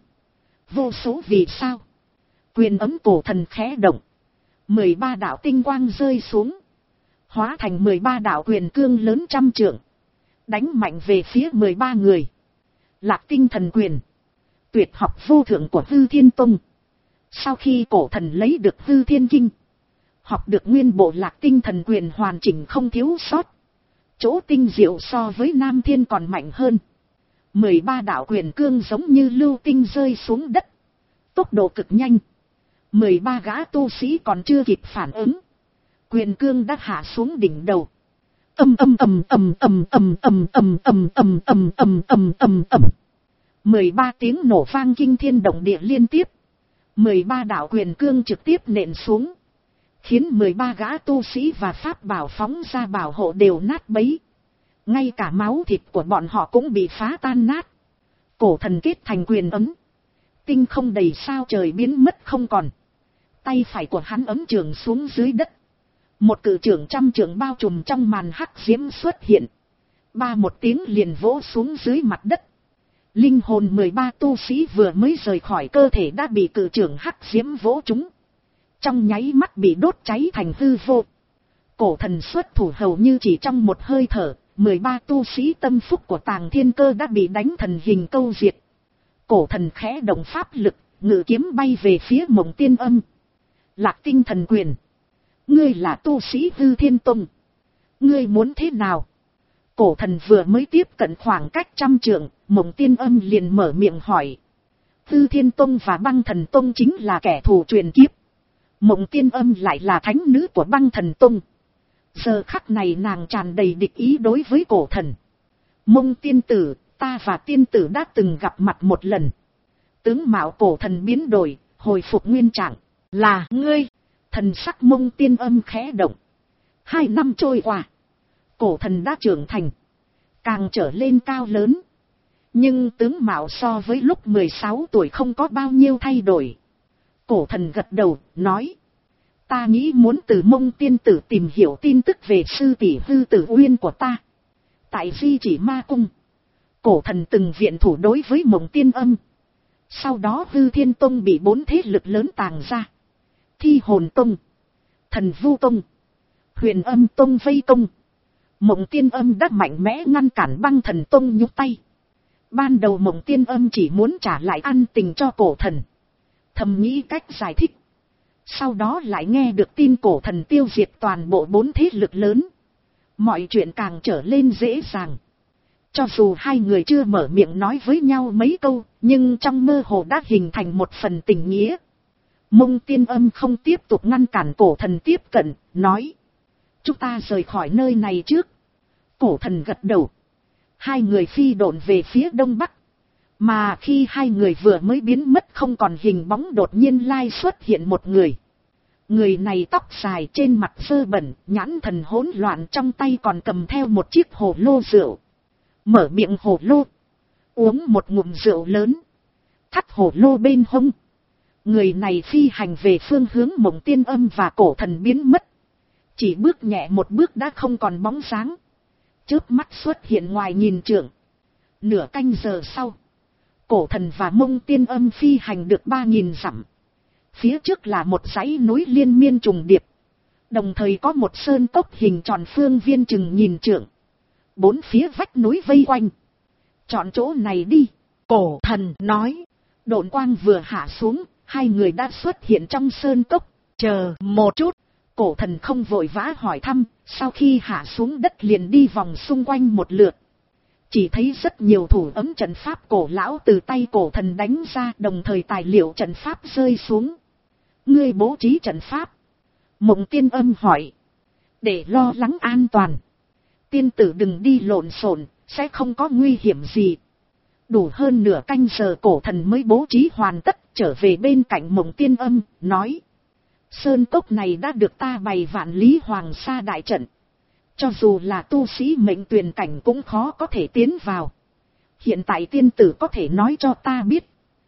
vô số vì sao. Quyền ấm cổ thần khẽ động, mười ba đạo tinh quang rơi xuống, hóa thành mười ba đạo quyền cương lớn trăm trượng, đánh mạnh về phía mười ba người. Lạc tinh thần quyền, tuyệt học vô thượng của Hư Thiên Tông. Sau khi cổ thần lấy được Hư Thiên Kinh, học được nguyên bộ lạc tinh thần quyền hoàn chỉnh không thiếu sót, chỗ tinh diệu so với Nam Thiên còn mạnh hơn. Mười ba đạo quyền cương giống như lưu tinh rơi xuống đất, tốc độ cực nhanh. Mười ba gã tu sĩ còn chưa kịp phản ứng, quyền cương đã hạ xuống đỉnh đầu. Ầm ầm ầm ầm ầm ầm ầm ầm ầm ầm ầm ầm ầm ầm ầm. Mười ba tiếng nổ vang kinh thiên động địa liên tiếp. Mười ba đạo quyền cương trực tiếp nện xuống, khiến mười ba gã tu sĩ và pháp bảo phóng ra bảo hộ đều nát bấy. Ngay cả máu thịt của bọn họ cũng bị phá tan nát. Cổ thần kết thành quyền ấm, tinh không đầy sao trời biến mất không còn. Tay phải của hắn ấm trường xuống dưới đất, một cự trưởng trăm trượng bao trùm trong màn hắc diễm xuất hiện. Ba một tiếng liền vỗ xuống dưới mặt đất. Linh hồn mười ba tu sĩ vừa mới rời khỏi cơ thể đã bị cự trưởng hắc diễm vỗ trúng, trong nháy mắt bị đốt cháy thành hư vô. Cổ thần xuất thủ hầu như chỉ trong một hơi thở, mười ba tu sĩ tâm phúc của Tàng Thiên Cơ đã bị đánh thần hình câu diệt. Cổ thần khẽ động pháp lực, ngự kiếm bay về phía Mộng Tiên Âm. Lạc tinh thần quyền, ngươi là tu sĩ Hư Thiên Tông, ngươi muốn thế nào? Cổ thần vừa mới tiếp cận khoảng cách trăm trượng, Mộng Tiên Âm liền mở miệng hỏi. Hư Thiên Tông và Băng Thần Tông chính là kẻ thù truyền kiếp. Mộng Tiên Âm lại là thánh nữ của Băng Thần Tông. Giờ khắc này nàng tràn đầy địch ý đối với cổ thần. Mông tiên tử, ta và tiên tử đã từng gặp mặt một lần. Tướng mạo cổ thần biến đổi, hồi phục nguyên trạng. Là ngươi? Thần sắc Mông Tiên Âm khẽ động. Hai năm trôi qua, cổ thần đã trưởng thành, càng trở lên cao lớn. Nhưng tướng mạo so với lúc mười sáu tuổi không có bao nhiêu thay đổi. Cổ thần gật đầu, nói. Ta nghĩ muốn từ Mông tiên tử tìm hiểu tin tức về sư tỷ Hư Tử Uyên của ta. Tại Di Chỉ Ma Cung, cổ thần từng viện thủ đối với Mộng Tiên Âm. Sau đó Hư Thiên Tông bị bốn thế lực lớn Tàng ra, Thi Hồn Tông, Thần Vu Tông, Huyền Âm Tông vây công. Mộng Tiên Âm đã mạnh mẽ ngăn cản Băng Thần Tông nhúc tay. Ban đầu Mộng Tiên Âm chỉ muốn trả lại ăn tình cho cổ thần, thầm nghĩ cách giải thích. Sau đó lại nghe được tin cổ thần tiêu diệt toàn bộ bốn thế lực lớn. Mọi chuyện càng trở lên dễ dàng. Cho dù hai người chưa mở miệng nói với nhau mấy câu, nhưng trong mơ hồ đã hình thành một phần tình nghĩa. Mông Tiên Âm không tiếp tục ngăn cản cổ thần tiếp cận, nói. Chúng ta rời khỏi nơi này trước. Cổ thần gật đầu. Hai người phi độn về phía đông bắc. Mà khi hai người vừa mới biến mất không còn hình bóng, đột nhiên lai xuất hiện một người. Người này tóc dài, trên mặt dơ bẩn, nhãn thần hỗn loạn, trong tay còn cầm theo một chiếc hồ lô rượu. Mở miệng hồ lô, uống một ngụm rượu lớn, thắt hồ lô bên hông. Người này phi hành về phương hướng Mộng Tiên Âm và cổ thần biến mất. Chỉ bước nhẹ một bước đã không còn bóng dáng. Chớp mắt xuất hiện ngoài nghìn trượng. Nửa canh giờ sau, cổ thần và Mông Tiên Âm phi hành được ba nghìn dặm. Phía trước là một dãy núi liên miên trùng điệp. Đồng thời có một sơn cốc hình tròn phương viên chừng nghìn trượng. Bốn phía vách núi vây quanh. Chọn chỗ này đi, cổ thần nói. Độn quang vừa hạ xuống, hai người đã xuất hiện trong sơn cốc. Chờ một chút, cổ thần không vội vã hỏi thăm, sau khi hạ xuống đất liền đi vòng xung quanh một lượt. Chỉ thấy rất nhiều thủ ấm trận pháp cổ lão từ tay cổ thần đánh ra, đồng thời tài liệu trận pháp rơi xuống. Ngươi bố trí trận pháp? Mộng Tiên Âm hỏi. Để lo lắng an toàn. Tiên tử đừng đi lộn xộn, sẽ không có nguy hiểm gì. Đủ hơn nửa canh giờ cổ thần mới bố trí hoàn tất, trở về bên cạnh Mộng Tiên Âm, nói. Sơn cốc này đã được ta bày vạn lý hoàng sa đại trận. Cho dù là tu sĩ mệnh tuyền cảnh cũng khó có thể tiến vào. Hiện tại tiên tử có thể nói cho ta biết.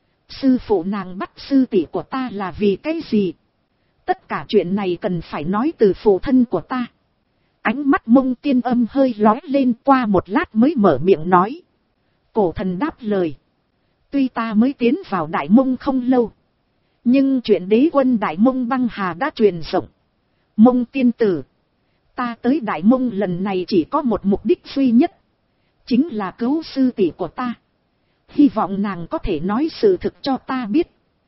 Sư phụ nàng bắt sư tỷ của ta là vì cái gì? Tất cả chuyện này cần phải nói từ phụ thân của ta. Ánh mắt Mông Tiên Âm hơi lóe lên, qua một lát mới mở miệng nói. Cổ thần đáp lời. Tuy ta mới tiến vào Đại Mông không lâu, nhưng chuyện đế quân Đại Mông băng hà đã truyền rộng. Mông tiên tử, ta tới Đại Mông lần này chỉ có một mục đích duy nhất. Chính là cứu sư tỷ của ta. Hy vọng nàng có thể nói sự thực cho ta biết.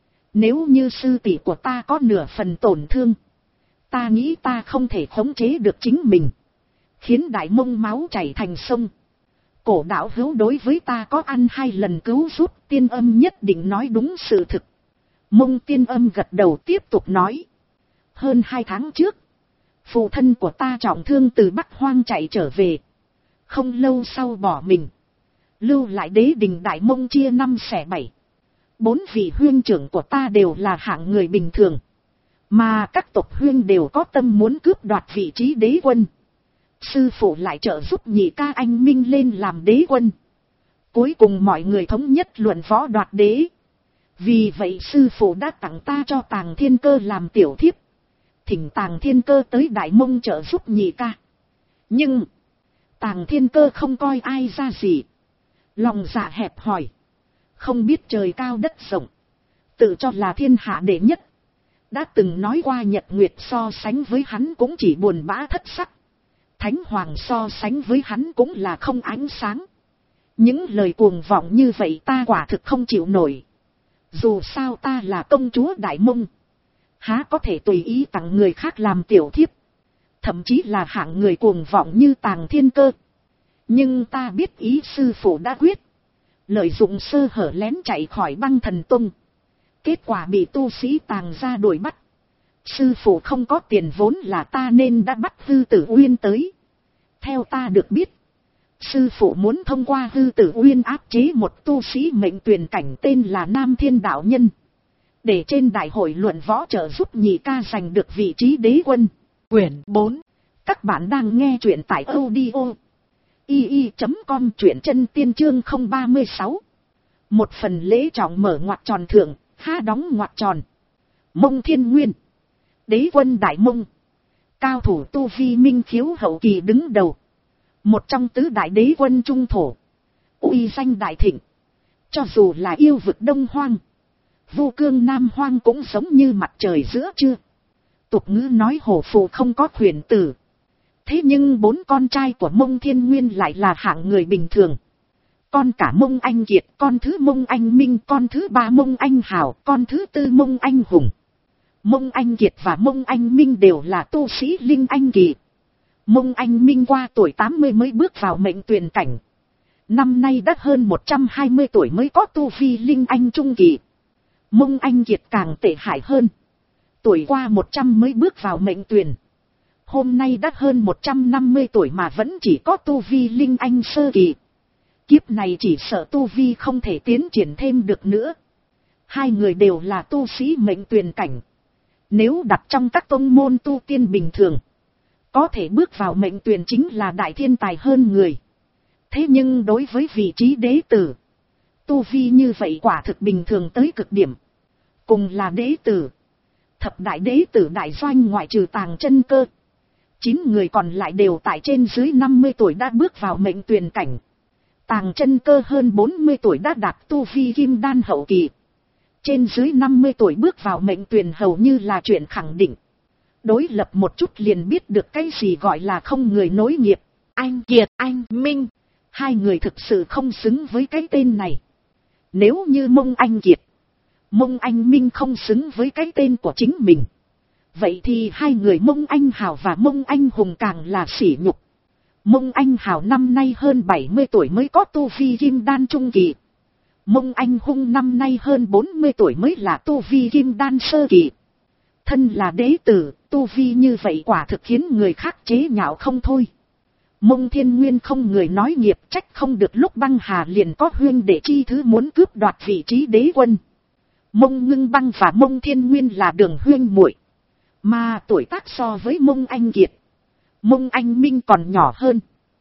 Nếu như sư tỷ của ta có nửa phần tổn thương, ta nghĩ ta không thể khống chế được chính mình, khiến Đại Mông máu chảy thành sông. Cổ đạo hữu đối với ta có ăn hai lần cứu giúp, Tiên Âm nhất định nói đúng sự thực. Mông Tiên Âm gật đầu tiếp tục nói. Hơn hai tháng trước, phụ thân của ta trọng thương từ Bắc Hoang chạy trở về. Không lâu sau bỏ mình. Lưu lại đế đình Đại Mông chia năm xẻ bảy. Bốn vị huynh trưởng của ta đều là hạng người bình thường. Mà các tộc huynh đều có tâm muốn cướp đoạt vị trí đế quân. Sư phụ lại trợ giúp nhị ca anh Minh lên làm đế quân. Cuối cùng mọi người thống nhất luận võ đoạt đế. Vì vậy sư phụ đã tặng ta cho Tàng Thiên Cơ làm tiểu thiếp. Thỉnh Tàng Thiên Cơ tới Đại Mông trợ giúp nhị ca. Nhưng Tàng Thiên Cơ không coi ai ra gì. Lòng dạ hẹp hòi, không biết trời cao đất rộng, tự cho là thiên hạ đệ nhất. Đã từng nói qua Nhật Nguyệt so sánh với hắn cũng chỉ buồn bã thất sắc. Thánh Hoàng so sánh với hắn cũng là không ánh sáng. Những lời cuồng vọng như vậy ta quả thực không chịu nổi. Dù sao ta là công chúa Đại Mông, há có thể tùy ý tặng người khác làm tiểu thiếp. Thậm chí là hạng người cuồng vọng như Tàng Thiên Cơ. Nhưng ta biết ý sư phụ đã quyết. Lợi dụng sơ hở lén chạy khỏi Băng Thần Tông. Kết quả bị tu sĩ Tàng gia đuổi bắt. Sư phụ không có tiền vốn là ta nên đã bắt Hư Tử Uyên tới. Theo ta được biết, sư phụ muốn thông qua Hư Tử Uyên áp chế một tu sĩ mệnh tuyền cảnh tên là Nam Thiên Đạo Nhân. Để trên đại hội luận võ trợ giúp nhị ca giành được vị trí đế quân. Quyển bốn. Các bạn đang nghe truyện tại audio i i chấm com, truyện chân tiên chương không ba mươi sáu. Một phần lễ trọng mở ngoặc tròn thượng, ha đóng ngoặc tròn. Mông Thiên Nguyên, đế quân Đại Mông, cao thủ tu vi minh khiếu hậu kỳ đứng đầu. Một trong tứ đại đế quân trung thổ, uy danh đại thịnh. Cho dù là yêu vực Đông Hoang, Vu Cương Nam Hoang cũng giống như mặt trời giữa trưa. Tục ngữ nói hổ phụ không có khuyển tử. Thế nhưng bốn con trai của Mông Thiên Nguyên lại là hạng người bình thường. Con cả Mông Anh Kiệt, con thứ Mông Anh Minh, con thứ ba Mông Anh Hảo, con thứ tư Mông Anh Hùng. Mông Anh Kiệt và Mông Anh Minh đều là tu sĩ linh anh kỳ. Mông Anh Minh qua tuổi tám mươi mới bước vào mệnh tuyền cảnh. Năm nay đã hơn một trăm hai mươi tuổi mới có tu vi linh anh trung kỳ. Mông Anh Kiệt càng tệ hại hơn. tuổi qua một trăm mới bước vào mệnh tuyển. Hôm nay đã hơn một trăm năm mươi tuổi mà vẫn chỉ có tu vi linh anh sơ kỳ. Kiếp này chỉ sợ tu vi không thể tiến triển thêm được nữa. Hai người đều là tu sĩ mệnh tuyển cảnh. Nếu đặt trong các tông môn tu tiên bình thường, có thể bước vào mệnh tuyển chính là đại thiên tài hơn người. Thế nhưng đối với vị trí đế tử, tu vi như vậy quả thực bình thường tới cực điểm. Cùng là đế tử, thập đại đế tử đại doanh ngoại trừ Tàng Chân Cơ, chín người còn lại đều tại trên dưới năm mươi tuổi đã bước vào mệnh tuyển cảnh. Tàng Chân Cơ hơn bốn mươi tuổi đã đạt tu vi kim đan hậu kỳ. Trên dưới năm mươi tuổi bước vào mệnh tuyển hầu như là chuyện khẳng định. Đối lập một chút liền biết được cái gì gọi là không người nối nghiệp. Anh Kiệt, anh Minh, hai người thực sự không xứng với cái tên này. Nếu như Mông Anh Kiệt, Mông Anh Minh không xứng với cái tên của chính mình, vậy thì hai người Mông Anh Hào và Mông Anh Hùng càng là sỉ nhục. Mông Anh Hào năm nay hơn bảy mươi tuổi mới có tu vi kim đan trung kỳ. Mông Anh Hùng năm nay hơn bốn mươi tuổi mới là tu vi kim đan sơ kỳ. Thân là đế tử, tu vi như vậy quả thực khiến người khác chế nhạo không thôi. Mông Thiên Nguyên không người nói nghiệp, trách không được lúc Băng Hà liền có huyên đệ chi thứ muốn cướp đoạt vị trí đế quân. Mông Ngưng Băng và Mông Thiên Nguyên là đường huyên muội, mà tuổi tác so với Mông Anh Kiệt, Mông Anh Minh còn nhỏ hơn.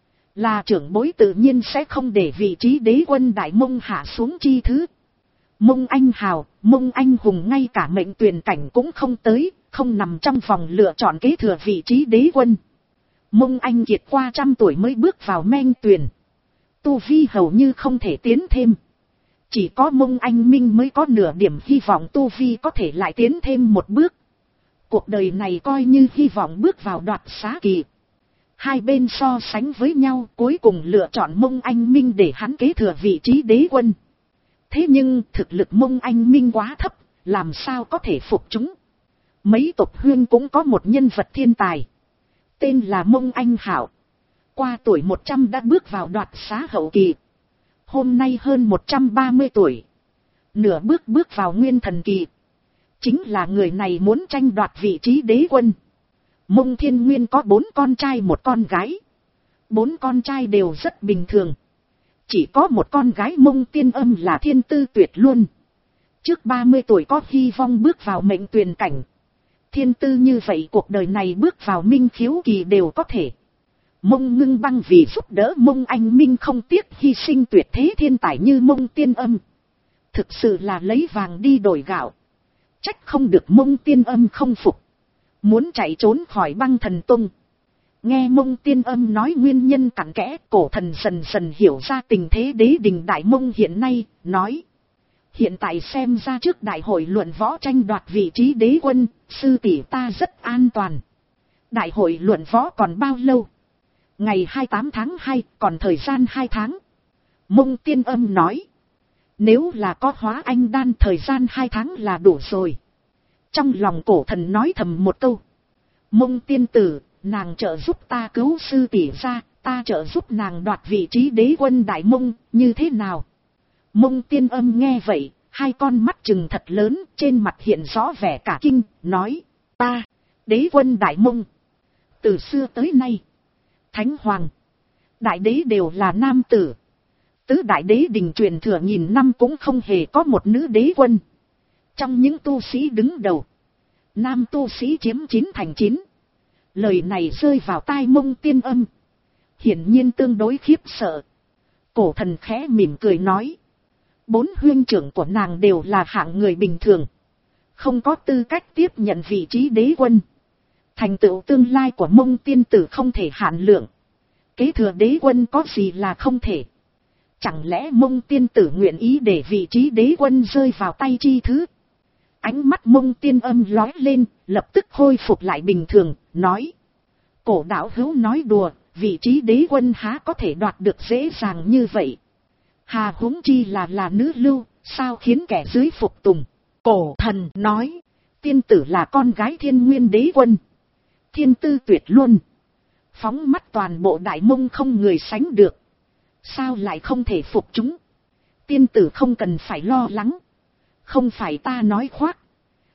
Là trưởng bối tự nhiên sẽ không để vị trí đế quân đại Mông hạ xuống chi thứ. Mông Anh Hào, Mông Anh Hùng ngay cả mệnh tuyển cảnh cũng không tới, không nằm trong vòng lựa chọn kế thừa vị trí đế quân. Mông Anh Kiệt qua trăm tuổi mới bước vào mệnh tuyển, tu vi hầu như không thể tiến thêm. Chỉ có Mông Anh Minh mới có nửa điểm hy vọng tu vi có thể lại tiến thêm một bước. Cuộc đời này coi như hy vọng bước vào đoạt xá kỳ. Hai bên so sánh với nhau, cuối cùng lựa chọn Mông Anh Minh để hắn kế thừa vị trí đế quân. Thế nhưng thực lực Mông Anh Minh quá thấp, làm sao có thể phục chúng. Mấy tộc huyên cũng có một nhân vật thiên tài, tên là Mông Anh Hảo. Qua tuổi một trăm đã bước vào đoạt xá hậu kỳ. Hôm nay hơn một trăm ba mươi tuổi. Nửa bước bước vào nguyên thần kỳ. Chính là người này muốn tranh đoạt vị trí đế quân. Mông Thiên Nguyên có bốn con trai một con gái. Bốn con trai đều rất bình thường. Chỉ có một con gái Mông Tiên Âm là thiên tư tuyệt luôn. Trước ba mươi tuổi có hy vọng bước vào mệnh tuyển cảnh. Thiên tư như vậy cuộc đời này bước vào minh khiếu kỳ đều có thể. Mông Ngưng Băng vì giúp đỡ Mông Anh Minh không tiếc hy sinh tuyệt thế thiên tài như Mông Tiên Âm. Thực sự là lấy vàng đi đổi gạo. Trách không được Mông Tiên Âm không phục, muốn chạy trốn khỏi Băng Thần Tông. Nghe Mông Tiên Âm nói nguyên nhân cặn kẽ, cổ thần dần dần hiểu ra tình thế đế đình Đại Mông hiện nay, nói. Hiện tại xem ra trước đại hội luận võ tranh đoạt vị trí đế quân, sư tỷ ta rất an toàn. Đại hội luận võ còn bao lâu? Ngày hai mươi tám tháng hai, còn thời gian hai tháng. Mông Tiên Âm nói. Nếu là có hóa anh đan thời gian hai tháng là đủ rồi. Trong lòng cổ thần nói thầm một câu. Mông tiên tử, nàng trợ giúp ta cứu sư tỷ ra, ta trợ giúp nàng đoạt vị trí đế quân Đại Mông, như thế nào? Mông Tiên Âm nghe vậy, hai con mắt trừng thật lớn, trên mặt hiện rõ vẻ cả kinh, nói. Ta, đế quân Đại Mông. Từ xưa tới nay, Thánh Hoàng, Đại Đế đều là nam tử. Tứ Đại Đế đình truyền thừa nghìn năm cũng không hề có một nữ đế quân. Trong những tu sĩ đứng đầu, nam tu sĩ chiếm chín thành chín. Lời này rơi vào tai Mông Tiên Âm, hiển nhiên tương đối khiếp sợ. Cổ thần khẽ mỉm cười nói. Bốn huynh trưởng của nàng đều là hạng người bình thường, không có tư cách tiếp nhận vị trí đế quân. Thành tựu tương lai của Mông tiên tử không thể hạn lượng. Kế thừa đế quân có gì là không thể. Chẳng lẽ Mông tiên tử nguyện ý để vị trí đế quân rơi vào tay chi thứ? Ánh mắt Mông Tiên Âm lóe lên, lập tức khôi phục lại bình thường, nói. Cổ đạo hữu nói đùa, vị trí đế quân há có thể đoạt được dễ dàng như vậy. Hà huống chi là là nữ lưu, sao khiến kẻ dưới phục tùng. Cổ thần nói, tiên tử là con gái Thiên Nguyên đế quân. Thiên tư tuyệt luôn. Phóng mắt toàn bộ Đại Mông không người sánh được. Sao lại không thể phục chúng? Tiên tử không cần phải lo lắng. Không phải ta nói khoác.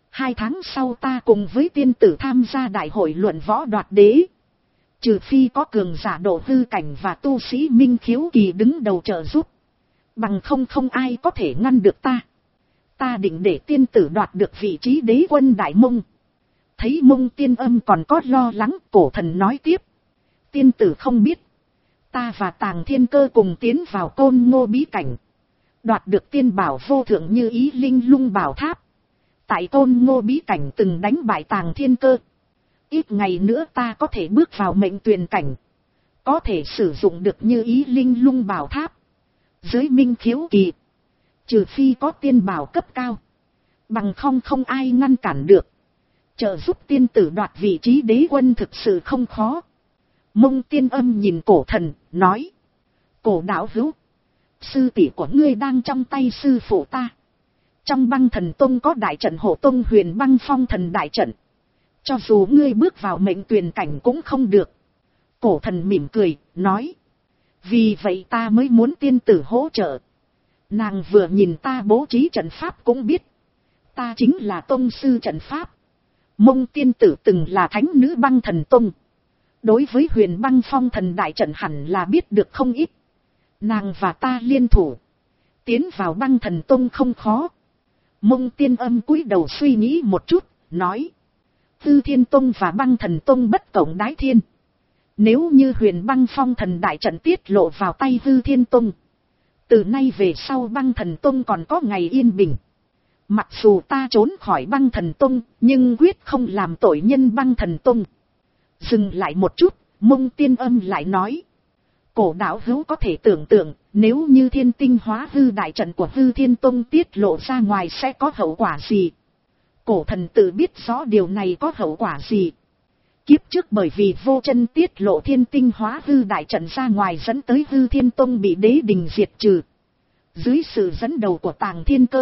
Hai tháng sau ta cùng với tiên tử tham gia đại hội luận võ đoạt đế. Trừ phi có cường giả độ hư cảnh và tu sĩ minh khiếu kỳ đứng đầu trợ giúp. Bằng không không ai có thể ngăn được ta. Ta định để tiên tử đoạt được vị trí đế quân Đại Mông. Thấy Mông Tiên Âm còn có lo lắng, cổ thần nói tiếp. Tiên tử không biết. Ta và Tàng Thiên Cơ cùng tiến vào Côn Ngô bí cảnh. Đoạt được tiên bảo vô thượng như ý linh lung bảo tháp. Tại Côn Ngô bí cảnh từng đánh bại Tàng Thiên Cơ. Ít ngày nữa ta có thể bước vào mệnh tuyền cảnh. Có thể sử dụng được như ý linh lung bảo tháp. Dưới minh khiếu kỳ. Trừ phi có tiên bảo cấp cao. Bằng không không ai ngăn cản được. Trợ giúp tiên tử đoạt vị trí đế quân thực sự không khó. Mông Tiên Âm nhìn cổ thần, nói. Cổ đạo hữu. Sư tỷ của ngươi đang trong tay sư phụ ta. Trong Băng Thần Tông có đại trận hộ tông Huyền Băng Phong Thần đại trận. Cho dù ngươi bước vào mệnh tuyền cảnh cũng không được. Cổ thần mỉm cười, nói. Vì vậy ta mới muốn tiên tử hỗ trợ. Nàng vừa nhìn ta bố trí trận pháp cũng biết. Ta chính là tông sư trận pháp. Mông tiên tử từng là thánh nữ Băng Thần Tông. Đối với Huyền Băng Phong Thần đại trận hẳn là biết được không ít. Nàng và ta liên thủ. Tiến vào Băng Thần Tông không khó. Mông Tiên Âm cúi đầu suy nghĩ một chút, nói. Tư Thiên Tông và Băng Thần Tông bất cộng đái thiên. Nếu như Huyền Băng Phong Thần đại trận tiết lộ vào tay Tư Thiên Tông. Từ nay về sau Băng Thần Tông còn có ngày yên bình. Mặc dù ta trốn khỏi Băng Thần Tông, nhưng quyết không làm tội nhân Băng Thần Tông. Dừng lại một chút, Mông Tiên Âm lại nói. Cổ đạo hữu có thể tưởng tượng, nếu như thiên tinh hóa hư đại trận của Hư Thiên Tông tiết lộ ra ngoài sẽ có hậu quả gì. Cổ thần tự biết rõ điều này có hậu quả gì. Kiếp trước bởi vì vô chân tiết lộ thiên tinh hóa hư đại trận ra ngoài dẫn tới Hư Thiên Tông bị đế đình diệt trừ. Dưới sự dẫn đầu của Tàng Thiên Cơ.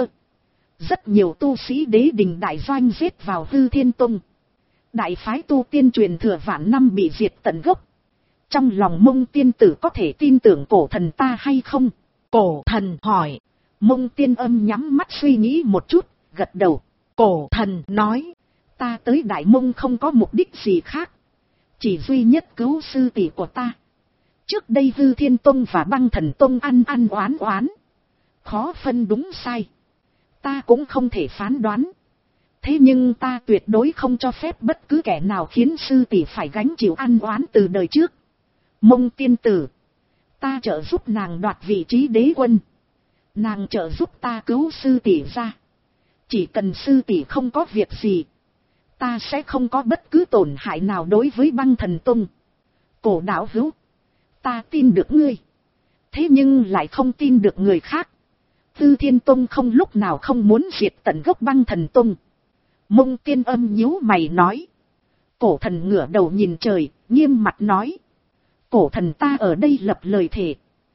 Rất nhiều tu sĩ đế đình đại doanh giết vào Hư Thiên Tông. Đại phái tu tiên truyền thừa vạn năm bị diệt tận gốc. Trong lòng Mông tiên tử có thể tin tưởng cổ thần ta hay không? Cổ thần hỏi. Mông Tiên Âm nhắm mắt suy nghĩ một chút, gật đầu. Cổ thần nói. Ta tới Đại Mông không có mục đích gì khác. Chỉ duy nhất cứu sư tỷ của ta. Trước đây Hư Thiên Tông và Băng Thần Tông ăn ăn oán oán. Khó phân đúng sai. Ta cũng không thể phán đoán. Thế nhưng ta tuyệt đối không cho phép bất cứ kẻ nào khiến sư tỷ phải gánh chịu ăn oán từ đời trước. Mông tiên tử. Ta trợ giúp nàng đoạt vị trí đế quân. Nàng trợ giúp ta cứu sư tỷ ra. Chỉ cần sư tỷ không có việc gì. Ta sẽ không có bất cứ tổn hại nào đối với Băng Thần Tông. Cổ đạo hữu. Ta tin được ngươi. Thế nhưng lại không tin được người khác. Tư Thiên Tông không lúc nào không muốn diệt tận gốc Băng Thần Tông. Mông Tiên Âm nhíu mày nói. Cổ thần ngửa đầu nhìn trời, nghiêm mặt nói. Cổ thần ta ở đây lập lời thề.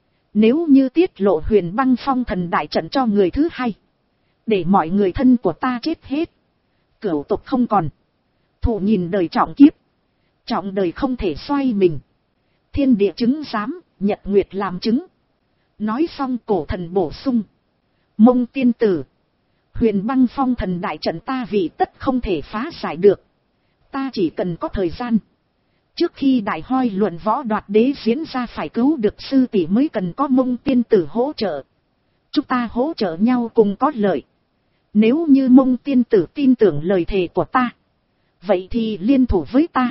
Nếu như tiết lộ Huyền Băng Phong Thần đại trận cho người thứ hai. Để mọi người thân của ta chết hết. Cửu tộc không còn. Thụ nhìn đời trọng kiếp. Trọng đời không thể xoay mình. Thiên địa chứng giám, nhật nguyệt làm chứng. Nói xong cổ thần bổ sung. Mông tiên tử. Huyền Băng Phong Thần đại trận ta vì tất không thể phá giải được. Ta chỉ cần có thời gian. Trước khi đại hoi luận võ đoạt đế diễn ra phải cứu được sư tỷ mới cần có Mông tiên tử hỗ trợ. Chúng ta hỗ trợ nhau cùng có lợi. Nếu như Mông tiên tử tin tưởng lời thề của ta. Vậy thì liên thủ với ta.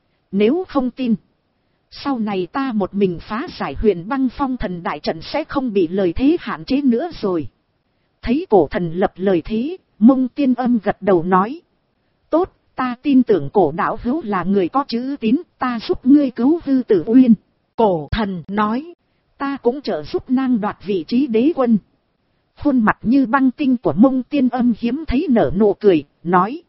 Nếu không tin. Sau này ta một mình phá giải Huyền Băng Phong Thần đại trận sẽ không bị lời thế hạn chế nữa rồi. Thấy cổ thần lập lời thế, Mông Tiên Âm gật đầu nói. Tốt, ta tin tưởng cổ đạo hữu là người có chữ tín, ta giúp ngươi cứu Hư Tử Uyên. Cổ thần nói, ta cũng trợ giúp nàng đoạt vị trí đế quân. Khuôn mặt như băng tinh của Mông Tiên Âm hiếm thấy nở nụ cười, nói.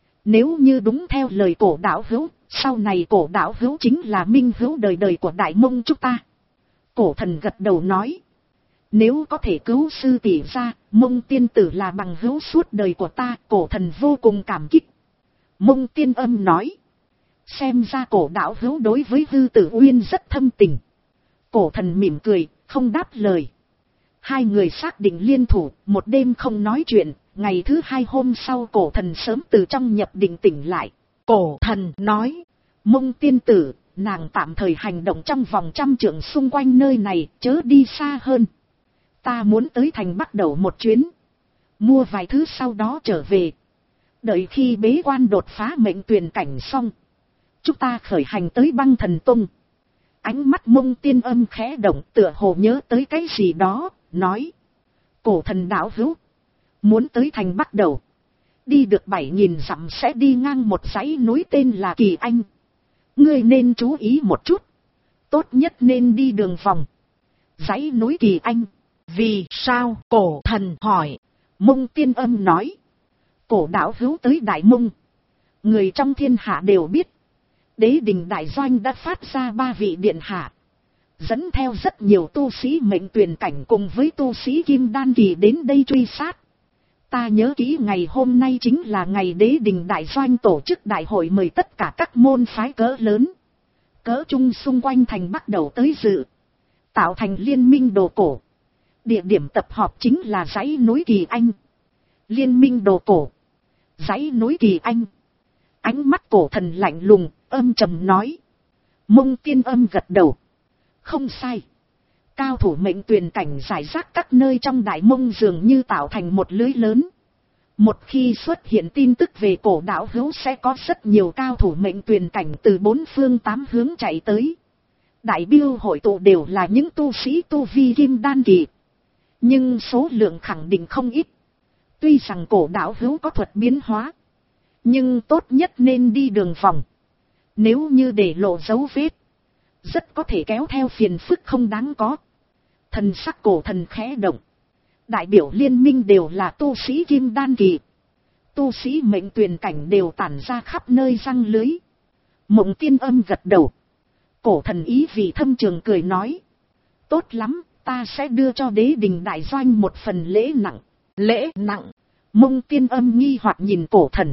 Nếu như đúng theo lời cổ đạo hữu, sau này cổ đạo hữu chính là minh hữu đời đời của Đại Mông chúng ta. Cổ thần gật đầu nói. Nếu có thể cứu sư tỷ ra, Mông tiên tử là bằng hữu suốt đời của ta, cổ thần vô cùng cảm kích. Mông Tiên Âm nói. Xem ra cổ đạo hữu đối với Hư Tử Uyên rất thâm tình. Cổ thần mỉm cười, không đáp lời. Hai người xác định liên thủ, một đêm không nói chuyện, ngày thứ hai hôm sau cổ thần sớm từ trong nhập định tỉnh lại. Cổ thần nói, Mông tiên tử, nàng tạm thời hành động trong vòng trăm trượng xung quanh nơi này, chớ đi xa hơn. Ta muốn tới thành bắt đầu một chuyến, mua vài thứ sau đó trở về. Đợi khi bế quan đột phá mệnh tuyển cảnh xong, chúng ta khởi hành tới Băng Thần Tông. Ánh mắt Mông Tiên Âm khẽ động, tựa hồ nhớ tới cái gì đó, nói. Cổ thần đạo hữu, muốn tới thành bắt đầu, đi được bảy nghìn dặm sẽ đi ngang một dãy núi tên là Kỳ Anh. Ngươi nên chú ý một chút, tốt nhất nên đi đường vòng. Dãy núi Kỳ Anh, vì sao? Cổ thần hỏi. Mông Tiên Âm nói, cổ đạo hữu tới Đại Mông, người trong thiên hạ đều biết. Đế đình đại doanh đã phát ra ba vị điện hạ, dẫn theo rất nhiều tu sĩ mệnh tuyển cảnh cùng với tu sĩ kim đan kỳ đến đây truy sát. Ta nhớ kỹ ngày hôm nay chính là ngày đế đình đại doanh tổ chức đại hội, mời tất cả các môn phái cỡ lớn, cỡ trung xung quanh thành bắt đầu tới dự, tạo thành liên minh đồ cổ. Địa điểm tập họp chính là dãy núi Kỳ Anh. Liên minh đồ cổ, dãy núi Kỳ Anh. Ánh mắt cổ thần lạnh lùng, âm trầm nói. Mông Tiên Âm gật đầu. Không sai. Cao thủ mệnh tuyển cảnh giải rác các nơi trong Đại Mông dường như tạo thành một lưới lớn. Một khi xuất hiện tin tức về cổ đạo hữu sẽ có rất nhiều cao thủ mệnh tuyển cảnh từ bốn phương tám hướng chạy tới. Đại biêu hội tụ đều là những tu sĩ tu vi kim đan kỳ, nhưng số lượng khẳng định không ít. Tuy rằng cổ đạo hữu có thuật biến hóa, nhưng tốt nhất nên đi đường vòng. Nếu như để lộ dấu vết, rất có thể kéo theo phiền phức không đáng có. Thần sắc cổ thần khẽ động. Đại biểu liên minh đều là tu sĩ kim đan kỳ, tu sĩ mệnh tuyển cảnh đều tản ra khắp nơi răng lưới. Mộng Tiên Âm gật đầu. Cổ thần ý vị thâm trường cười nói. Tốt lắm, ta sẽ đưa cho đế đình đại doanh một phần lễ nặng. Lễ nặng? Mông Tiên Âm nghi hoặc nhìn cổ thần.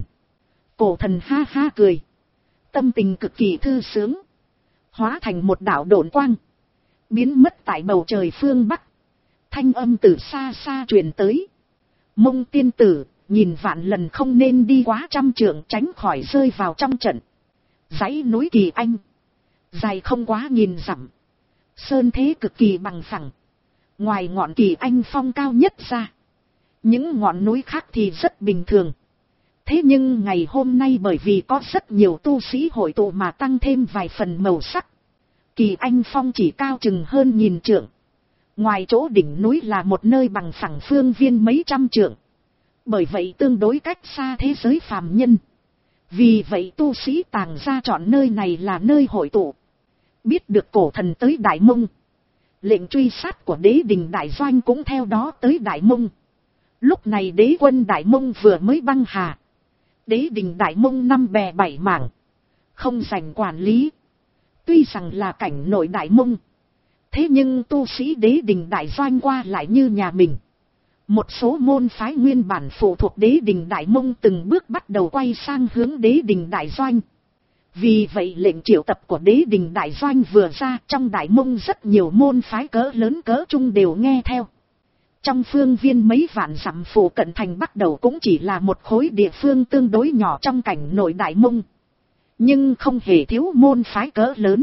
Cổ thần ha ha cười, tâm tình cực kỳ thư sướng, hóa thành một đạo độn quang, biến mất tại bầu trời phương Bắc. Thanh âm từ xa xa truyền tới. Mông tiên tử, nhìn vạn lần không nên đi quá trăm trượng, tránh khỏi rơi vào trong trận. Dãy núi Kỳ Anh, dài không quá nghìn dặm, sơn thế cực kỳ bằng phẳng. Ngoài ngọn Kỳ Anh phong cao nhất ra, những ngọn núi khác thì rất bình thường. Thế nhưng ngày hôm nay bởi vì có rất nhiều tu sĩ hội tụ mà tăng thêm vài phần màu sắc. Kỳ Anh phong chỉ cao chừng hơn nghìn trượng. Ngoài chỗ đỉnh núi là một nơi bằng phẳng phương viên mấy trăm trượng. Bởi vậy tương đối cách xa thế giới phàm nhân. Vì vậy tu sĩ tàng ra chọn nơi này là nơi hội tụ. Biết được cổ thần tới Đại Mông, lệnh truy sát của đế đình đại doanh cũng theo đó tới Đại Mông. Lúc này đế quân Đại Mông vừa mới băng hà. Đế đình Đại Mông năm bè bảy mảng, không dành quản lý. Tuy rằng là cảnh nội Đại Mông, thế nhưng tu sĩ đế đình đại doanh qua lại như nhà mình. Một số môn phái nguyên bản phụ thuộc đế đình Đại Mông từng bước bắt đầu quay sang hướng đế đình đại doanh. Vì vậy lệnh triệu tập của đế đình đại doanh vừa ra, trong Đại Mông rất nhiều môn phái cỡ lớn cỡ trung đều nghe theo. Trong phương viên mấy vạn dặm phụ cận thành bắt đầu cũng chỉ là một khối địa phương tương đối nhỏ trong cảnh nội Đại Mông. Nhưng không hề thiếu môn phái cỡ lớn,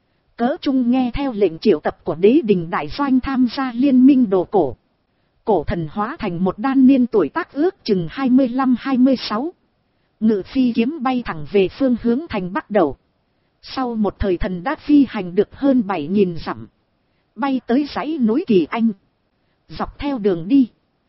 cỡ trung nghe theo lệnh triệu tập của đế đình đại doanh tham gia liên minh đồ cổ. Cổ thần hóa thành một đan niên tuổi tác ước chừng hai mươi lăm hai mươi sáu. Ngự phi kiếm bay thẳng về phương hướng thành bắt đầu. Sau một thời thần đã phi hành được hơn bảy nghìn dặm, bay tới dãy núi Kỳ Anh. Dọc theo đường đi,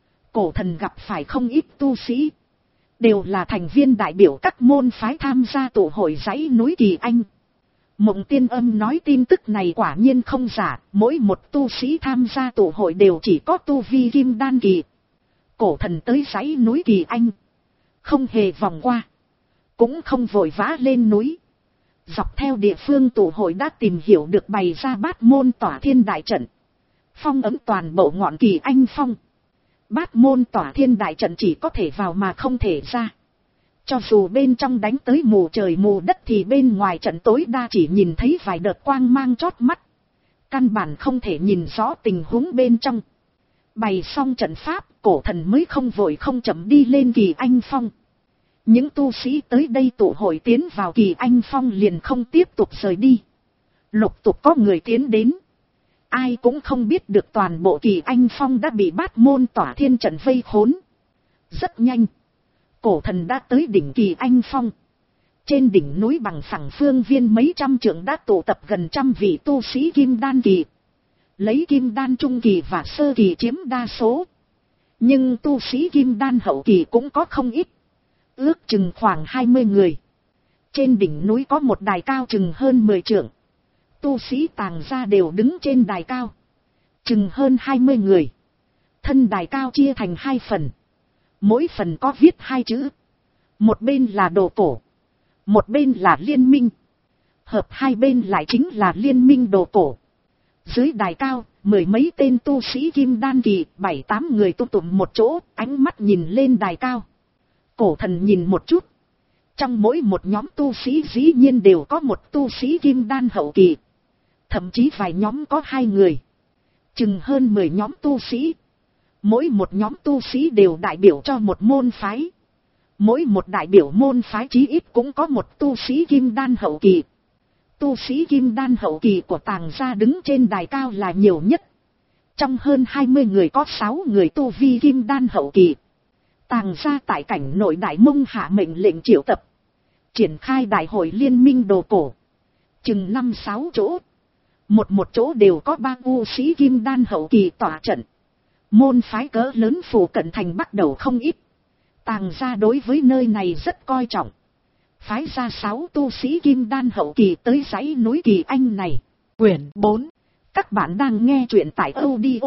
cổ thần gặp phải không ít tu sĩ, đều là thành viên đại biểu các môn phái tham gia tụ hội dãy núi Kỳ Anh. Mộng Tiên Âm nói tin tức này quả nhiên không giả, mỗi một tu sĩ tham gia tụ hội đều chỉ có tu vi kim đan kỳ. Cổ thần tới dãy núi Kỳ Anh, không hề vòng qua, cũng không vội vã lên núi. Dọc theo địa phương tụ hội đã tìm hiểu được bày ra bát môn tỏa thiên đại trận, phong ấm toàn bộ ngọn Kỳ Anh phong. Bát môn tỏa thiên đại trận chỉ có thể vào mà không thể ra. Cho dù bên trong đánh tới mù trời mù đất thì bên ngoài trận tối đa chỉ nhìn thấy vài đợt quang mang chót mắt. Căn bản không thể nhìn rõ tình huống bên trong. Bày xong trận pháp, cổ thần mới không vội không chậm đi lên Kỳ Anh Phong. Những tu sĩ tới đây tụ hội tiến vào Kỳ Anh Phong liền không tiếp tục rời đi. Lục tục có người tiến đến. Ai cũng không biết được toàn bộ Kỳ Anh Phong đã bị Bát Môn Tỏa Thiên trận vây khốn. Rất nhanh, cổ thần đã tới đỉnh Kỳ Anh Phong. Trên đỉnh núi bằng phẳng phương viên mấy trăm trượng đã tụ tập gần trăm vị tu sĩ kim đan kỳ. Lấy kim đan trung kỳ và sơ kỳ chiếm đa số. Nhưng tu sĩ kim đan hậu kỳ cũng có không ít. Ước chừng khoảng hai mươi người. Trên đỉnh núi có một đài cao chừng hơn mười trượng. Tu sĩ Tàng gia đều đứng trên đài cao. Chừng hơn hai mươi người. Thân đài cao chia thành hai phần. Mỗi phần có viết hai chữ. Một bên là đồ cổ. Một bên là liên minh. Hợp hai bên lại chính là liên minh đồ cổ. Dưới đài cao, mười mấy tên tu sĩ kim đan kỳ, bảy tám người tụ tụm một chỗ, ánh mắt nhìn lên đài cao. Cổ thần nhìn một chút. Trong mỗi một nhóm tu sĩ dĩ nhiên đều có một tu sĩ kim đan hậu kỳ. Thậm chí vài nhóm có hai người. Chừng hơn mười nhóm tu sĩ. Mỗi một nhóm tu sĩ đều đại biểu cho một môn phái. Mỗi một đại biểu môn phái chí ít cũng có một tu sĩ kim đan hậu kỳ. Tu sĩ kim đan hậu kỳ của Tàng gia đứng trên đài cao là nhiều nhất. Trong hơn hai mươi người có sáu người tu vi kim đan hậu kỳ. Tàng gia tại cảnh nội Đại Mông hạ mệnh lệnh triệu tập. Triển khai đại hội liên minh đồ cổ. Chừng năm sáu chỗ. Một một chỗ đều có ba tu sĩ kim đan hậu kỳ tỏa trận. Môn phái cỡ lớn phủ cận thành bắt đầu không ít. Tàng gia đối với nơi này rất coi trọng. Phái ra sáu tu sĩ kim đan hậu kỳ tới dãy núi Kỳ Anh này. Quyển bốn. Các bạn đang nghe truyện tại audio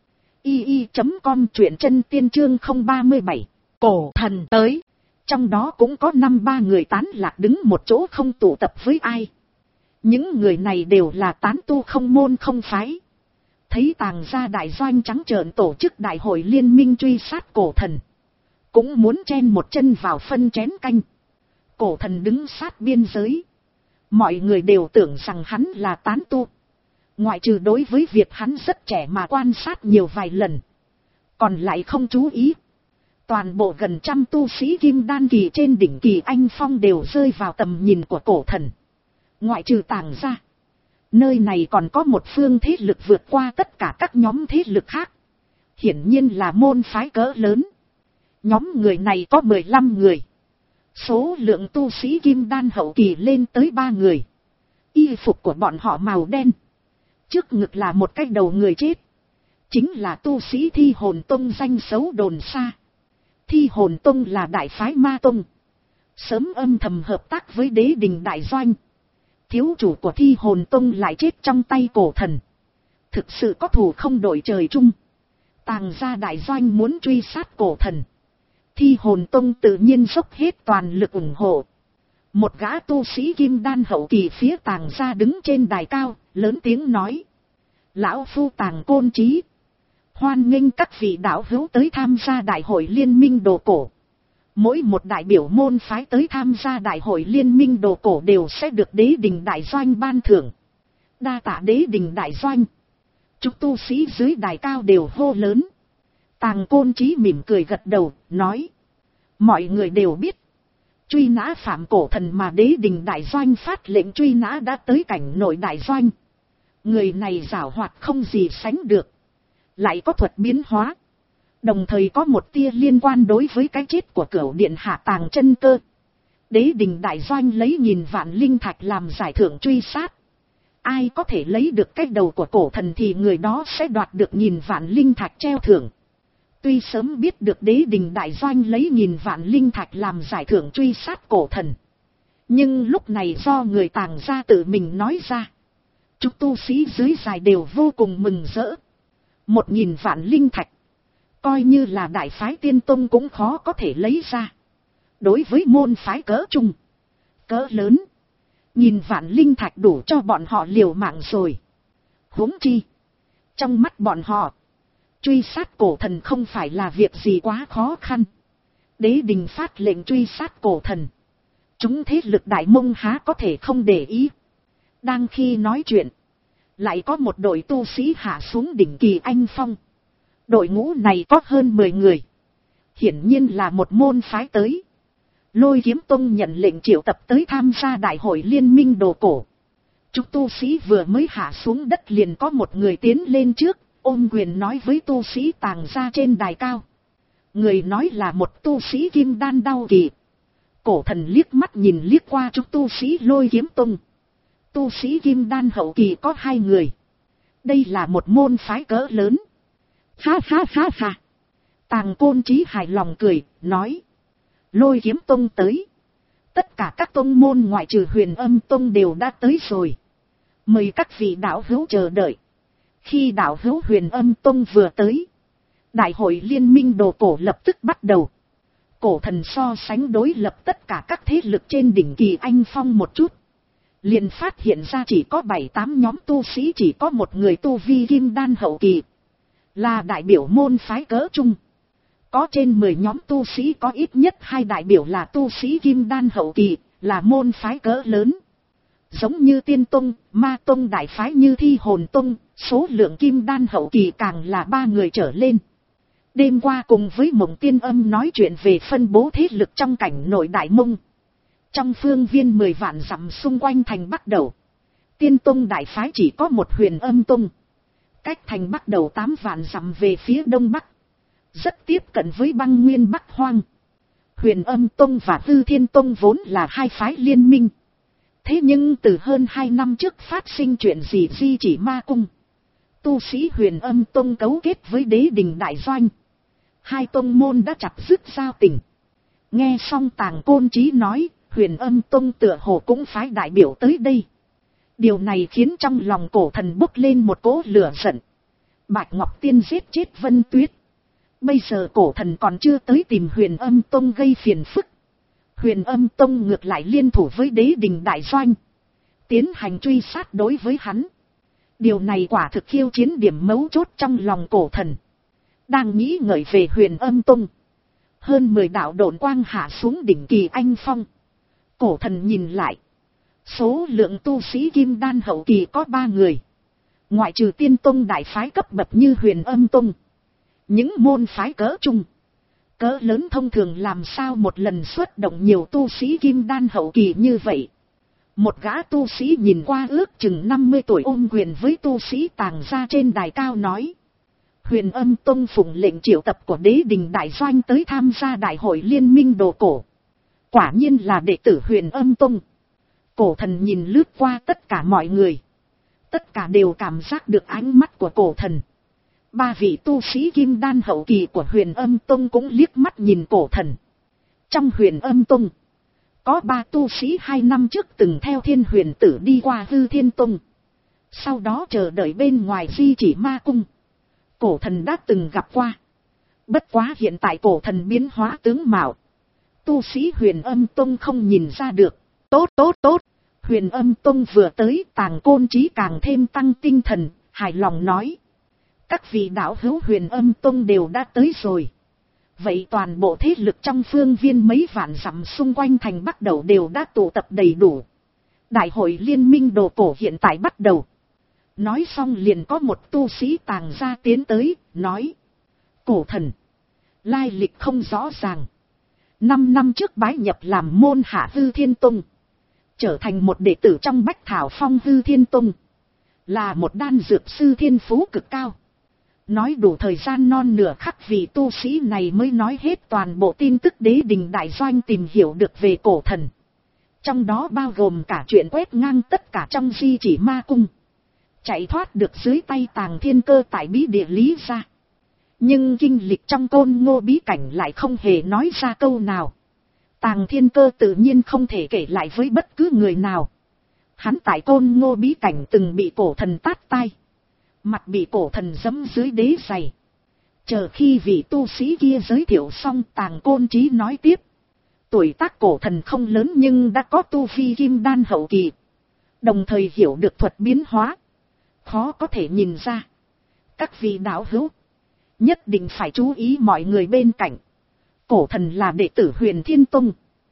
i i chấm com, truyện chân tiên chương không ba bảy. Cổ thần tới. Trong đó cũng có năm ba người tán lạc đứng một chỗ không tụ tập với ai. Những người này đều là tán tu không môn không phái. Thấy Tàng gia đại doanh trắng trợn tổ chức đại hội liên minh truy sát cổ thần. Cũng muốn chen một chân vào phân chén canh. Cổ thần đứng sát biên giới. Mọi người đều tưởng rằng hắn là tán tu. Ngoại trừ đối với việc hắn rất trẻ mà quan sát nhiều vài lần. Còn lại không chú ý. Toàn bộ gần trăm tu sĩ kim đan kỳ trên đỉnh Kỳ Anh Phong đều rơi vào tầm nhìn của cổ thần. Ngoại trừ Tàng gia. Nơi này còn có một phương thế lực vượt qua tất cả các nhóm thế lực khác. Hiển nhiên là môn phái cỡ lớn. Nhóm người này có mười lăm người. Số lượng tu sĩ kim đan hậu kỳ lên tới ba người. Y phục của bọn họ màu đen. Trước ngực là một cái đầu người chết. Chính là tu sĩ Thi Hồn Tông danh xấu đồn xa. Thi Hồn Tông là đại phái ma tông. Sớm âm thầm hợp tác với đế đình đại doanh. Thiếu chủ của Thi Hồn Tông lại chết trong tay cổ thần. Thực sự có thù không đội trời chung. Tàng gia đại doanh muốn truy sát cổ thần. Thi Hồn Tông tự nhiên dốc hết toàn lực ủng hộ. Một gã tu sĩ kim đan hậu kỳ phía Tàng gia đứng trên đài cao, lớn tiếng nói. Lão phu Tàng Côn Trí. Hoan nghênh các vị đạo hữu tới tham gia đại hội liên minh đồ cổ. Mỗi một đại biểu môn phái tới tham gia đại hội liên minh đồ cổ đều sẽ được đế đình đại doanh ban thưởng. Đa tạ đế đình đại doanh. Chúng tu sĩ dưới đài cao đều hô lớn. Tàng Côn Trí mỉm cười gật đầu, nói. Mọi người đều biết. Truy nã phạm cổ thần mà đế đình đại doanh phát lệnh truy nã đã tới cảnh nội đại doanh. Người này giảo hoạt không gì sánh được. Lại có thuật biến hóa. Đồng thời có một tia liên quan đối với cái chết của Cửu điện hạ Tàng Chân Cơ. Đế đình đại doanh lấy nghìn vạn linh thạch làm giải thưởng truy sát. Ai có thể lấy được cái đầu của cổ thần thì người đó sẽ đoạt được nghìn vạn linh thạch treo thưởng. Tuy sớm biết được đế đình đại doanh lấy nghìn vạn linh thạch làm giải thưởng truy sát cổ thần. Nhưng lúc này do người Tàng gia tự mình nói ra. Chúng tu sĩ dưới dài đều vô cùng mừng rỡ. Một nghìn vạn linh thạch. Coi như là đại phái tiên tông cũng khó có thể lấy ra. Đối với môn phái cỡ trung, cỡ lớn, nghìn vạn linh thạch đủ cho bọn họ liều mạng rồi. Huống chi, trong mắt bọn họ, truy sát cổ thần không phải là việc gì quá khó khăn. Đế đình phát lệnh truy sát cổ thần. Chúng thế lực Đại Mông há có thể không để ý. Đang khi nói chuyện, lại có một đội tu sĩ hạ xuống đỉnh Kỳ Anh Phong. Đội ngũ này có hơn mười người. Hiển nhiên là một môn phái tới. Lôi Kiếm Tông nhận lệnh triệu tập tới tham gia đại hội liên minh đồ cổ. Chúng tu sĩ vừa mới hạ xuống đất liền có một người tiến lên trước, ôm quyền nói với tu sĩ tàng ra trên đài cao. Người nói là một tu sĩ kim đan đau kỳ. Cổ thần liếc mắt nhìn liếc qua chúng tu sĩ Lôi Kiếm Tông. Tu sĩ kim đan hậu kỳ có hai người. Đây là một môn phái cỡ lớn. Ha ha ha ha. Tàng Côn Chí hài lòng cười, nói. Lôi Kiếm Tông tới. Tất cả các tông môn ngoại trừ Huyền Âm Tông đều đã tới rồi. Mời các vị đạo hữu chờ đợi. Khi đạo hữu Huyền Âm Tông vừa tới, đại hội liên minh đồ cổ lập tức bắt đầu. Cổ thần so sánh đối lập tất cả các thế lực trên đỉnh Kỳ Anh Phong một chút. Liền phát hiện ra chỉ có bảy tám nhóm tu sĩ, chỉ có một người tu vi kim đan hậu kỳ. Là đại biểu môn phái cỡ trung. Có trên mười nhóm tu sĩ có ít nhất hai đại biểu là tu sĩ kim đan hậu kỳ, là môn phái cỡ lớn. Giống như Tiên Tông, Ma Tông đại phái như Thi Hồn Tông, số lượng kim đan hậu kỳ càng là ba người trở lên. Đêm qua cùng với Mộng Tiên Âm nói chuyện về phân bố thế lực trong cảnh nội Đại Mông. Trong phương viên mười vạn dặm xung quanh thành Bắc Đầu, Tiên Tông đại phái chỉ có một Huyền Âm Tông. Cách thành Bắc Đầu tám vạn dặm về phía đông bắc, rất tiếp cận với băng nguyên Bắc Hoang. Huyền Âm Tông và Hư Thiên Tông vốn là hai phái liên minh. Thế nhưng từ hơn hai năm trước phát sinh chuyện gì di chỉ ma cung. Tu sĩ Huyền Âm Tông cấu kết với Đế Đình Đại Doanh. Hai tông môn đã chặt dứt giao tình. Nghe xong Tàng Côn Chí nói, Huyền Âm Tông tựa hồ cũng phái đại biểu tới đây. Điều này khiến trong lòng cổ thần bốc lên một cỗ lửa giận. Bạch Ngọc Tiên giết chết Vân Tuyết. Bây giờ cổ thần còn chưa tới tìm Huyền Âm Tông gây phiền phức. Huyền Âm Tông ngược lại liên thủ với Đế Đình Đại Doanh, tiến hành truy sát đối với hắn. Điều này quả thực khiêu chiến điểm mấu chốt trong lòng cổ thần. Đang nghĩ ngợi về Huyền Âm Tông, hơn mười đạo độn quang hạ xuống đỉnh Kỳ Anh Phong. Cổ thần nhìn lại, số lượng tu sĩ kim đan hậu kỳ có ba người. Ngoại trừ Tiên Tông đại phái cấp bậc như Huyền Âm Tông, những môn phái cỡ trung, cỡ lớn thông thường làm sao một lần xuất động nhiều tu sĩ kim đan hậu kỳ như vậy. Một gã tu sĩ nhìn qua ước chừng năm mươi tuổi ôm quyền với tu sĩ tàng ra trên đài cao nói. Huyền Âm Tông phụng lệnh triệu tập của Đế Đình Đại Doanh tới tham gia đại hội liên minh đồ cổ. Quả nhiên là đệ tử Huyền Âm Tông. Cổ thần nhìn lướt qua tất cả mọi người. Tất cả đều cảm giác được ánh mắt của cổ thần. Ba vị tu sĩ kim đan hậu kỳ của Huyền Âm Tông cũng liếc mắt nhìn cổ thần. Trong Huyền Âm Tông, có ba tu sĩ hai năm trước từng theo Thiên Huyền Tử đi qua Hư Thiên Tông. Sau đó chờ đợi bên ngoài di chỉ ma cung. Cổ thần đã từng gặp qua. Bất quá hiện tại cổ thần biến hóa tướng mạo. Tu sĩ Huyền Âm Tông không nhìn ra được. Tốt tốt tốt. Huyền Âm Tông vừa tới, Tàng Côn Chí càng thêm tăng tinh thần, hài lòng nói. Các vị đạo hữu Huyền Âm Tông đều đã tới rồi. Vậy toàn bộ thế lực trong phương viên mấy vạn dặm xung quanh thành Bắc Đầu đều đã tụ tập đầy đủ. Đại hội liên minh đồ cổ hiện tại bắt đầu. Nói xong liền có một tu sĩ tàng ra tiến tới, nói. Cổ thần, lai lịch không rõ ràng. Năm năm trước bái nhập làm môn hạ Hư Thiên Tông. Trở thành một đệ tử trong Bách Thảo Phong Hư Thiên Tông. Là một đan dược sư thiên phú cực cao. Nói đủ thời gian non nửa khắc vì tu sĩ này mới nói hết toàn bộ tin tức Đế Đình Đại Doanh tìm hiểu được về cổ thần. Trong đó bao gồm cả chuyện quét ngang tất cả trong di chỉ ma cung. Chạy thoát được dưới tay Tàng Thiên Cơ tại bí địa lý ra. Nhưng kinh lịch trong Côn Ngô bí cảnh lại không hề nói ra câu nào. Tàng Thiên Cơ tự nhiên không thể kể lại với bất cứ người nào. Hắn tại Côn Ngô bí cảnh từng bị cổ thần tát tai. Mặt bị cổ thần giẫm dưới đế giày. Chờ khi vị tu sĩ kia giới thiệu xong, Tàng Côn Chí nói tiếp. Tuổi tác cổ thần không lớn nhưng đã có tu vi kim đan hậu kỳ. Đồng thời hiểu được thuật biến hóa. Khó có thể nhìn ra. Các vị đạo hữu, nhất định phải chú ý mọi người bên cạnh. Cổ thần là đệ tử Huyền Thiên Tông.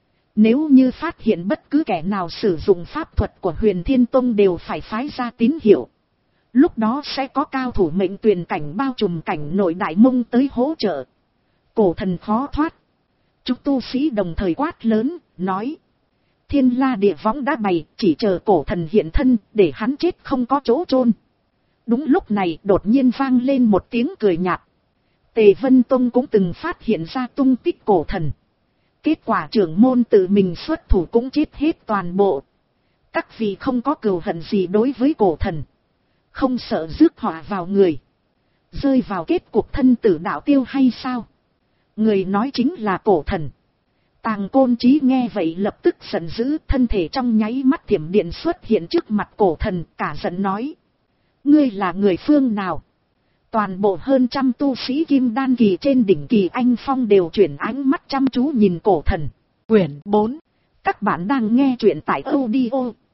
Nếu như phát hiện bất cứ kẻ nào sử dụng pháp thuật của Huyền Thiên Tông đều phải phái ra tín hiệu. Lúc đó sẽ có cao thủ mệnh tuyền cảnh bao trùm cảnh nội đại mông tới hỗ trợ. Cổ thần khó thoát. Chúng tu sĩ đồng thời quát lớn, nói. Thiên la địa võng đã bày, chỉ chờ cổ thần hiện thân, để hắn chết không có chỗ chôn. Đúng lúc này đột nhiên vang lên một tiếng cười nhạt. Tề Vân Tông cũng từng phát hiện ra tung tích cổ thần. Kết quả trưởng môn tự mình xuất thủ cũng chết hết toàn bộ. Các vị không có cừu hận gì đối với cổ thần. Không sợ rước họa vào người. Rơi vào kết cục thân tử đạo tiêu hay sao? Người nói chính là cổ thần. Tàng Côn Chí nghe vậy lập tức giận dữ, thân thể trong nháy mắt thiểm điện xuất hiện trước mặt cổ thần, cả giận nói. Ngươi là người phương nào? Toàn bộ hơn trăm tu sĩ kim đan kỳ trên đỉnh Kỳ Anh Phong đều chuyển ánh mắt chăm chú nhìn cổ thần. Quyển bốn. Các bạn đang nghe truyện tại audio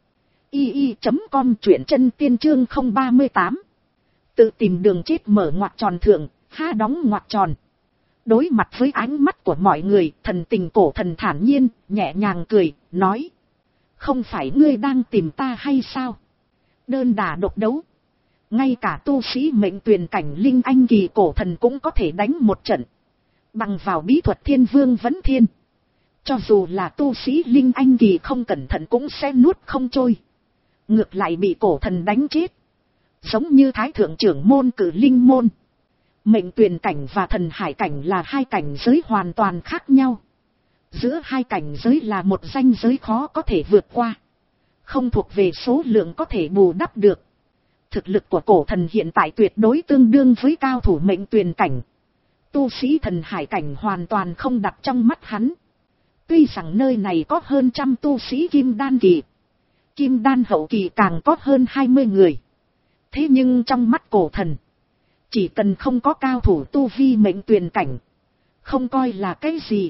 i i chấm com, truyện chân tiên chương không ba mươi tám. Tự tìm đường chết mở ngoặc tròn thượng, há đóng ngoặc tròn. Đối mặt với ánh mắt của mọi người, thần tình cổ thần thản nhiên, nhẹ nhàng cười, nói. Không phải ngươi đang tìm ta hay sao? Đơn đả độc đấu. Ngay cả tu sĩ mệnh tuyền cảnh linh anh kỳ cổ thần cũng có thể đánh một trận. Bằng vào bí thuật thiên vương vấn thiên. Cho dù là tu sĩ linh anh kỳ không cẩn thận cũng sẽ nuốt không trôi. Ngược lại bị cổ thần đánh chết. Giống như thái thượng trưởng môn cử linh môn. Mệnh tuyền cảnh và thần hải cảnh là hai cảnh giới hoàn toàn khác nhau. Giữa hai cảnh giới là một ranh giới khó có thể vượt qua. Không thuộc về số lượng có thể bù đắp được. Thực lực của cổ thần hiện tại tuyệt đối tương đương với cao thủ mệnh tuyền cảnh. Tu sĩ thần hải cảnh hoàn toàn không đặt trong mắt hắn. Tuy rằng nơi này có hơn trăm tu sĩ kim đan kỳ. Kim đan hậu kỳ càng có hơn hai mươi người. Thế nhưng trong mắt cổ thần, chỉ cần không có cao thủ tu vi mệnh tuyền cảnh, không coi là cái gì.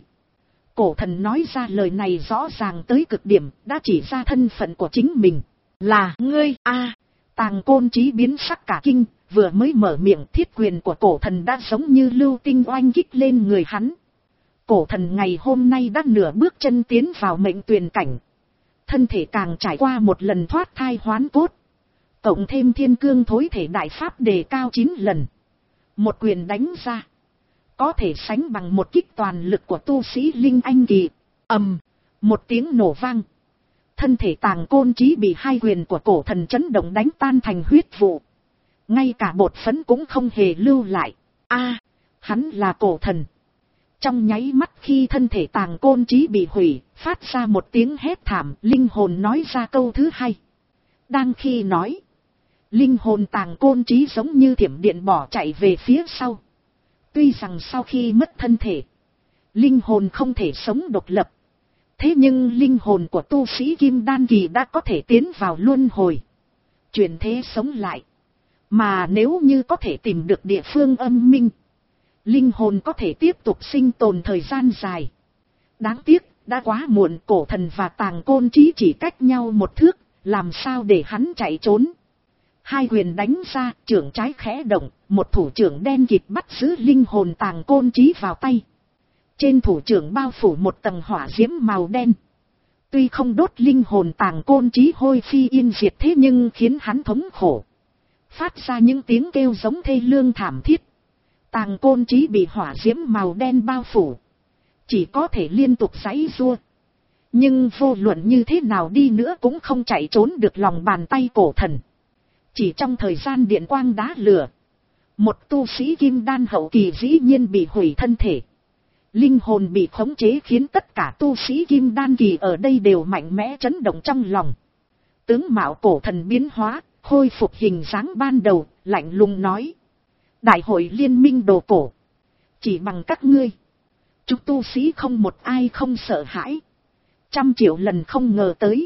Cổ thần nói ra lời này rõ ràng tới cực điểm, đã chỉ ra thân phận của chính mình. Là ngươi a à. Tàng Côn Chí biến sắc cả kinh, vừa mới mở miệng thiết quyền của cổ thần đã giống như lưu tinh oanh kích lên người hắn. Cổ thần ngày hôm nay đã nửa bước chân tiến vào mệnh tuyền cảnh. Thân thể càng trải qua một lần thoát thai hoán cốt. Cộng thêm thiên cương thối thể đại pháp đề cao chín lần. Một quyền đánh ra. Có thể sánh bằng một kích toàn lực của tu sĩ linh anh kỳ. Ầm, một tiếng nổ vang. Thân thể Tàng Côn Chí bị hai quyền của cổ thần chấn động đánh tan thành huyết vụ. Ngay cả bột phấn cũng không hề lưu lại. A, à, hắn là cổ thần. Trong nháy mắt khi thân thể Tàng Côn Chí bị hủy, phát ra một tiếng hét thảm, linh hồn nói ra câu thứ hai. Đang khi nói, linh hồn Tàng Côn Chí giống như thiểm điện bỏ chạy về phía sau. Tuy rằng sau khi mất thân thể, linh hồn không thể sống độc lập. Thế nhưng linh hồn của tu sĩ kim đan kỳ đã có thể tiến vào luân hồi. Chuyển thế sống lại. Mà nếu như có thể tìm được địa phương âm minh, linh hồn có thể tiếp tục sinh tồn thời gian dài. Đáng tiếc, đã quá muộn, cổ thần và Tàng Côn Chí chỉ cách nhau một thước, làm sao để hắn chạy trốn. Hai quyền đánh ra, trưởng trái khẽ động, một thủ trưởng đen kịt bắt giữ linh hồn Tàng Côn Chí vào tay. Trên thủ trưởng bao phủ một tầng hỏa diễm màu đen. Tuy không đốt linh hồn Tàng Côn Chí hôi phi yên diệt thế nhưng khiến hắn thống khổ. Phát ra những tiếng kêu giống thê lương thảm thiết. Tàng Côn Chí bị hỏa diễm màu đen bao phủ. Chỉ có thể liên tục giãy giụa. Nhưng vô luận như thế nào đi nữa cũng không chạy trốn được lòng bàn tay cổ thần. Chỉ trong thời gian điện quang đá lửa, một tu sĩ kim đan hậu kỳ dĩ nhiên bị hủy thân thể. Linh hồn bị khống chế khiến tất cả tu sĩ kim đan kỳ ở đây đều mạnh mẽ chấn động trong lòng. Tướng mạo cổ thần biến hóa, khôi phục hình dáng ban đầu, lạnh lùng nói. Đại hội liên minh đồ cổ. Chỉ bằng các ngươi, chúng tu sĩ không một ai không sợ hãi. Trăm triệu lần không ngờ tới.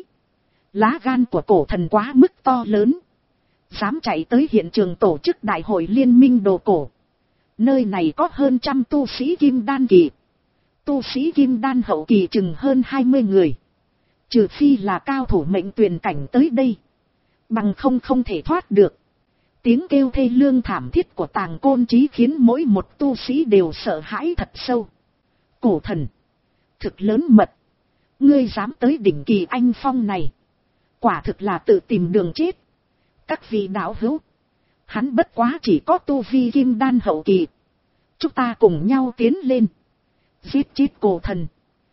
Lá gan của cổ thần quá mức to lớn. Dám chạy tới hiện trường tổ chức đại hội liên minh đồ cổ. Nơi này có hơn trăm tu sĩ kim đan kỳ. Tu sĩ kim đan hậu kỳ chừng hơn hai mươi người. Trừ phi là cao thủ mệnh tuyền cảnh tới đây. Bằng không không thể thoát được. Tiếng kêu thê lương thảm thiết của Tàng Côn Chí khiến mỗi một tu sĩ đều sợ hãi thật sâu. Cổ thần, thực lớn mật. Ngươi dám tới đỉnh Kỳ Anh Phong này. Quả thực là tự tìm đường chết. Các vị đạo hữu, Hắn bất quá chỉ có tu vi kim đan hậu kỳ. Chúng ta cùng nhau tiến lên. Giết chết cổ thần.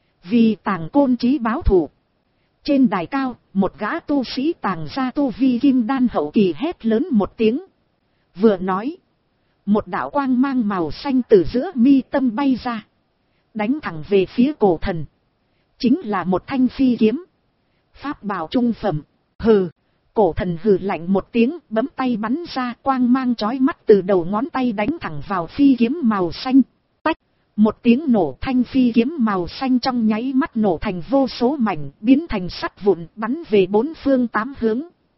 Vì Tàng Côn Chí báo thù. Trên đài cao, một gã tu sĩ Tàng gia tu vi kim đan hậu kỳ hét lớn một tiếng. Vừa nói. Một đạo quang mang màu xanh từ giữa mi tâm bay ra. Đánh thẳng về phía cổ thần. Chính là một thanh phi kiếm. Pháp bảo trung phẩm. Hừ. Cổ thần hừ lạnh một tiếng, bấm tay bắn ra, quang mang chói mắt từ đầu ngón tay đánh thẳng vào phi kiếm màu xanh. Tách. Một tiếng nổ, thanh phi kiếm màu xanh trong nháy mắt nổ thành vô số mảnh, biến thành sắt vụn, bắn về bốn phương tám hướng.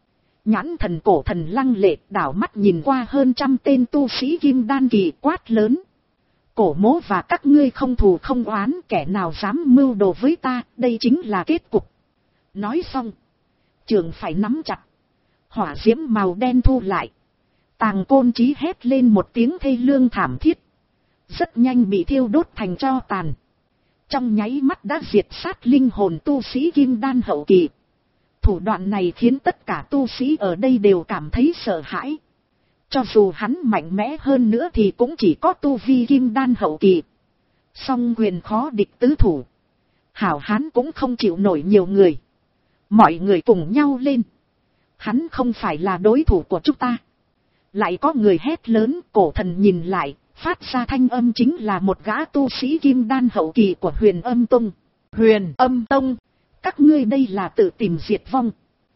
Nhãn thần cổ thần lăng lệ, đảo mắt nhìn qua hơn trăm tên tu sĩ kim đan kỳ, quát lớn. Cổ mỗ và các ngươi không thù không oán, kẻ nào dám mưu đồ với ta, đây chính là kết cục. Nói xong, trường phải nắm chặt. Hỏa diễm màu đen thu lại. Tàng Côn Chí hét lên một tiếng thê lương thảm thiết. Rất nhanh bị thiêu đốt thành tro tàn. Trong nháy mắt đã diệt sát linh hồn tu sĩ kim đan hậu kỳ. Thủ đoạn này khiến tất cả tu sĩ ở đây đều cảm thấy sợ hãi. Cho dù hắn mạnh mẽ hơn nữa thì cũng chỉ có tu vi kim đan hậu kỳ. Song quyền khó địch tứ thủ. Hảo hán cũng không chịu nổi nhiều người. Mọi người cùng nhau lên. Hắn không phải là đối thủ của chúng ta. Lại có người hét lớn, cổ thần nhìn lại, phát ra thanh âm chính là một gã tu sĩ kim đan hậu kỳ của Huyền Âm Tông. Huyền Âm Tông, các ngươi đây là tự tìm diệt vong.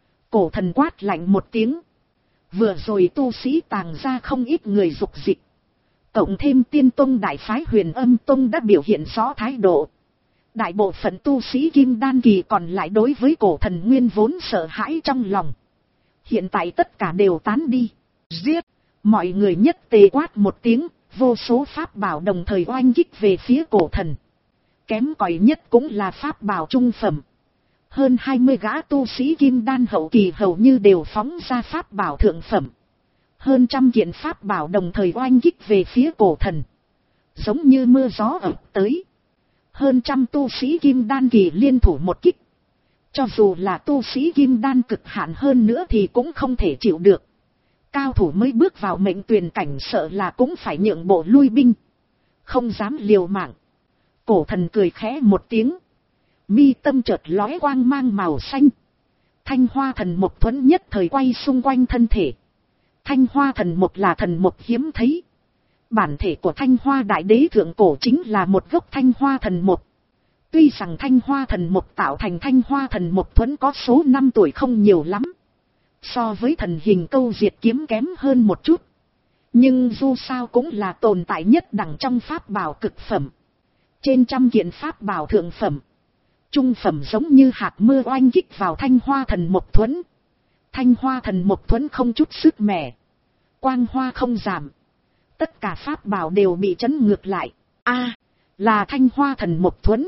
Cổ thần quát lạnh một tiếng. Vừa rồi tu sĩ Tàng gia không ít người dục dịch. Cộng thêm Tiên Tông đại phái Huyền Âm Tông đã biểu hiện rõ thái độ. Đại bộ phận tu sĩ kim đan kỳ còn lại đối với cổ thần nguyên vốn sợ hãi trong lòng. Hiện tại tất cả đều tán đi. Giết! Mọi người nhất tề quát một tiếng, vô số pháp bảo đồng thời oanh kích về phía cổ thần. Kém cỏi nhất cũng là pháp bảo trung phẩm. Hơn hai mươi gã tu sĩ kim đan hậu kỳ hầu như đều phóng ra pháp bảo thượng phẩm. Hơn trăm kiện pháp bảo đồng thời oanh kích về phía cổ thần. Giống như mưa gió ập tới. Hơn trăm tu sĩ kim đan kỳ liên thủ một kích. Cho dù là tu sĩ kim đan cực hạn hơn nữa thì cũng không thể chịu được. Cao thủ mới bước vào mệnh tuyền cảnh sợ là cũng phải nhượng bộ lui binh. Không dám liều mạng. Cổ thần cười khẽ một tiếng. Mi tâm chợt lóe quang mang màu xanh. Thanh hoa thần mộc thuẫn nhất thời quay xung quanh thân thể. Thanh hoa thần mộc là thần mộc hiếm thấy. Bản thể của thanh hoa đại đế thượng cổ chính là một gốc thanh hoa thần mộc. Tuy rằng thanh hoa thần mộc tạo thành thanh hoa thần mộc thuẫn có số năm tuổi không nhiều lắm. So với thần hình câu diệt kiếm kém hơn một chút. Nhưng dù sao cũng là tồn tại nhất đẳng trong pháp bảo cực phẩm. Trên trăm kiện pháp bảo thượng phẩm. Trung phẩm giống như hạt mưa oanh kích vào thanh hoa thần mộc thuẫn. Thanh hoa thần mộc thuẫn không chút sức mẻ. Quang hoa không giảm. Tất cả pháp bảo đều bị chấn ngược lại. A, là thanh hoa thần mộc thuẫn.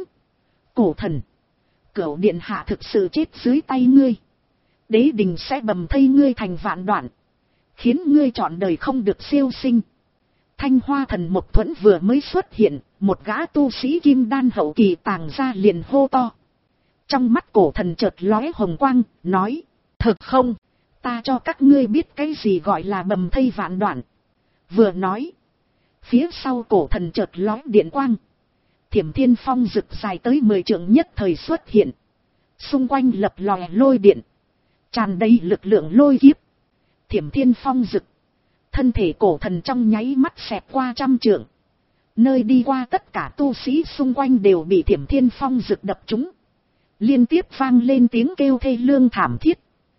Cổ thần. Cửu điện hạ thực sự chết dưới tay ngươi. Đế đình sẽ bầm thây ngươi thành vạn đoạn. Khiến ngươi trọn đời không được siêu sinh. Thanh hoa thần mộc thuẫn vừa mới xuất hiện. Một gã tu sĩ kim đan hậu kỳ Tàng gia liền hô to. Trong mắt cổ thần chợt lóe hồng quang. Nói. Thực không. Ta cho các ngươi biết cái gì gọi là bầm thây vạn đoạn. Vừa nói. Phía sau cổ thần chợt lóe điện quang. Thiểm thiên phong rực dài tới mười trượng nhất thời xuất hiện. Xung quanh lập lòe lôi điện. Tràn đầy lực lượng lôi kiếp. Thiểm thiên phong rực. Thân thể cổ thần trong nháy mắt xẹt qua trăm trượng. Nơi đi qua tất cả tu sĩ xung quanh đều bị thiểm thiên phong rực đập trúng. Liên tiếp vang lên tiếng kêu thê lương thảm thiết.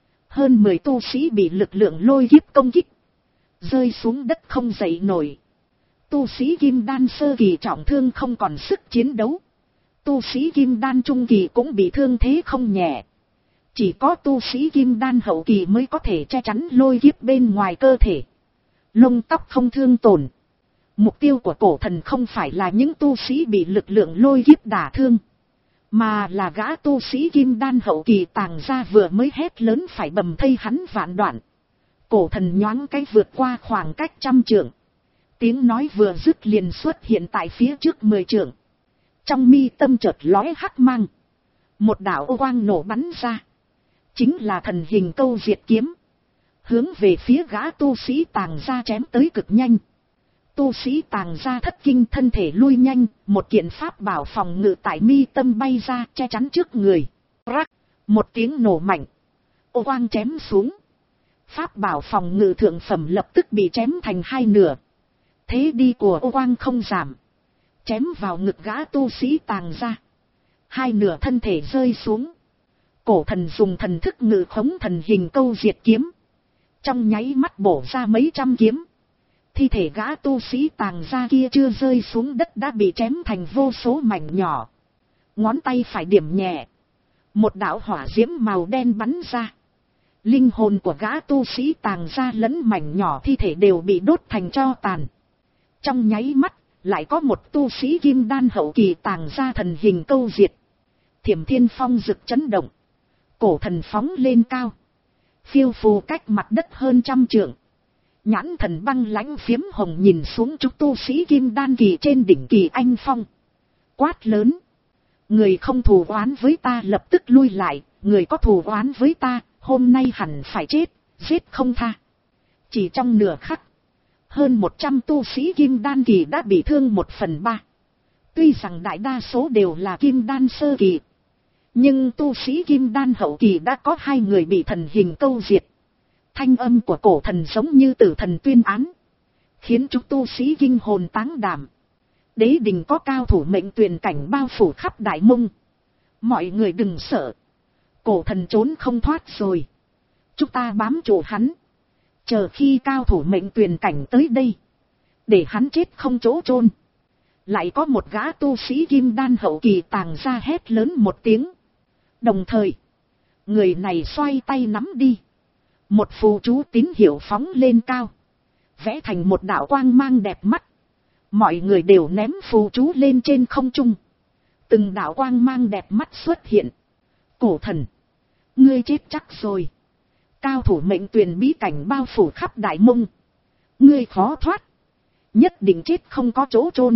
Hơn mười tu sĩ bị lực lượng lôi kiếp công kích. Rơi xuống đất không dậy nổi. Tu sĩ kim đan sơ kỳ trọng thương không còn sức chiến đấu. Tu sĩ kim đan trung kỳ cũng bị thương thế không nhẹ. Chỉ có tu sĩ kim đan hậu kỳ mới có thể che chắn lôi kiếp bên ngoài cơ thể. Lông tóc không thương tổn. Mục tiêu của cổ thần không phải là những tu sĩ bị lực lượng lôi kiếp đả thương. Mà là gã tu sĩ kim đan hậu kỳ Tàng gia vừa mới hét lớn phải bầm thây hắn vạn đoạn. Cổ thần nhoáng cái vượt qua khoảng cách trăm trượng. Tiếng nói vừa dứt liền xuất hiện tại phía trước mười trượng. Trong mi tâm chợt lóe hắc mang. Một đạo ô quang nổ bắn ra. Chính là thần hình câu diệt kiếm. hướng về phía gã tu sĩ Tàng gia chém tới cực nhanh. Tu sĩ Tàng gia thất kinh, thân thể lui nhanh, một kiện pháp bảo phòng ngự tại mi tâm bay ra che chắn trước người. Rắc, một tiếng nổ mạnh, ô quang chém xuống. Pháp bảo phòng ngự thượng phẩm lập tức bị chém thành hai nửa. Thế đi của ô quang không giảm, chém vào ngực gã tu sĩ Tàng gia. Hai nửa thân thể rơi xuống. Cổ thần dùng thần thức ngự khống thần hình câu diệt kiếm, trong nháy mắt bổ ra mấy trăm kiếm. Thi thể gã tu sĩ Tàng gia kia chưa rơi xuống đất đã bị chém thành vô số mảnh nhỏ. Ngón tay phải điểm nhẹ, một đạo hỏa diễm màu đen bắn ra. Linh hồn của gã tu sĩ Tàng gia lẫn mảnh nhỏ thi thể đều bị đốt thành tro tàn. Trong nháy mắt, lại có một tu sĩ kim đan hậu kỳ Tàng gia thần hình câu diệt. Thiểm thiên phong rực chấn động. Cổ thần phóng lên cao, phiêu phù cách mặt đất hơn trăm trượng. Nhãn thần băng lãnh phiếm hồng nhìn xuống chúng tu sĩ kim đan kỳ trên đỉnh Kỳ Anh Phong. Quát lớn: người không thù oán với ta lập tức lui lại, người có thù oán với ta, hôm nay hẳn phải chết, giết không tha. Chỉ trong nửa khắc, hơn một trăm tu sĩ kim đan kỳ đã bị thương một phần ba. Tuy rằng đại đa số đều là kim đan sơ kỳ, nhưng tu sĩ kim đan hậu kỳ đã có hai người bị thần hình câu diệt. Thanh âm của cổ thần giống như tử thần tuyên án, khiến chúng tu sĩ kinh hồn táng đảm. Đế đình có cao thủ mệnh tuyền cảnh bao phủ khắp Đại Mông. Mọi người đừng sợ, cổ thần trốn không thoát rồi. Chúng ta bám trụ hắn, chờ khi cao thủ mệnh tuyền cảnh tới đây, để hắn chết không chỗ chôn. Lại có một gã tu sĩ kim đan hậu kỳ Tàng gia hét lớn một tiếng. Đồng thời, người này xoay tay nắm đi. Một phù chú tín hiệu phóng lên cao, vẽ thành một đạo quang mang đẹp mắt. Mọi người đều ném phù chú lên trên không trung. Từng đạo quang mang đẹp mắt xuất hiện. Cổ thần, ngươi chết chắc rồi. Cao thủ mệnh tuyền bí cảnh bao phủ khắp Đại Mông, ngươi khó thoát, nhất định chết không có chỗ chôn.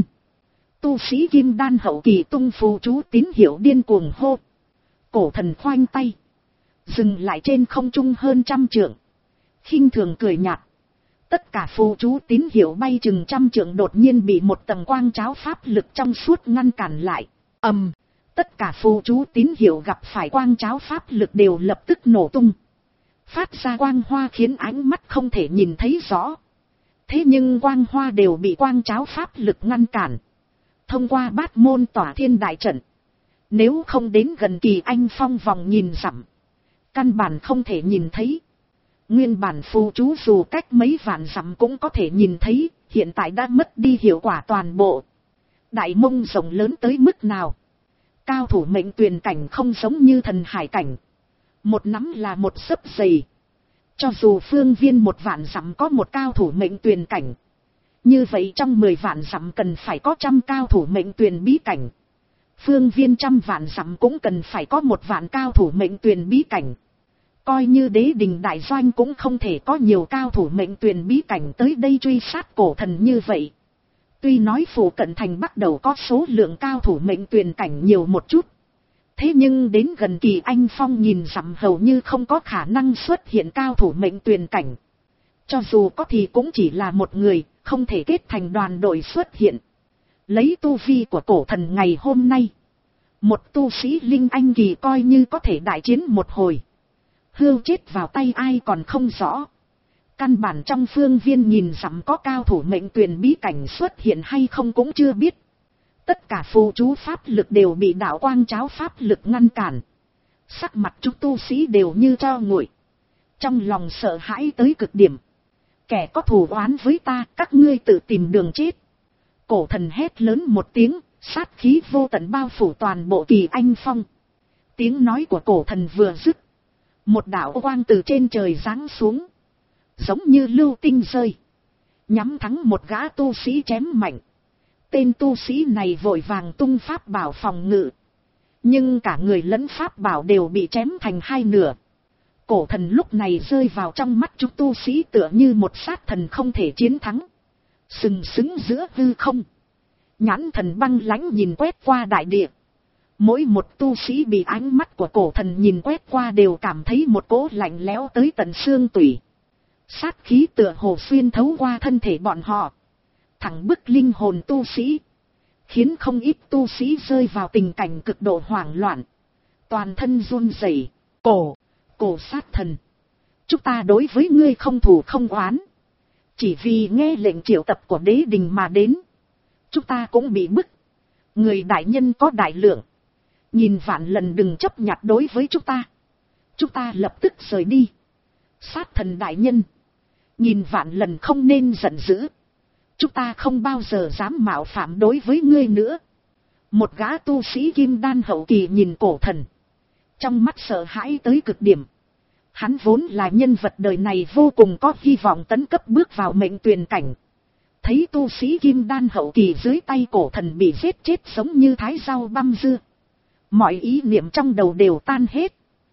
Tu sĩ kim đan hậu kỳ tung phù chú tín hiệu điên cuồng hô. Cổ thần khoanh tay, dừng lại trên không trung hơn trăm trượng, khinh thường cười nhạt. Tất cả phù chú tín hiệu bay chừng trăm trượng đột nhiên bị một tầng quang cháo pháp lực trong suốt ngăn cản lại. Ầm, tất cả phù chú tín hiệu gặp phải quang cháo pháp lực đều lập tức nổ tung, phát ra quang hoa khiến ánh mắt không thể nhìn thấy rõ. Thế nhưng quang hoa đều bị quang cháo pháp lực ngăn cản. Thông qua bát môn tỏa thiên đại trận, nếu không đến gần Kỳ Anh Phong vòng nhìn dặm, căn bản không thể nhìn thấy. Nguyên bản phù chú dù cách mấy vạn dặm cũng có thể nhìn thấy, hiện tại đã mất đi hiệu quả toàn bộ. Đại Mông rộng lớn tới mức nào? Cao thủ mệnh tuyền cảnh không giống như thần hải cảnh, một nắm là một xấp dày. Cho dù phương viên một vạn dặm có một cao thủ mệnh tuyền cảnh, như vậy trong mười vạn dặm cần phải có trăm cao thủ mệnh tuyền bí cảnh. Phương viên trăm vạn dặm cũng cần phải có một vạn cao thủ mệnh tuyền bí cảnh. Coi như đế đình đại doanh cũng không thể có nhiều cao thủ mệnh tuyền bí cảnh tới đây truy sát cổ thần như vậy. Tuy nói phủ cận thành bắt đầu có số lượng cao thủ mệnh tuyền cảnh nhiều một chút, thế nhưng đến gần Kỳ Anh Phong nhìn dặm hầu như không có khả năng xuất hiện cao thủ mệnh tuyền cảnh. Cho dù có thì cũng chỉ là một người, không thể kết thành đoàn đội xuất hiện. Lấy tu vi của cổ thần ngày hôm nay, một tu sĩ linh anh kỳ coi như có thể đại chiến một hồi, hưu chết vào tay ai còn không rõ. Căn bản trong phương viên nhìn dặm có cao thủ mệnh tuyền bí cảnh xuất hiện hay không cũng chưa biết. Tất cả phù chú pháp lực đều bị đạo quang cháo pháp lực ngăn cản. Sắc mặt chúng tu sĩ đều như tro nguội, trong lòng sợ hãi tới cực điểm. Kẻ có thù oán với ta, các ngươi tự tìm đường chết. Cổ thần hét lớn một tiếng, sát khí vô tận bao phủ toàn bộ Kỳ Anh Phong. Tiếng nói của cổ thần vừa dứt, một đạo quang từ trên trời giáng xuống, giống như lưu tinh rơi, nhắm thẳng một gã tu sĩ chém mạnh. Tên tu sĩ này vội vàng tung pháp bảo phòng ngự, nhưng cả người lẫn pháp bảo đều bị chém thành hai nửa. Cổ thần lúc này rơi vào trong mắt chúng tu sĩ tựa như một sát thần không thể chiến thắng, sừng sững giữa hư không. Nhãn thần băng lãnh nhìn quét qua đại địa. Mỗi một tu sĩ bị ánh mắt của cổ thần nhìn quét qua đều cảm thấy một cỗ lạnh lẽo tới tận xương tủy. Sát khí tựa hồ xuyên thấu qua thân thể bọn họ, thẳng bức linh hồn tu sĩ, khiến không ít tu sĩ rơi vào tình cảnh cực độ hoảng loạn, toàn thân run rẩy. Cổ, cổ sát thần, chúng ta đối với ngươi không thù không oán, chỉ vì nghe lệnh triệu tập của đế đình mà đến. Chúng ta cũng bị bức. Người đại nhân có đại lượng, nhìn vạn lần đừng chấp nhặt đối với chúng ta. Chúng ta lập tức rời đi. Sát thần đại nhân, nhìn vạn lần không nên giận dữ. Chúng ta không bao giờ dám mạo phạm đối với ngươi nữa. Một gã tu sĩ kim đan hậu kỳ nhìn cổ thần, trong mắt sợ hãi tới cực điểm. Hắn vốn là nhân vật đời này vô cùng có hy vọng tấn cấp bước vào mệnh tuyền cảnh. Thấy tu sĩ kim đan hậu kỳ dưới tay cổ thần bị giết chết giống như thái rau băm dưa, mọi ý niệm trong đầu đều tan hết.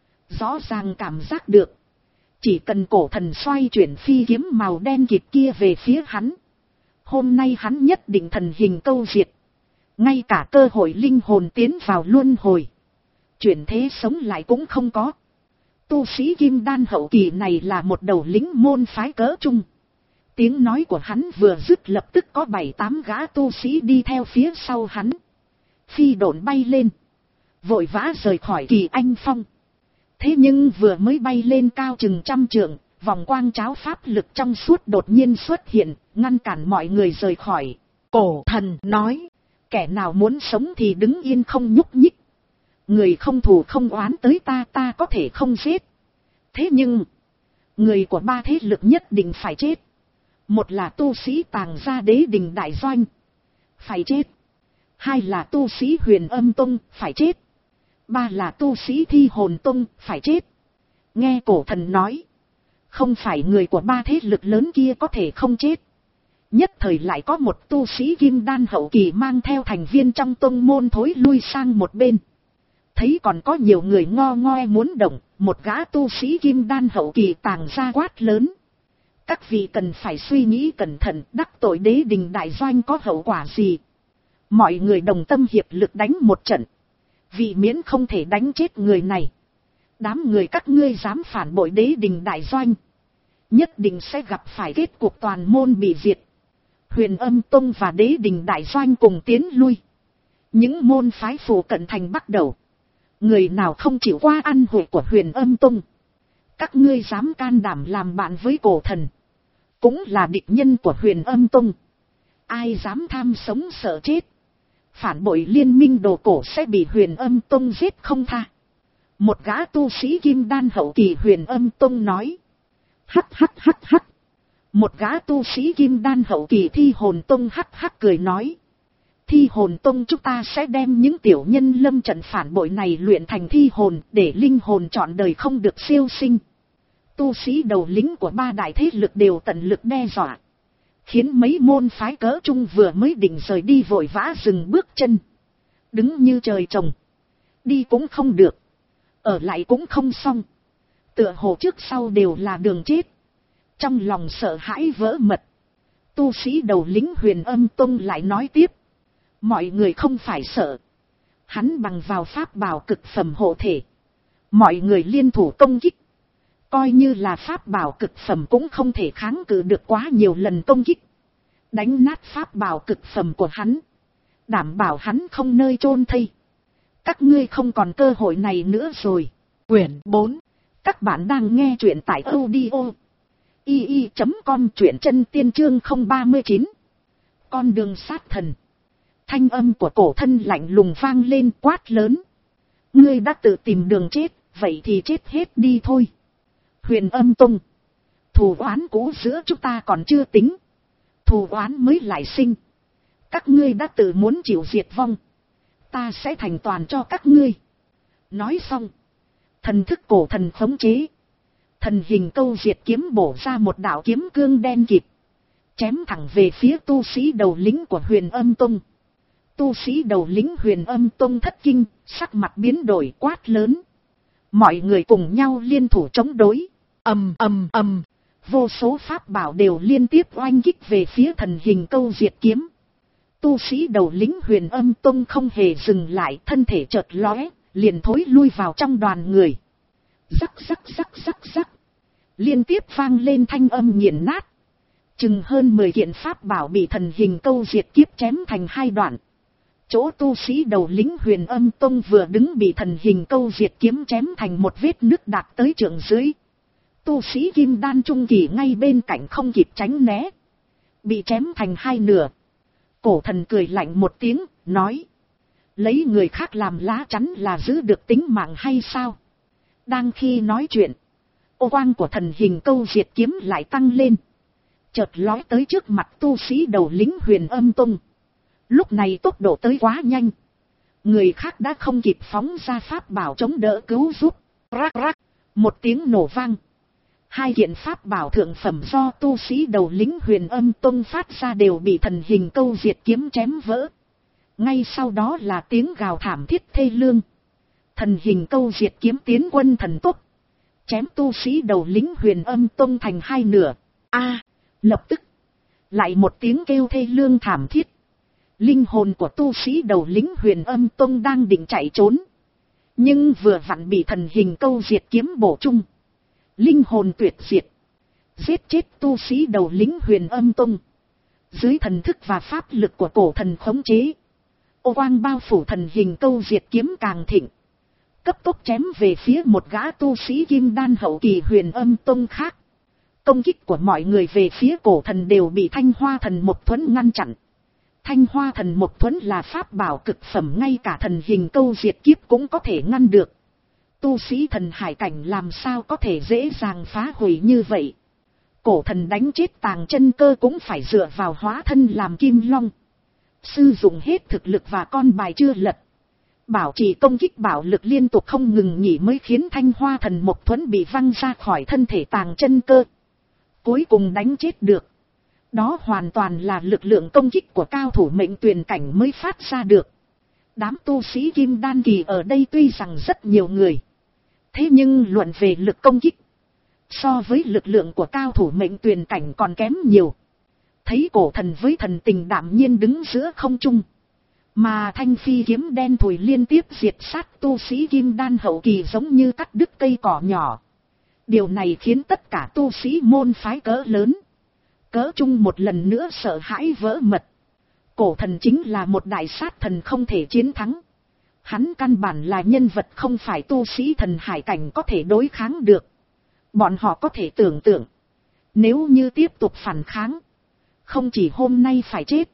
Rõ ràng cảm giác được, chỉ cần cổ thần xoay chuyển phi kiếm màu đen kịt kia về phía hắn, hôm nay hắn nhất định thần hình câu diệt. Ngay cả cơ hội linh hồn tiến vào luân hồi, chuyển thế sống lại cũng không có. Tu sĩ kim đan hậu kỳ này là một đầu lĩnh môn phái cỡ trung. Tiếng nói của hắn vừa dứt lập tức có bảy tám gã tu sĩ đi theo phía sau hắn. Phi độn bay lên, vội vã rời khỏi Kỳ Anh Phong. Thế nhưng vừa mới bay lên cao chừng trăm trượng, vòng quang cháo pháp lực trong suốt đột nhiên xuất hiện, ngăn cản mọi người rời khỏi. Cổ thần nói, kẻ nào muốn sống thì đứng yên không nhúc nhích. Người không thù không oán tới ta, ta có thể không giết. Thế nhưng, người của ba thế lực nhất định phải chết. Một là tu sĩ Tàng Gia Đế Đình Đại Doanh, phải chết. Hai là tu sĩ Huyền Âm Tông, phải chết. Ba là tu sĩ Thi Hồn Tông, phải chết. Nghe cổ thần nói, không phải người của ba thế lực lớn kia có thể không chết. Nhất thời lại có một tu sĩ kim đan hậu kỳ mang theo thành viên trong tông môn thối lui sang một bên. Thấy còn có nhiều người ngo ngoe muốn động, một gã tu sĩ kim đan hậu kỳ Tàng Gia quát lớn. Các vị cần phải suy nghĩ cẩn thận, đắc tội Đế Đình Đại Doanh có hậu quả gì. Mọi người đồng tâm hiệp lực đánh một trận, vì miễn không thể đánh chết người này. Đám người các ngươi dám phản bội Đế Đình Đại Doanh, nhất định sẽ gặp phải kết cục toàn môn bị diệt. Huyền Âm Tông và Đế Đình Đại Doanh cùng tiến lui. Những môn phái phụ cận thành bắt đầu. Người nào không chịu qua ăn hội của Huyền Âm Tông, các ngươi dám can đảm làm bạn với cổ thần, cũng là địch nhân của Huyền Âm Tông. Ai dám tham sống sợ chết, phản bội liên minh đồ cổ sẽ bị Huyền Âm Tông giết không tha. Một gã tu sĩ kim đan hậu kỳ Huyền Âm Tông nói. Hắc hắc hắc hắc. Một gã tu sĩ kim đan hậu kỳ Thi Hồn Tông hắc hắc cười nói. Thi Hồn Tông chúng ta sẽ đem những tiểu nhân lâm trận phản bội này luyện thành thi hồn, để linh hồn trọn đời không được siêu sinh. Tu sĩ đầu lĩnh của ba đại thế lực đều tận lực đe dọa, khiến mấy môn phái cỡ trung vừa mới định rời đi vội vã dừng bước chân. Đứng như trời trồng, đi cũng không được, ở lại cũng không xong. Tựa hồ trước sau đều là đường chết. Trong lòng sợ hãi vỡ mật, tu sĩ đầu lĩnh Huyền Âm Tông lại nói tiếp. Mọi người không phải sợ. Hắn bằng vào pháp bảo cực phẩm hộ thể, mọi người liên thủ công kích. Coi như là pháp bảo cực phẩm cũng không thể kháng cự được quá nhiều lần công kích. Đánh nát pháp bảo cực phẩm của hắn, đảm bảo hắn không nơi chôn thây. Các ngươi không còn cơ hội này nữa rồi. Quyển bốn. Các bạn đang nghe truyện tại audio i i chấm com, truyện chân tiên chương không ba mươi chín. Con đường sát thần. Thanh âm của cổ thân lạnh lùng vang lên quát lớn. Ngươi đã tự tìm đường chết, vậy thì chết hết đi thôi. Huyền Âm Tông, thù oán cũ giữa chúng ta còn chưa tính, thù oán mới lại sinh. Các ngươi đã tự muốn chịu diệt vong, ta sẽ thành toàn cho các ngươi. Nói xong, thần thức cổ thần khống chế, thần hình câu diệt kiếm bổ ra một đạo kiếm cương đen kịt, chém thẳng về phía tu sĩ đầu lĩnh của Huyền Âm Tông. Tu sĩ đầu lĩnh Huyền Âm Tông thất kinh, sắc mặt biến đổi quát lớn. Mọi người cùng nhau liên thủ chống đối. Ầm ầm ầm, vô số pháp bảo đều liên tiếp oanh kích về phía thần hình câu diệt kiếm. Tu sĩ đầu lĩnh Huyền Âm Tông không hề dừng lại, thân thể chợt lóe, liền thối lui vào trong đoàn người. Rắc rắc rắc rắc rắc. Liên tiếp vang lên thanh âm nghiền nát. Chừng hơn mười kiện pháp bảo bị thần hình câu diệt kiếp chém thành hai đoạn. Chỗ tu sĩ đầu lính Huyền Âm Tông vừa đứng bị thần hình câu diệt kiếm chém thành một vết nứt đạt tới trượng dưới. Tu sĩ kim đan trung kỳ ngay bên cạnh không kịp tránh né, bị chém thành hai nửa. Cổ thần cười lạnh một tiếng, nói: lấy người khác làm lá chắn là giữ được tính mạng hay sao? Đang khi nói chuyện, ô quang của thần hình câu diệt kiếm lại tăng lên, chợt lói tới trước mặt tu sĩ đầu lính Huyền Âm Tông. Lúc này tốc độ tới quá nhanh, người khác đã không kịp phóng ra pháp bảo chống đỡ cứu giúp. Rắc rắc, một tiếng nổ vang. Hai kiện pháp bảo thượng phẩm do tu sĩ đầu lính Huyền Âm Tông phát ra đều bị thần hình câu diệt kiếm chém vỡ. Ngay sau đó là tiếng gào thảm thiết thê lương. Thần hình câu diệt kiếm tiến quân thần tốc, chém tu sĩ đầu lính Huyền Âm Tông thành hai nửa. A, lập tức lại một tiếng kêu thê lương thảm thiết. Linh hồn của tu sĩ đầu lính Huyền Âm Tông đang định chạy trốn, nhưng vừa vặn bị thần hình câu diệt kiếm bổ chung. Linh hồn tuyệt diệt, giết chết tu sĩ đầu lính Huyền Âm Tông. Dưới thần thức và pháp lực của cổ thần khống chế, ô quang bao phủ thần hình câu diệt kiếm càng thịnh, cấp tốc chém về phía một gã tu sĩ kim đan hậu kỳ Huyền Âm Tông khác. Công kích của mọi người về phía cổ thần đều bị Thanh Hoa Thần Mộc Thuẫn ngăn chặn. Thanh Hoa Thần Mộc Thuẫn là pháp bảo cực phẩm, ngay cả thần hình câu diệt kiếp cũng có thể ngăn được. Tu sĩ thần hải cảnh làm sao có thể dễ dàng phá hủy như vậy. Cổ thần đánh chết Tàng Chân Cơ cũng phải dựa vào hóa thân làm kim long, sử dụng hết thực lực và con bài chưa lật, bảo trì công kích bảo lực liên tục không ngừng nghỉ mới khiến Thanh Hoa Thần Mộc Thuẫn bị văng ra khỏi thân thể Tàng Chân Cơ, cuối cùng đánh chết được. Đó hoàn toàn là lực lượng công kích của cao thủ mệnh tuyền cảnh mới phát ra được. Đám tu sĩ kim đan kỳ ở đây tuy rằng rất nhiều người, thế nhưng luận về lực công kích, so với lực lượng của cao thủ mệnh tuyền cảnh còn kém nhiều. Thấy cổ thần với thần tình đạm nhiên đứng giữa không trung, mà thanh phi kiếm đen thùi liên tiếp diệt sát tu sĩ kim đan hậu kỳ giống như cắt đứt cây cỏ nhỏ. Điều này khiến tất cả tu sĩ môn phái cỡ lớn, cỡ chung một lần nữa sợ hãi vỡ mật. Cổ thần chính là một đại sát thần không thể chiến thắng. Hắn căn bản là nhân vật không phải tu sĩ thần hải cảnh có thể đối kháng được. Bọn họ có thể tưởng tượng, nếu như tiếp tục phản kháng, không chỉ hôm nay phải chết,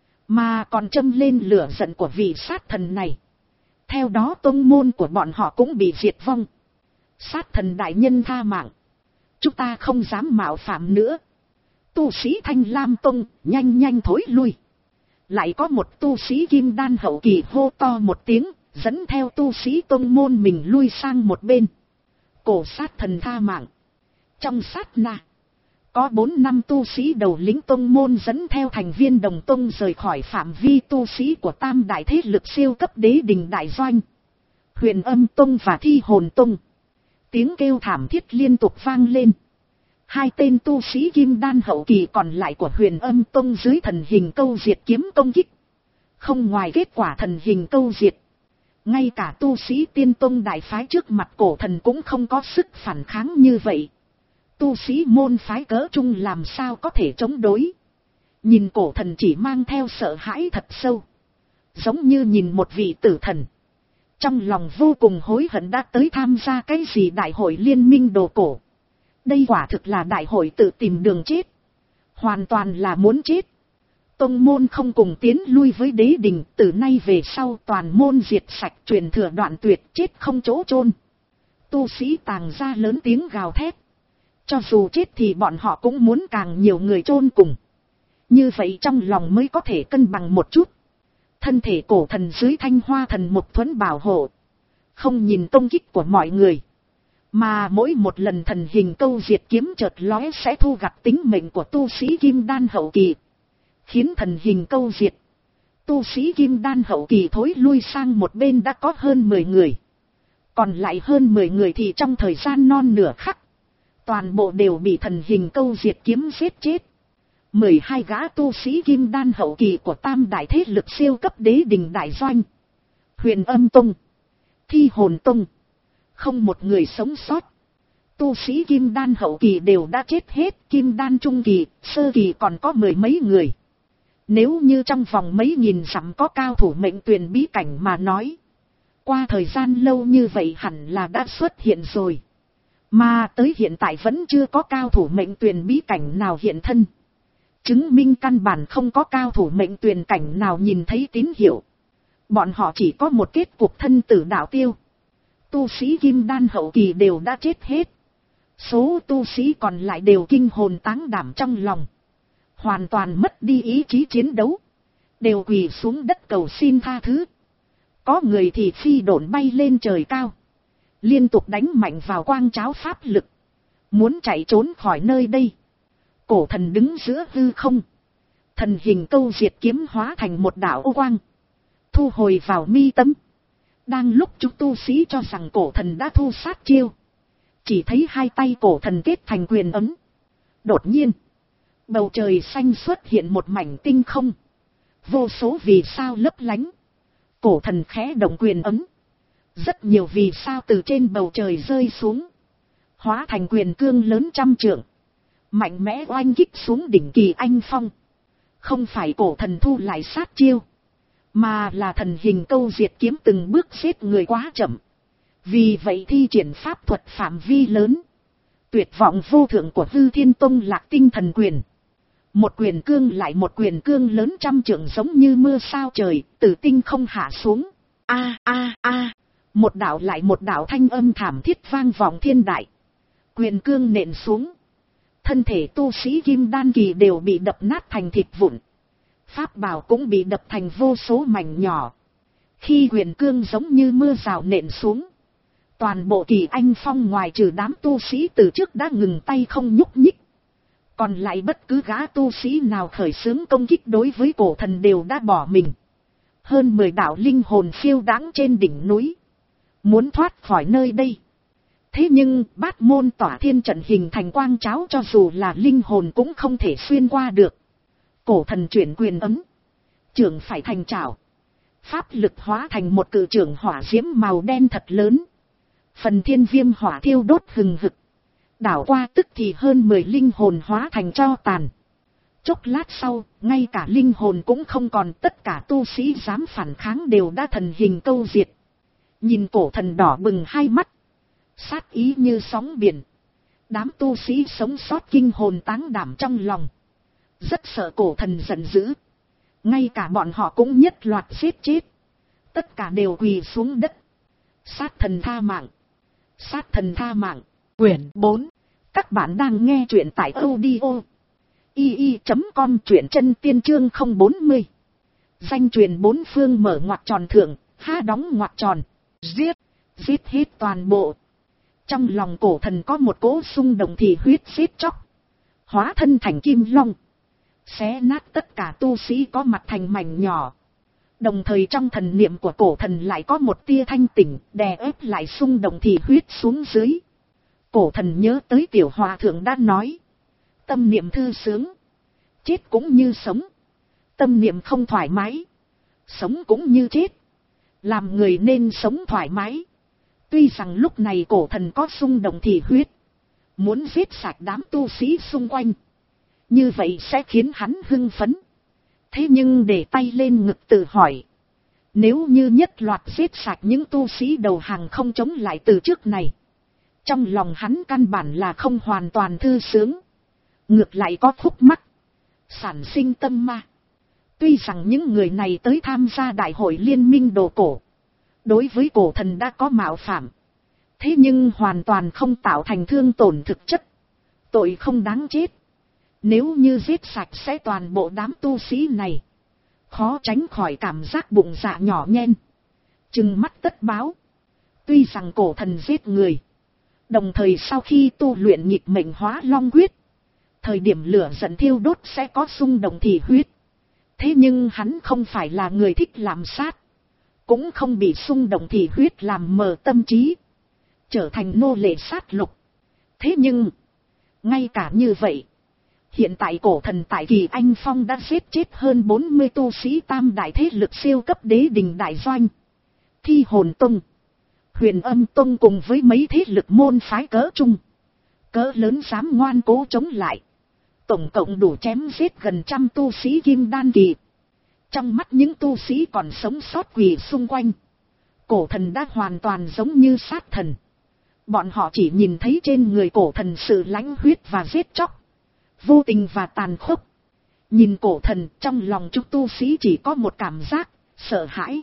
mà còn châm lên lửa giận của vị sát thần này. Theo đó tông môn của bọn họ cũng bị diệt vong. Sát thần đại nhân tha mạng, chúng ta không dám mạo phạm nữa. Tu sĩ Thanh Lam Tông, nhanh nhanh thối lui. Lại có một tu sĩ kim đan hậu kỳ hô to một tiếng, dẫn theo tu sĩ tông môn mình lui sang một bên. Cổ sát thần tha mạng. Trong sát na, có bốn năm tu sĩ đầu lĩnh tông môn dẫn theo thành viên đồng tông rời khỏi phạm vi tu sĩ của tam đại thế lực siêu cấp đế đình đại doanh, Huyền Âm Tông và Thi Hồn Tông. Tiếng kêu thảm thiết liên tục vang lên. Hai tên tu sĩ kim đan hậu kỳ còn lại của Huyền Âm Tông dưới thần hình câu diệt kiếm công kích, không ngoài kết quả thần hình câu diệt, ngay cả tu sĩ tiên tông đại phái trước mặt cổ thần cũng không có sức phản kháng như vậy. Tu sĩ môn phái cỡ chung làm sao có thể chống đối. Nhìn cổ thần chỉ mang theo sợ hãi thật sâu, giống như nhìn một vị tử thần. Trong lòng vô cùng hối hận đã tới tham gia cái gì đại hội liên minh đồ cổ. Đây quả thực là đại hội tự tìm đường chết, hoàn toàn là muốn chết. Tông môn không cùng tiến lui với đế đình, từ nay về sau toàn môn diệt sạch, truyền thừa đoạn tuyệt, chết không chỗ chôn. Tu sĩ Tàng gia lớn tiếng gào thét. Cho dù chết thì bọn họ cũng muốn càng nhiều người chôn cùng. Như vậy trong lòng mới có thể cân bằng một chút. Thân thể cổ thần dưới Thanh Hoa Thần Mộc Thuẫn bảo hộ, không nhìn công kích của mọi người, mà mỗi một lần thần hình câu diệt kiếm chợt lóe sẽ thu gặt tính mệnh của tu sĩ kim đan hậu kỳ, khiến thần hình câu diệt tu sĩ kim đan hậu kỳ thối lui sang một bên đã có hơn mười người. Còn lại hơn mười người thì trong thời gian non nửa khắc, toàn bộ đều bị thần hình câu diệt kiếm giết chết. Mười hai gã tu sĩ kim đan hậu kỳ của tam đại thế lực siêu cấp đế đình đại doanh, Huyền Âm Tông, Thi Hồn Tông, không một người sống sót. Tu sĩ kim đan hậu kỳ đều đã chết hết, kim đan trung kỳ, sơ kỳ còn có mười mấy người. Nếu như trong vòng mấy nghìn dặm có cao thủ mệnh tuyền bí cảnh mà nói, qua thời gian lâu như vậy hẳn là đã xuất hiện rồi. Mà tới hiện tại vẫn chưa có cao thủ mệnh tuyền bí cảnh nào hiện thân. Chứng minh căn bản không có cao thủ mệnh tuyền cảnh nào nhìn thấy tín hiệu. Bọn họ chỉ có một kết cục thân tử đạo tiêu. Tu sĩ kim đan hậu kỳ đều đã chết hết. Số tu sĩ còn lại đều kinh hồn táng đảm trong lòng. Hoàn toàn mất đi ý chí chiến đấu. Đều quỳ xuống đất cầu xin tha thứ. Có người thì phi độn bay lên trời cao. Liên tục đánh mạnh vào quang cháo pháp lực. Muốn chạy trốn khỏi nơi đây. Cổ thần đứng giữa hư không. Thần hình câu diệt kiếm hóa thành một đạo ô quang. Thu hồi vào mi tâm. Đang lúc chúng tu sĩ cho rằng cổ thần đã thu sát chiêu. Chỉ thấy hai tay cổ thần kết thành quyền ấm. Đột nhiên. Bầu trời xanh xuất hiện một mảnh tinh không. Vô số vì sao lấp lánh. Cổ thần khẽ động quyền ấm. Rất nhiều vì sao từ trên bầu trời rơi xuống. Hóa thành quyền cương lớn trăm trượng. Mạnh mẽ oanh kích xuống đỉnh Kỳ Anh Phong. Không phải cổ thần thu lại sát chiêu. Mà là thần hình câu diệt kiếm từng bước xếp người quá chậm. Vì vậy thi triển pháp thuật phạm vi lớn. Tuyệt vọng vô thượng của Hư Thiên Tông Lạc Tinh Thần Quyền. Một quyền cương lại một quyền cương lớn trăm trượng giống như mưa sao trời, từ tinh không hạ xuống. A a a, một đạo lại một đạo thanh âm thảm thiết vang vọng thiên đại. Quyền cương nện xuống. Thân thể tu sĩ kim đan kỳ đều bị đập nát thành thịt vụn. Pháp bảo cũng bị đập thành vô số mảnh nhỏ. Khi quyền cương giống như mưa rào nện xuống. Toàn bộ Kỳ Anh Phong ngoài trừ đám tu sĩ từ trước đã ngừng tay không nhúc nhích. Còn lại bất cứ gã tu sĩ nào khởi xướng công kích đối với cổ thần đều đã bỏ mình. Hơn mười đạo linh hồn phiêu đáng trên đỉnh núi. Muốn thoát khỏi nơi đây. Thế nhưng bát môn tỏa thiên trận hình thành quang cháo cho dù là linh hồn cũng không thể xuyên qua được. Cổ thần chuyển quyền ấm. Trưởng phải thành trảo. Pháp lực hóa thành một cự trưởng hỏa diễm màu đen thật lớn. Phần thiên viêm hỏa thiêu đốt hừng hực. Đảo qua tức thì hơn mười linh hồn hóa thành tro tàn. Chốc lát sau, ngay cả linh hồn cũng không còn, tất cả tu sĩ dám phản kháng đều đã thần hình câu diệt. Nhìn cổ thần đỏ bừng hai mắt. Sát ý như sóng biển. Đám tu sĩ sống sót kinh hồn táng đảm trong lòng. Rất sợ cổ thần giận dữ. Ngay cả bọn họ cũng nhất loạt giết chết. Tất cả đều quỳ xuống đất. Sát thần tha mạng. Sát thần tha mạng. Quyển bốn. Các bạn đang nghe truyện tại audio i i chấm com, truyện chân tiên chương không bốn mươi. Danh truyền bốn phương mở ngoặc tròn thượng, ha đóng ngoặc tròn. Giết. Giết hết toàn bộ. Trong lòng cổ thần có một cỗ xung động thì huyết giết chóc. Hóa thân thành kim long. Xé nát tất cả tu sĩ có mặt thành mảnh nhỏ. Đồng thời trong thần niệm của cổ thần lại có một tia thanh tỉnh, đè ép lại xung động thì huyết xuống dưới. Cổ thần nhớ tới tiểu hòa thượng đã nói. Tâm niệm thư sướng. Chết cũng như sống. Tâm niệm không thoải mái. Sống cũng như chết. Làm người nên sống thoải mái. Tuy rằng lúc này cổ thần có xung động thì huyết. Muốn giết sạch đám tu sĩ xung quanh. Như vậy sẽ khiến hắn hưng phấn. Thế nhưng để tay lên ngực tự hỏi. Nếu như nhất loạt giết sạch những tu sĩ đầu hàng không chống lại từ trước này. Trong lòng hắn căn bản là không hoàn toàn thư sướng. Ngược lại có khúc mắc. Sản sinh tâm ma. Tuy rằng những người này tới tham gia đại hội liên minh đồ cổ. Đối với cổ thần đã có mạo phạm. Thế nhưng hoàn toàn không tạo thành thương tổn thực chất. Tội không đáng chết. Nếu như giết sạch sẽ toàn bộ đám tu sĩ này. Khó tránh khỏi cảm giác bụng dạ nhỏ nhen. Trừng mắt tất báo. Tuy rằng cổ thần giết người. Đồng thời sau khi tu luyện nhịp mệnh hóa long quyết. Thời điểm lửa giận thiêu đốt sẽ có xung động thì huyết. Thế nhưng hắn không phải là người thích làm sát. Cũng không bị xung động thì huyết làm mờ tâm trí. Trở thành nô lệ sát lục. Thế nhưng. Ngay cả như vậy. Hiện tại cổ thần tại Kỳ Anh Phong đã giết chết hơn bốn mươi tu sĩ tam đại thế lực siêu cấp đế đình đại doanh. Thi Hồn Tông. Huyền Âm Tông cùng với mấy thế lực môn phái cỡ trung. cỡ lớn dám ngoan cố chống lại. Tổng cộng đủ chém giết gần trăm tu sĩ kim đan kỳ. Trong mắt những tu sĩ còn sống sót quỳ xung quanh, cổ thần đã hoàn toàn giống như sát thần. Bọn họ chỉ nhìn thấy trên người cổ thần sự lãnh huyết và giết chóc, vô tình và tàn khốc. Nhìn cổ thần, trong lòng chúng tu sĩ chỉ có một cảm giác, sợ hãi.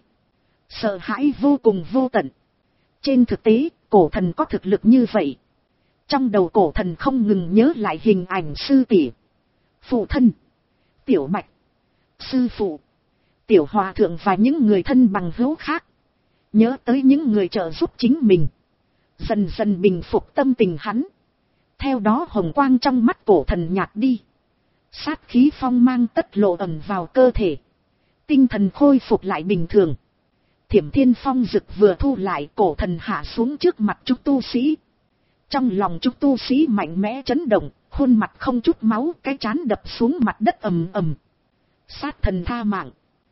Sợ hãi vô cùng vô tận. Trên thực tế, cổ thần có thực lực như vậy. Trong đầu cổ thần không ngừng nhớ lại hình ảnh sư tỷ, phụ thân, tiểu bạch, sư phụ, tiểu hòa thượng và những người thân bằng hữu khác. Nhớ tới những người trợ giúp chính mình. Dần dần bình phục tâm tình hắn. Theo đó hồng quang trong mắt cổ thần nhạt đi. Sát khí phong mang tất lộ ẩn vào cơ thể. Tinh thần khôi phục lại bình thường. Thiểm thiên phong dực vừa thu lại, cổ thần hạ xuống trước mặt chúng tu sĩ. Trong lòng chúng tu sĩ mạnh mẽ chấn động, khuôn mặt không chút máu, cái trán đập xuống mặt đất ầm ầm. Sát thần tha mạng.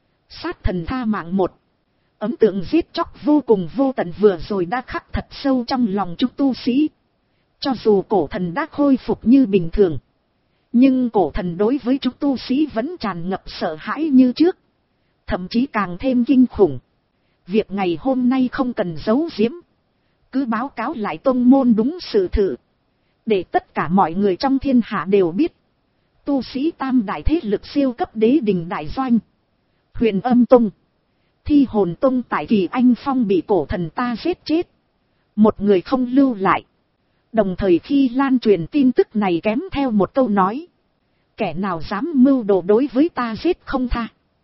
Sát thần tha mạng một. Ấn tượng giết chóc vô cùng vô tận vừa rồi đã khắc thật sâu trong lòng chúng tu sĩ. Cho dù cổ thần đã khôi phục như bình thường, nhưng cổ thần đối với chúng tu sĩ vẫn tràn ngập sợ hãi như trước. Thậm chí càng thêm kinh khủng. Việc ngày hôm nay không cần giấu giếm. Cứ báo cáo lại tông môn đúng sự thực. Để tất cả mọi người trong thiên hạ đều biết. Tu sĩ tam đại thế lực siêu cấp đế đình đại doanh, Huyền Âm Tông, Thi Hồn Tông tại Kỳ Anh Phong bị cổ thần ta giết chết. Một người không lưu lại. Đồng thời khi lan truyền tin tức này kém theo một câu nói: kẻ nào dám mưu đồ đối với ta giết không tha.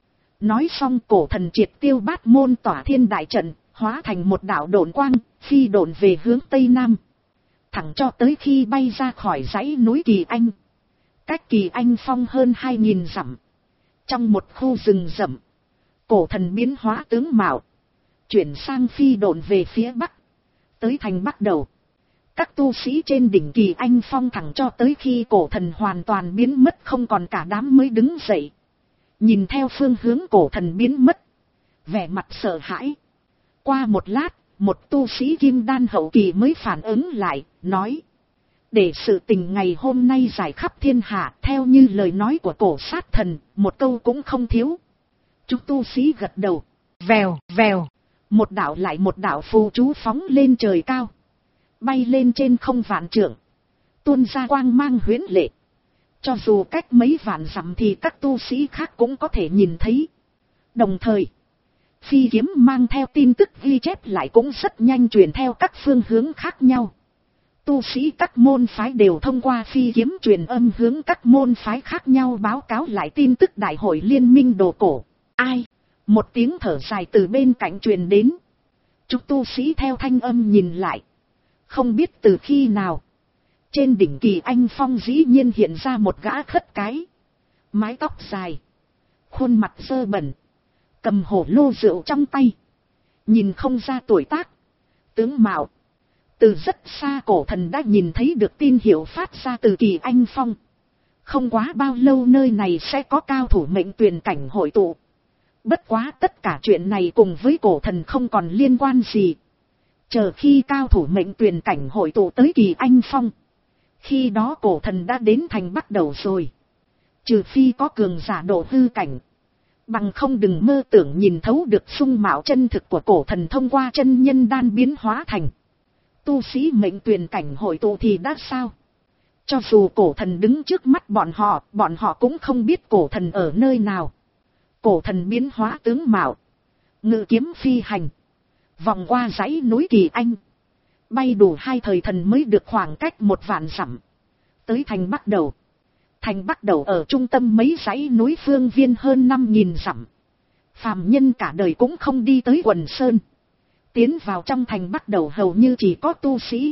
Nói xong cổ thần triệt tiêu bát môn tỏa thiên đại trận, hóa thành một đạo độn quang, phi độn về hướng tây nam. Thẳng cho tới khi bay ra khỏi dãy núi Kỳ Anh. Cách Kỳ Anh Phong hơn hai nghìn dặm. Trong một khu rừng rậm, cổ thần biến hóa tướng mạo, chuyển sang phi độn về phía bắc, tới thành Bắc Đầu. Các tu sĩ trên đỉnh Kỳ Anh Phong thẳng cho tới khi cổ thần hoàn toàn biến mất không còn cả đám mới đứng dậy. Nhìn theo phương hướng cổ thần biến mất, vẻ mặt sợ hãi. Qua một lát, một tu sĩ kim đan hậu kỳ mới phản ứng lại, nói: để sự tình ngày hôm nay giải khắp thiên hạ, theo như lời nói của cổ sát thần, một câu cũng không thiếu. Chúng tu sĩ gật đầu. Vèo, vèo, một đạo lại một đạo phù chú phóng lên trời cao, bay lên trên không vạn trượng, tuôn ra quang mang huyễn lệ. Cho dù cách mấy vạn dặm thì các tu sĩ khác cũng có thể nhìn thấy. Đồng thời, phi kiếm mang theo tin tức ghi chép lại cũng rất nhanh truyền theo các phương hướng khác nhau. Tu sĩ các môn phái đều thông qua phi kiếm truyền âm hướng các môn phái khác nhau báo cáo lại tin tức đại hội liên minh đồ cổ. Ai? Một tiếng thở dài từ bên cạnh truyền đến. Chúng tu sĩ theo thanh âm nhìn lại. Không biết từ khi nào, trên đỉnh Kỳ Anh Phong dĩ nhiên hiện ra một gã khất cái. Mái tóc dài, khuôn mặt dơ bẩn, cầm hổ lô rượu trong tay. Nhìn không ra tuổi tác, tướng mạo. Từ rất xa cổ thần đã nhìn thấy được tin hiệu phát ra từ Kỳ Anh Phong. Không quá bao lâu nơi này sẽ có cao thủ mệnh tuyển cảnh hội tụ. Bất quá tất cả chuyện này cùng với cổ thần không còn liên quan gì. Chờ khi cao thủ mệnh tuyển cảnh hội tụ tới Kỳ Anh Phong, khi đó cổ thần đã đến thành Bắc Đầu rồi. Trừ phi có cường giả độ hư cảnh, bằng không đừng mơ tưởng nhìn thấu được sung mạo chân thực của cổ thần thông qua chân nhân đan biến hóa thành. Tu sĩ mệnh tuyển cảnh hội tụ thì đã sao? Cho dù cổ thần đứng trước mắt bọn họ, bọn họ cũng không biết cổ thần ở nơi nào. Cổ thần biến hóa tướng mạo, ngự kiếm phi hành, vòng qua dãy núi Kỳ Anh, bay đủ hai thời thần mới được khoảng cách một vạn dặm, tới thành Bắc Đầu. Thành Bắc Đầu ở trung tâm mấy dãy núi phương viên hơn năm nghìn dặm. Phàm nhân cả đời cũng không đi tới quần sơn. Tiến vào trong thành Bắc Đầu hầu như chỉ có tu sĩ,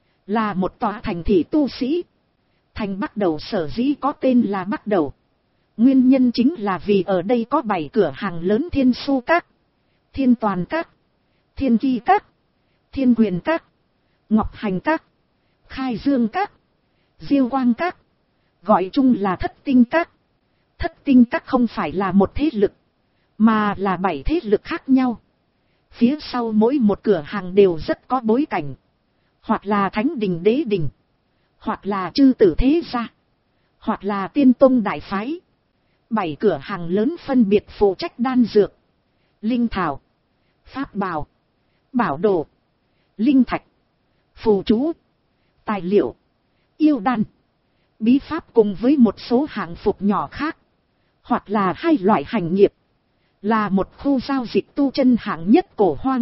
là một tòa thành thị tu sĩ. Thành Bắc Đầu sở dĩ có tên là Bắc Đầu, nguyên nhân chính là vì ở đây có bảy cửa hàng lớn Thiên Su Các, Thiên Toàn Các, Thiên Ki Các, Thiên Quyền Các, Ngọc Hành Các, Khai Dương Các, Diêu Quang Các, gọi chung là Thất Tinh Các. Thất Tinh Các không phải là một thế lực, mà là bảy thế lực khác nhau. Phía sau mỗi một cửa hàng đều rất có bối cảnh, hoặc là thánh đình đế đình, hoặc là chư tử thế gia, hoặc là tiên tông đại phái. Bảy cửa hàng lớn phân biệt phụ trách đan dược, linh thảo, pháp bảo, bảo đồ, linh thạch, phù chú, tài liệu, yêu đan, bí pháp cùng với một số hạng phục nhỏ khác, hoặc là hai loại hành nghiệp, là một khu giao dịch tu chân hạng nhất cổ hoang.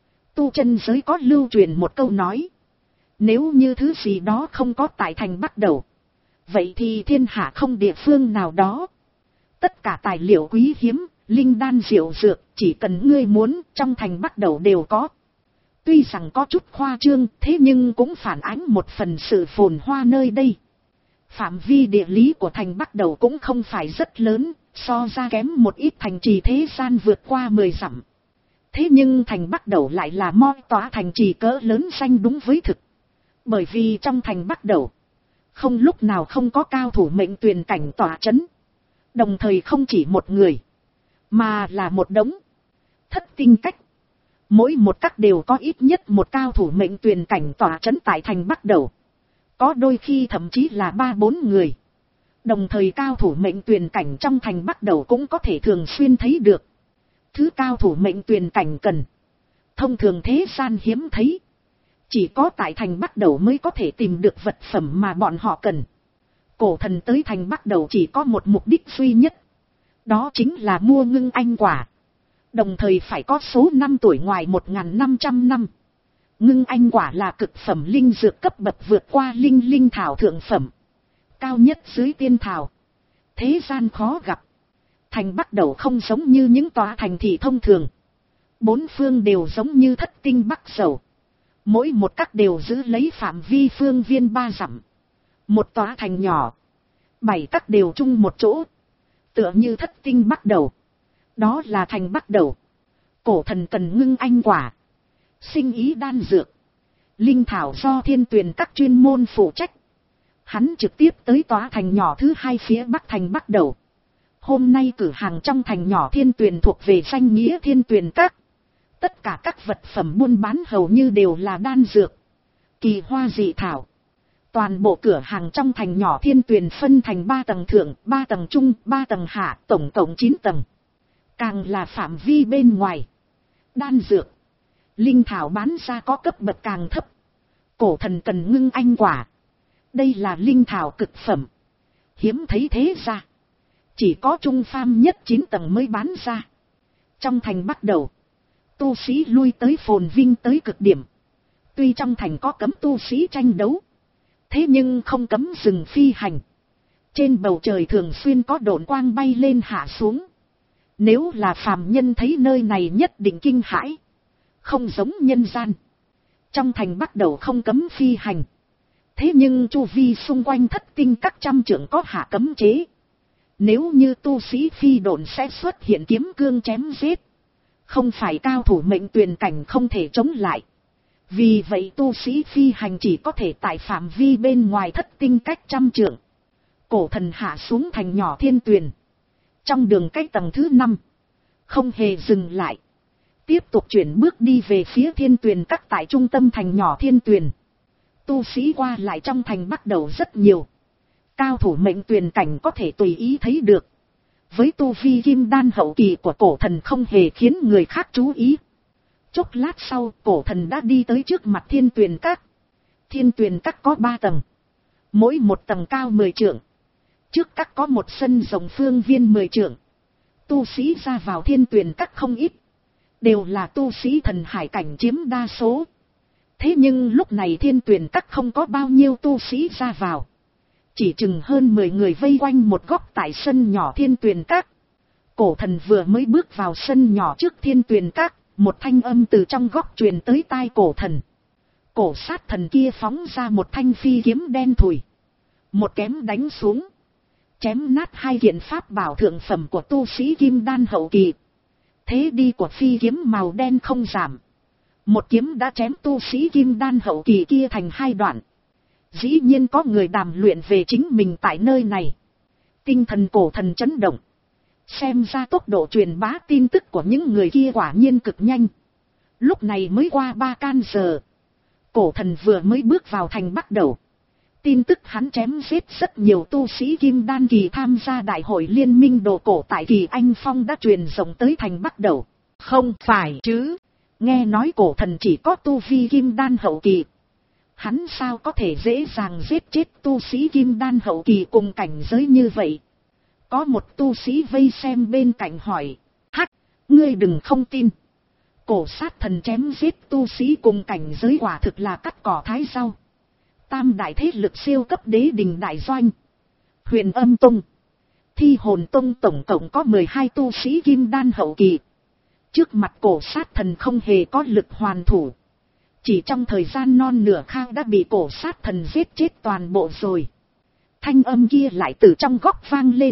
Tu chân giới có lưu truyền một câu nói, nếu như thứ gì đó không có tại thành bắt đầu, vậy thì thiên hạ không địa phương nào đó. Tất cả tài liệu quý hiếm, linh đan diệu dược, chỉ cần ngươi muốn, trong thành bắt đầu đều có. Tuy rằng có chút khoa trương, thế nhưng cũng phản ánh một phần sự phồn hoa nơi đây. Phạm vi địa lý của thành bắt đầu cũng không phải rất lớn, so ra kém một ít thành trì thế gian vượt qua mười dặm. Thế nhưng thành bắt đầu lại là mo tỏa thành trì cỡ lớn xanh đúng với thực. Bởi vì trong thành bắt đầu, không lúc nào không có cao thủ mệnh tuyền cảnh tỏa chấn. Đồng thời không chỉ một người, mà là một đống thất tinh cách. Mỗi một cách đều có ít nhất một cao thủ mệnh tuyền cảnh tỏa chấn tại thành bắt đầu. Có đôi khi thậm chí là ba bốn người. Đồng thời cao thủ mệnh tuyền cảnh trong thành bắt đầu cũng có thể thường xuyên thấy được. Thứ cao thủ mệnh tuyền cảnh cần, thông thường thế gian hiếm thấy. Chỉ có tại thành bắt đầu mới có thể tìm được vật phẩm mà bọn họ cần. Cổ thần tới thành bắt đầu chỉ có một mục đích duy nhất. Đó chính là mua ngưng anh quả. Đồng thời phải có số năm tuổi ngoài một nghìn năm trăm năm. Ngưng anh quả là cực phẩm linh dược cấp bậc vượt qua linh linh thảo thượng phẩm. Cao nhất dưới tiên thảo. Thế gian khó gặp. Thành bắt đầu không giống như những tòa thành thị thông thường. Bốn phương đều giống như thất tinh bắc dầu. Mỗi một các đều giữ lấy phạm vi phương viên ba dặm. Một tòa thành nhỏ. Bảy các đều chung một chỗ. Tựa như thất tinh bắt đầu. Đó là thành bắt đầu. Cổ thần cần ngưng anh quả. Sinh ý đan dược. Linh thảo do thiên tuyển các chuyên môn phụ trách. Hắn trực tiếp tới tòa thành nhỏ thứ hai phía bắc thành bắt đầu. Hôm nay cử hàng trong thành nhỏ thiên tuyển thuộc về danh nghĩa thiên tuyển các. Tất cả các vật phẩm buôn bán hầu như đều là đan dược, kỳ hoa dị thảo. Toàn bộ cửa hàng trong thành nhỏ thiên tuyển phân thành ba tầng thượng, ba tầng trung, ba tầng hạ, tổng cộng chín tầng. Càng là phạm vi bên ngoài, đan dược, linh thảo bán ra có cấp bậc càng thấp. Cổ thần cần ngưng anh quả. Đây là linh thảo cực phẩm. Hiếm thấy thế ra. Chỉ có trung pham nhất chín tầng mới bán ra. Trong thành bắt đầu, tu sĩ lui tới phồn vinh tới cực điểm. Tuy trong thành có cấm tu sĩ tranh đấu, thế nhưng không cấm rừng phi hành. Trên bầu trời thường xuyên có độn quang bay lên hạ xuống. Nếu là phàm nhân thấy nơi này nhất định kinh hãi. Không giống nhân gian. Trong thành bắt đầu không cấm phi hành. Thế nhưng chu vi xung quanh thất tinh các trăm trưởng có hạ cấm chế. Nếu như tu sĩ phi độn sẽ xuất hiện kiếm cương chém giết. Không phải cao thủ mệnh tuyền cảnh không thể chống lại. Vì vậy tu sĩ phi hành chỉ có thể tại phạm vi bên ngoài thất tinh cách trăm trượng. Cổ thần hạ xuống thành nhỏ thiên tuyền. Trong đường cách tầng thứ năm. Không hề dừng lại. Tiếp tục chuyển bước đi về phía thiên tuyền các tại trung tâm thành nhỏ thiên tuyền. Tu sĩ qua lại trong thành bắt đầu rất nhiều. Cao thủ mệnh tuyền cảnh có thể tùy ý thấy được. Với tu vi kim đan hậu kỳ của cổ thần không hề khiến người khác chú ý. Chốc lát sau cổ thần đã đi tới trước mặt thiên tuyền các. Thiên tuyền các có ba tầng. Mỗi một tầng cao mười trượng. Trước các có một sân rộng phương viên mười trượng. Tu sĩ ra vào thiên tuyền các không ít. Đều là tu sĩ thần hải cảnh chiếm đa số. Thế nhưng lúc này thiên tuyền các không có bao nhiêu tu sĩ ra vào. Chỉ chừng hơn mười người vây quanh một góc tại sân nhỏ thiên tuyền các. Cổ thần vừa mới bước vào sân nhỏ trước thiên tuyền các. Một thanh âm từ trong góc truyền tới tai cổ thần. Cổ sát thần kia phóng ra một thanh phi kiếm đen thùi. Một kém đánh xuống. Chém nát hai kiện pháp bảo thượng phẩm của tu sĩ kim đan hậu kỳ. Thế đi của phi kiếm màu đen không giảm. Một kiếm đã chém tu sĩ kim đan hậu kỳ kia thành hai đoạn. Dĩ nhiên có người đàm luyện về chính mình tại nơi này. Tinh thần cổ thần chấn động. Xem ra tốc độ truyền bá tin tức của những người kia quả nhiên cực nhanh. Lúc này mới qua ba can giờ. Cổ thần vừa mới bước vào thành bắt đầu. Tin tức hắn chém giết rất nhiều tu sĩ kim đan kỳ tham gia đại hội liên minh đồ cổ tại Kỳ Anh Phong đã truyền rộng tới thành Bắc Đầu. Không phải chứ, nghe nói cổ thần chỉ có tu vi kim đan hậu kỳ. Hắn sao có thể dễ dàng giết chết tu sĩ kim đan hậu kỳ cùng cảnh giới như vậy? Có một tu sĩ vây xem bên cạnh hỏi, hắc, ngươi đừng không tin. Cổ sát thần chém giết tu sĩ cùng cảnh giới quả thực là cắt cỏ thái rau. Tam đại thế lực siêu cấp đế đình đại doanh, Huyền Âm Tông, Thi Hồn Tông tổng cộng có mười hai tu sĩ kim đan hậu kỳ. Trước mặt cổ sát thần không hề có lực hoàn thủ. Chỉ trong thời gian non nửa khang đã bị cổ sát thần giết chết toàn bộ rồi. Thanh âm kia lại từ trong góc vang lên.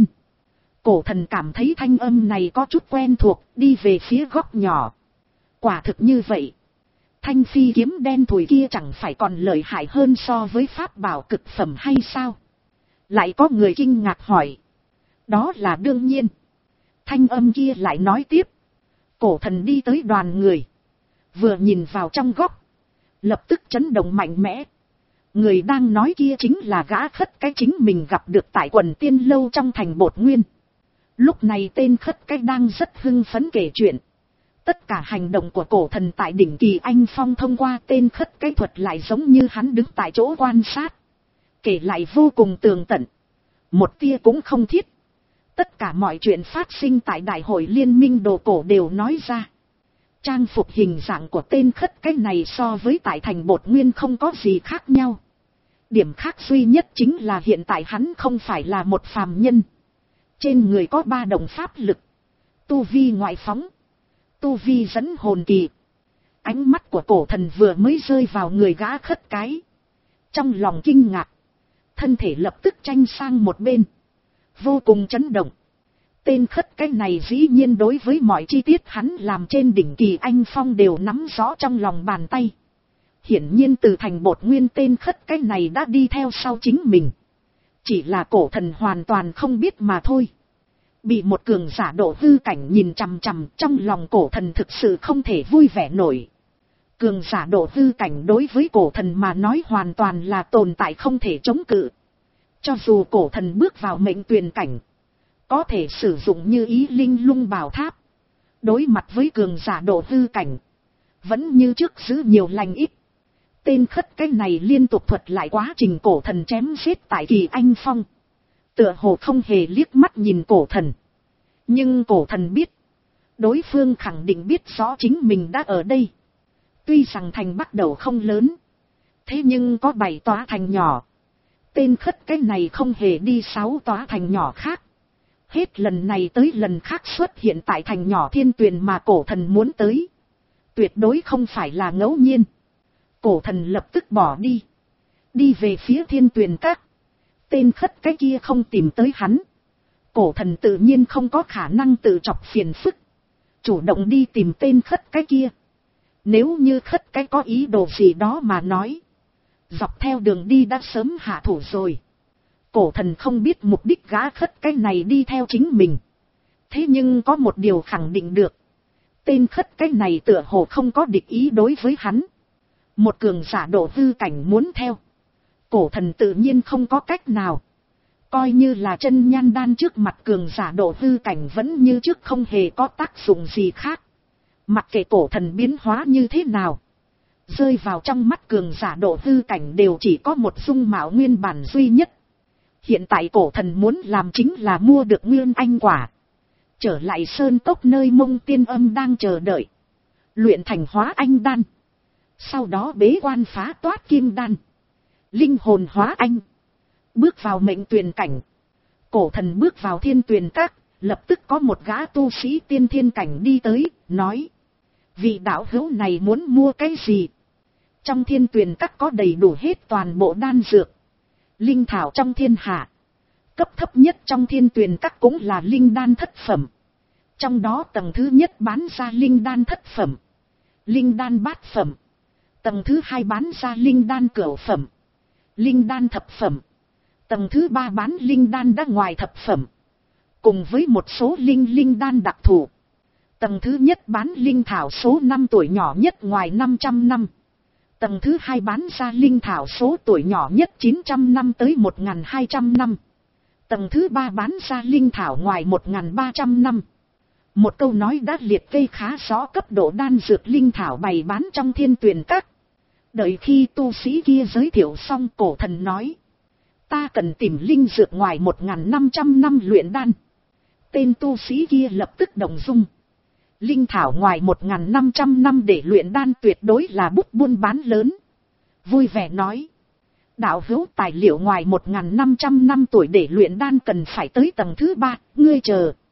Cổ thần cảm thấy thanh âm này có chút quen thuộc, đi về phía góc nhỏ. Quả thực như vậy. Thanh phi kiếm đen thùi kia chẳng phải còn lợi hại hơn so với pháp bảo cực phẩm hay sao? Lại có người kinh ngạc hỏi. Đó là đương nhiên. Thanh âm kia lại nói tiếp. Cổ thần đi tới đoàn người. Vừa nhìn vào trong góc. Lập tức chấn động mạnh mẽ. Người đang nói kia chính là gã khất cái chính mình gặp được tại quần tiên lâu trong thành Bột Nguyên. Lúc này tên khất cái đang rất hưng phấn kể chuyện. Tất cả hành động của cổ thần tại đỉnh Kỳ Anh Phong thông qua tên khất cái thuật lại giống như hắn đứng tại chỗ quan sát. Kể lại vô cùng tường tận. Một tia cũng không thiết. Tất cả mọi chuyện phát sinh tại đại hội liên minh đồ cổ đều nói ra. Trang phục hình dạng của tên khất cái này so với tại thành Bột Nguyên không có gì khác nhau. Điểm khác duy nhất chính là hiện tại hắn không phải là một phàm nhân. Trên người có ba đồng pháp lực. Tu vi ngoại phóng. Tu vi dẫn hồn kỳ. Ánh mắt của cổ thần vừa mới rơi vào người gã khất cái. Trong lòng kinh ngạc. Thân thể lập tức tranh sang một bên. Vô cùng chấn động. Tên khất cái này dĩ nhiên đối với mọi chi tiết hắn làm trên đỉnh Kỳ Anh Phong đều nắm rõ trong lòng bàn tay. Hiển nhiên từ thành Bột Nguyên tên khất cái này đã đi theo sau chính mình. Chỉ là cổ thần hoàn toàn không biết mà thôi. Bị một cường giả độ hư cảnh nhìn chằm chằm, trong lòng cổ thần thực sự không thể vui vẻ nổi. Cường giả độ hư cảnh đối với cổ thần mà nói hoàn toàn là tồn tại không thể chống cự. Cho dù cổ thần bước vào mệnh tuyền cảnh, có thể sử dụng như ý linh lung bảo tháp. Đối mặt với cường giả độ hư cảnh, vẫn như trước giữ nhiều lành ít. Tên khất cái này liên tục thuật lại quá trình cổ thần chém giết tại Kỳ Anh Phong. Tựa hồ không hề liếc mắt nhìn cổ thần. Nhưng cổ thần biết. Đối phương khẳng định biết rõ chính mình đã ở đây. Tuy rằng thành bắt đầu không lớn. Thế nhưng có bảy tòa thành nhỏ. Tên khất cái này không hề đi sáu tòa thành nhỏ khác. Hết lần này tới lần khác xuất hiện tại thành nhỏ Thiên Tuyền mà cổ thần muốn tới. Tuyệt đối không phải là ngẫu nhiên. Cổ thần lập tức bỏ đi. Đi về phía Thiên Tuyền Các. Tên khất cái kia không tìm tới hắn. Cổ thần tự nhiên không có khả năng tự chọc phiền phức. Chủ động đi tìm tên khất cái kia. Nếu như khất cái có ý đồ gì đó mà nói. Dọc theo đường đi đã sớm hạ thủ rồi. Cổ thần không biết mục đích gã khất cái này đi theo chính mình. Thế nhưng có một điều khẳng định được. Tên khất cái này tựa hồ không có địch ý đối với hắn. Một cường giả độ hư cảnh muốn theo. Cổ thần tự nhiên không có cách nào. Coi như là chân nhan đan trước mặt cường giả độ hư cảnh vẫn như trước không hề có tác dụng gì khác. Mặc kệ cổ thần biến hóa như thế nào. Rơi vào trong mắt cường giả độ hư cảnh đều chỉ có một dung mạo nguyên bản duy nhất. Hiện tại cổ thần muốn làm chính là mua được nguyên anh quả. Trở lại sơn cốc nơi Mông Tiên Âm đang chờ đợi. Luyện thành hóa anh đan. Sau đó bế quan phá toát kim đan. Linh hồn hóa anh. Bước vào mệnh tuyền cảnh. Cổ thần bước vào Thiên Tuyền Các. Lập tức có một gã tu sĩ tiên thiên cảnh đi tới, nói. Vị đạo hữu này muốn mua cái gì? Trong Thiên Tuyền Các có đầy đủ hết toàn bộ đan dược. Linh thảo trong thiên hạ. Cấp thấp nhất trong Thiên Tuyền Các cũng là linh đan thất phẩm. Trong đó tầng thứ nhất bán ra linh đan thất phẩm. Linh đan bát phẩm. Tầng thứ hai bán ra linh đan cửu phẩm. Linh đan thập phẩm. Tầng thứ ba bán linh đan đã ngoài thập phẩm. Cùng với một số linh linh đan đặc thù. Tầng thứ nhất bán linh thảo số năm tuổi nhỏ nhất ngoài năm trăm năm. Tầng thứ hai bán ra linh thảo số tuổi nhỏ nhất chín trăm năm tới một nghìn hai trăm năm. Tầng thứ ba bán ra linh thảo ngoài một nghìn ba trăm năm. Một câu nói đã liệt kê khá rõ cấp độ đan dược linh thảo bày bán trong Thiên Tuyền Các. Đợi khi tu sĩ kia giới thiệu xong, cổ thần nói. Ta cần tìm linh dược ngoài một nghìn năm trăm năm luyện đan. Tên tu sĩ kia lập tức động dung. Linh thảo ngoài một nghìn năm trăm năm để luyện đan tuyệt đối là bút buôn bán lớn. Vui vẻ nói. Đạo hữu, tài liệu ngoài một nghìn năm trăm năm tuổi để luyện đan cần phải tới tầng thứ ba, ngươi chờ.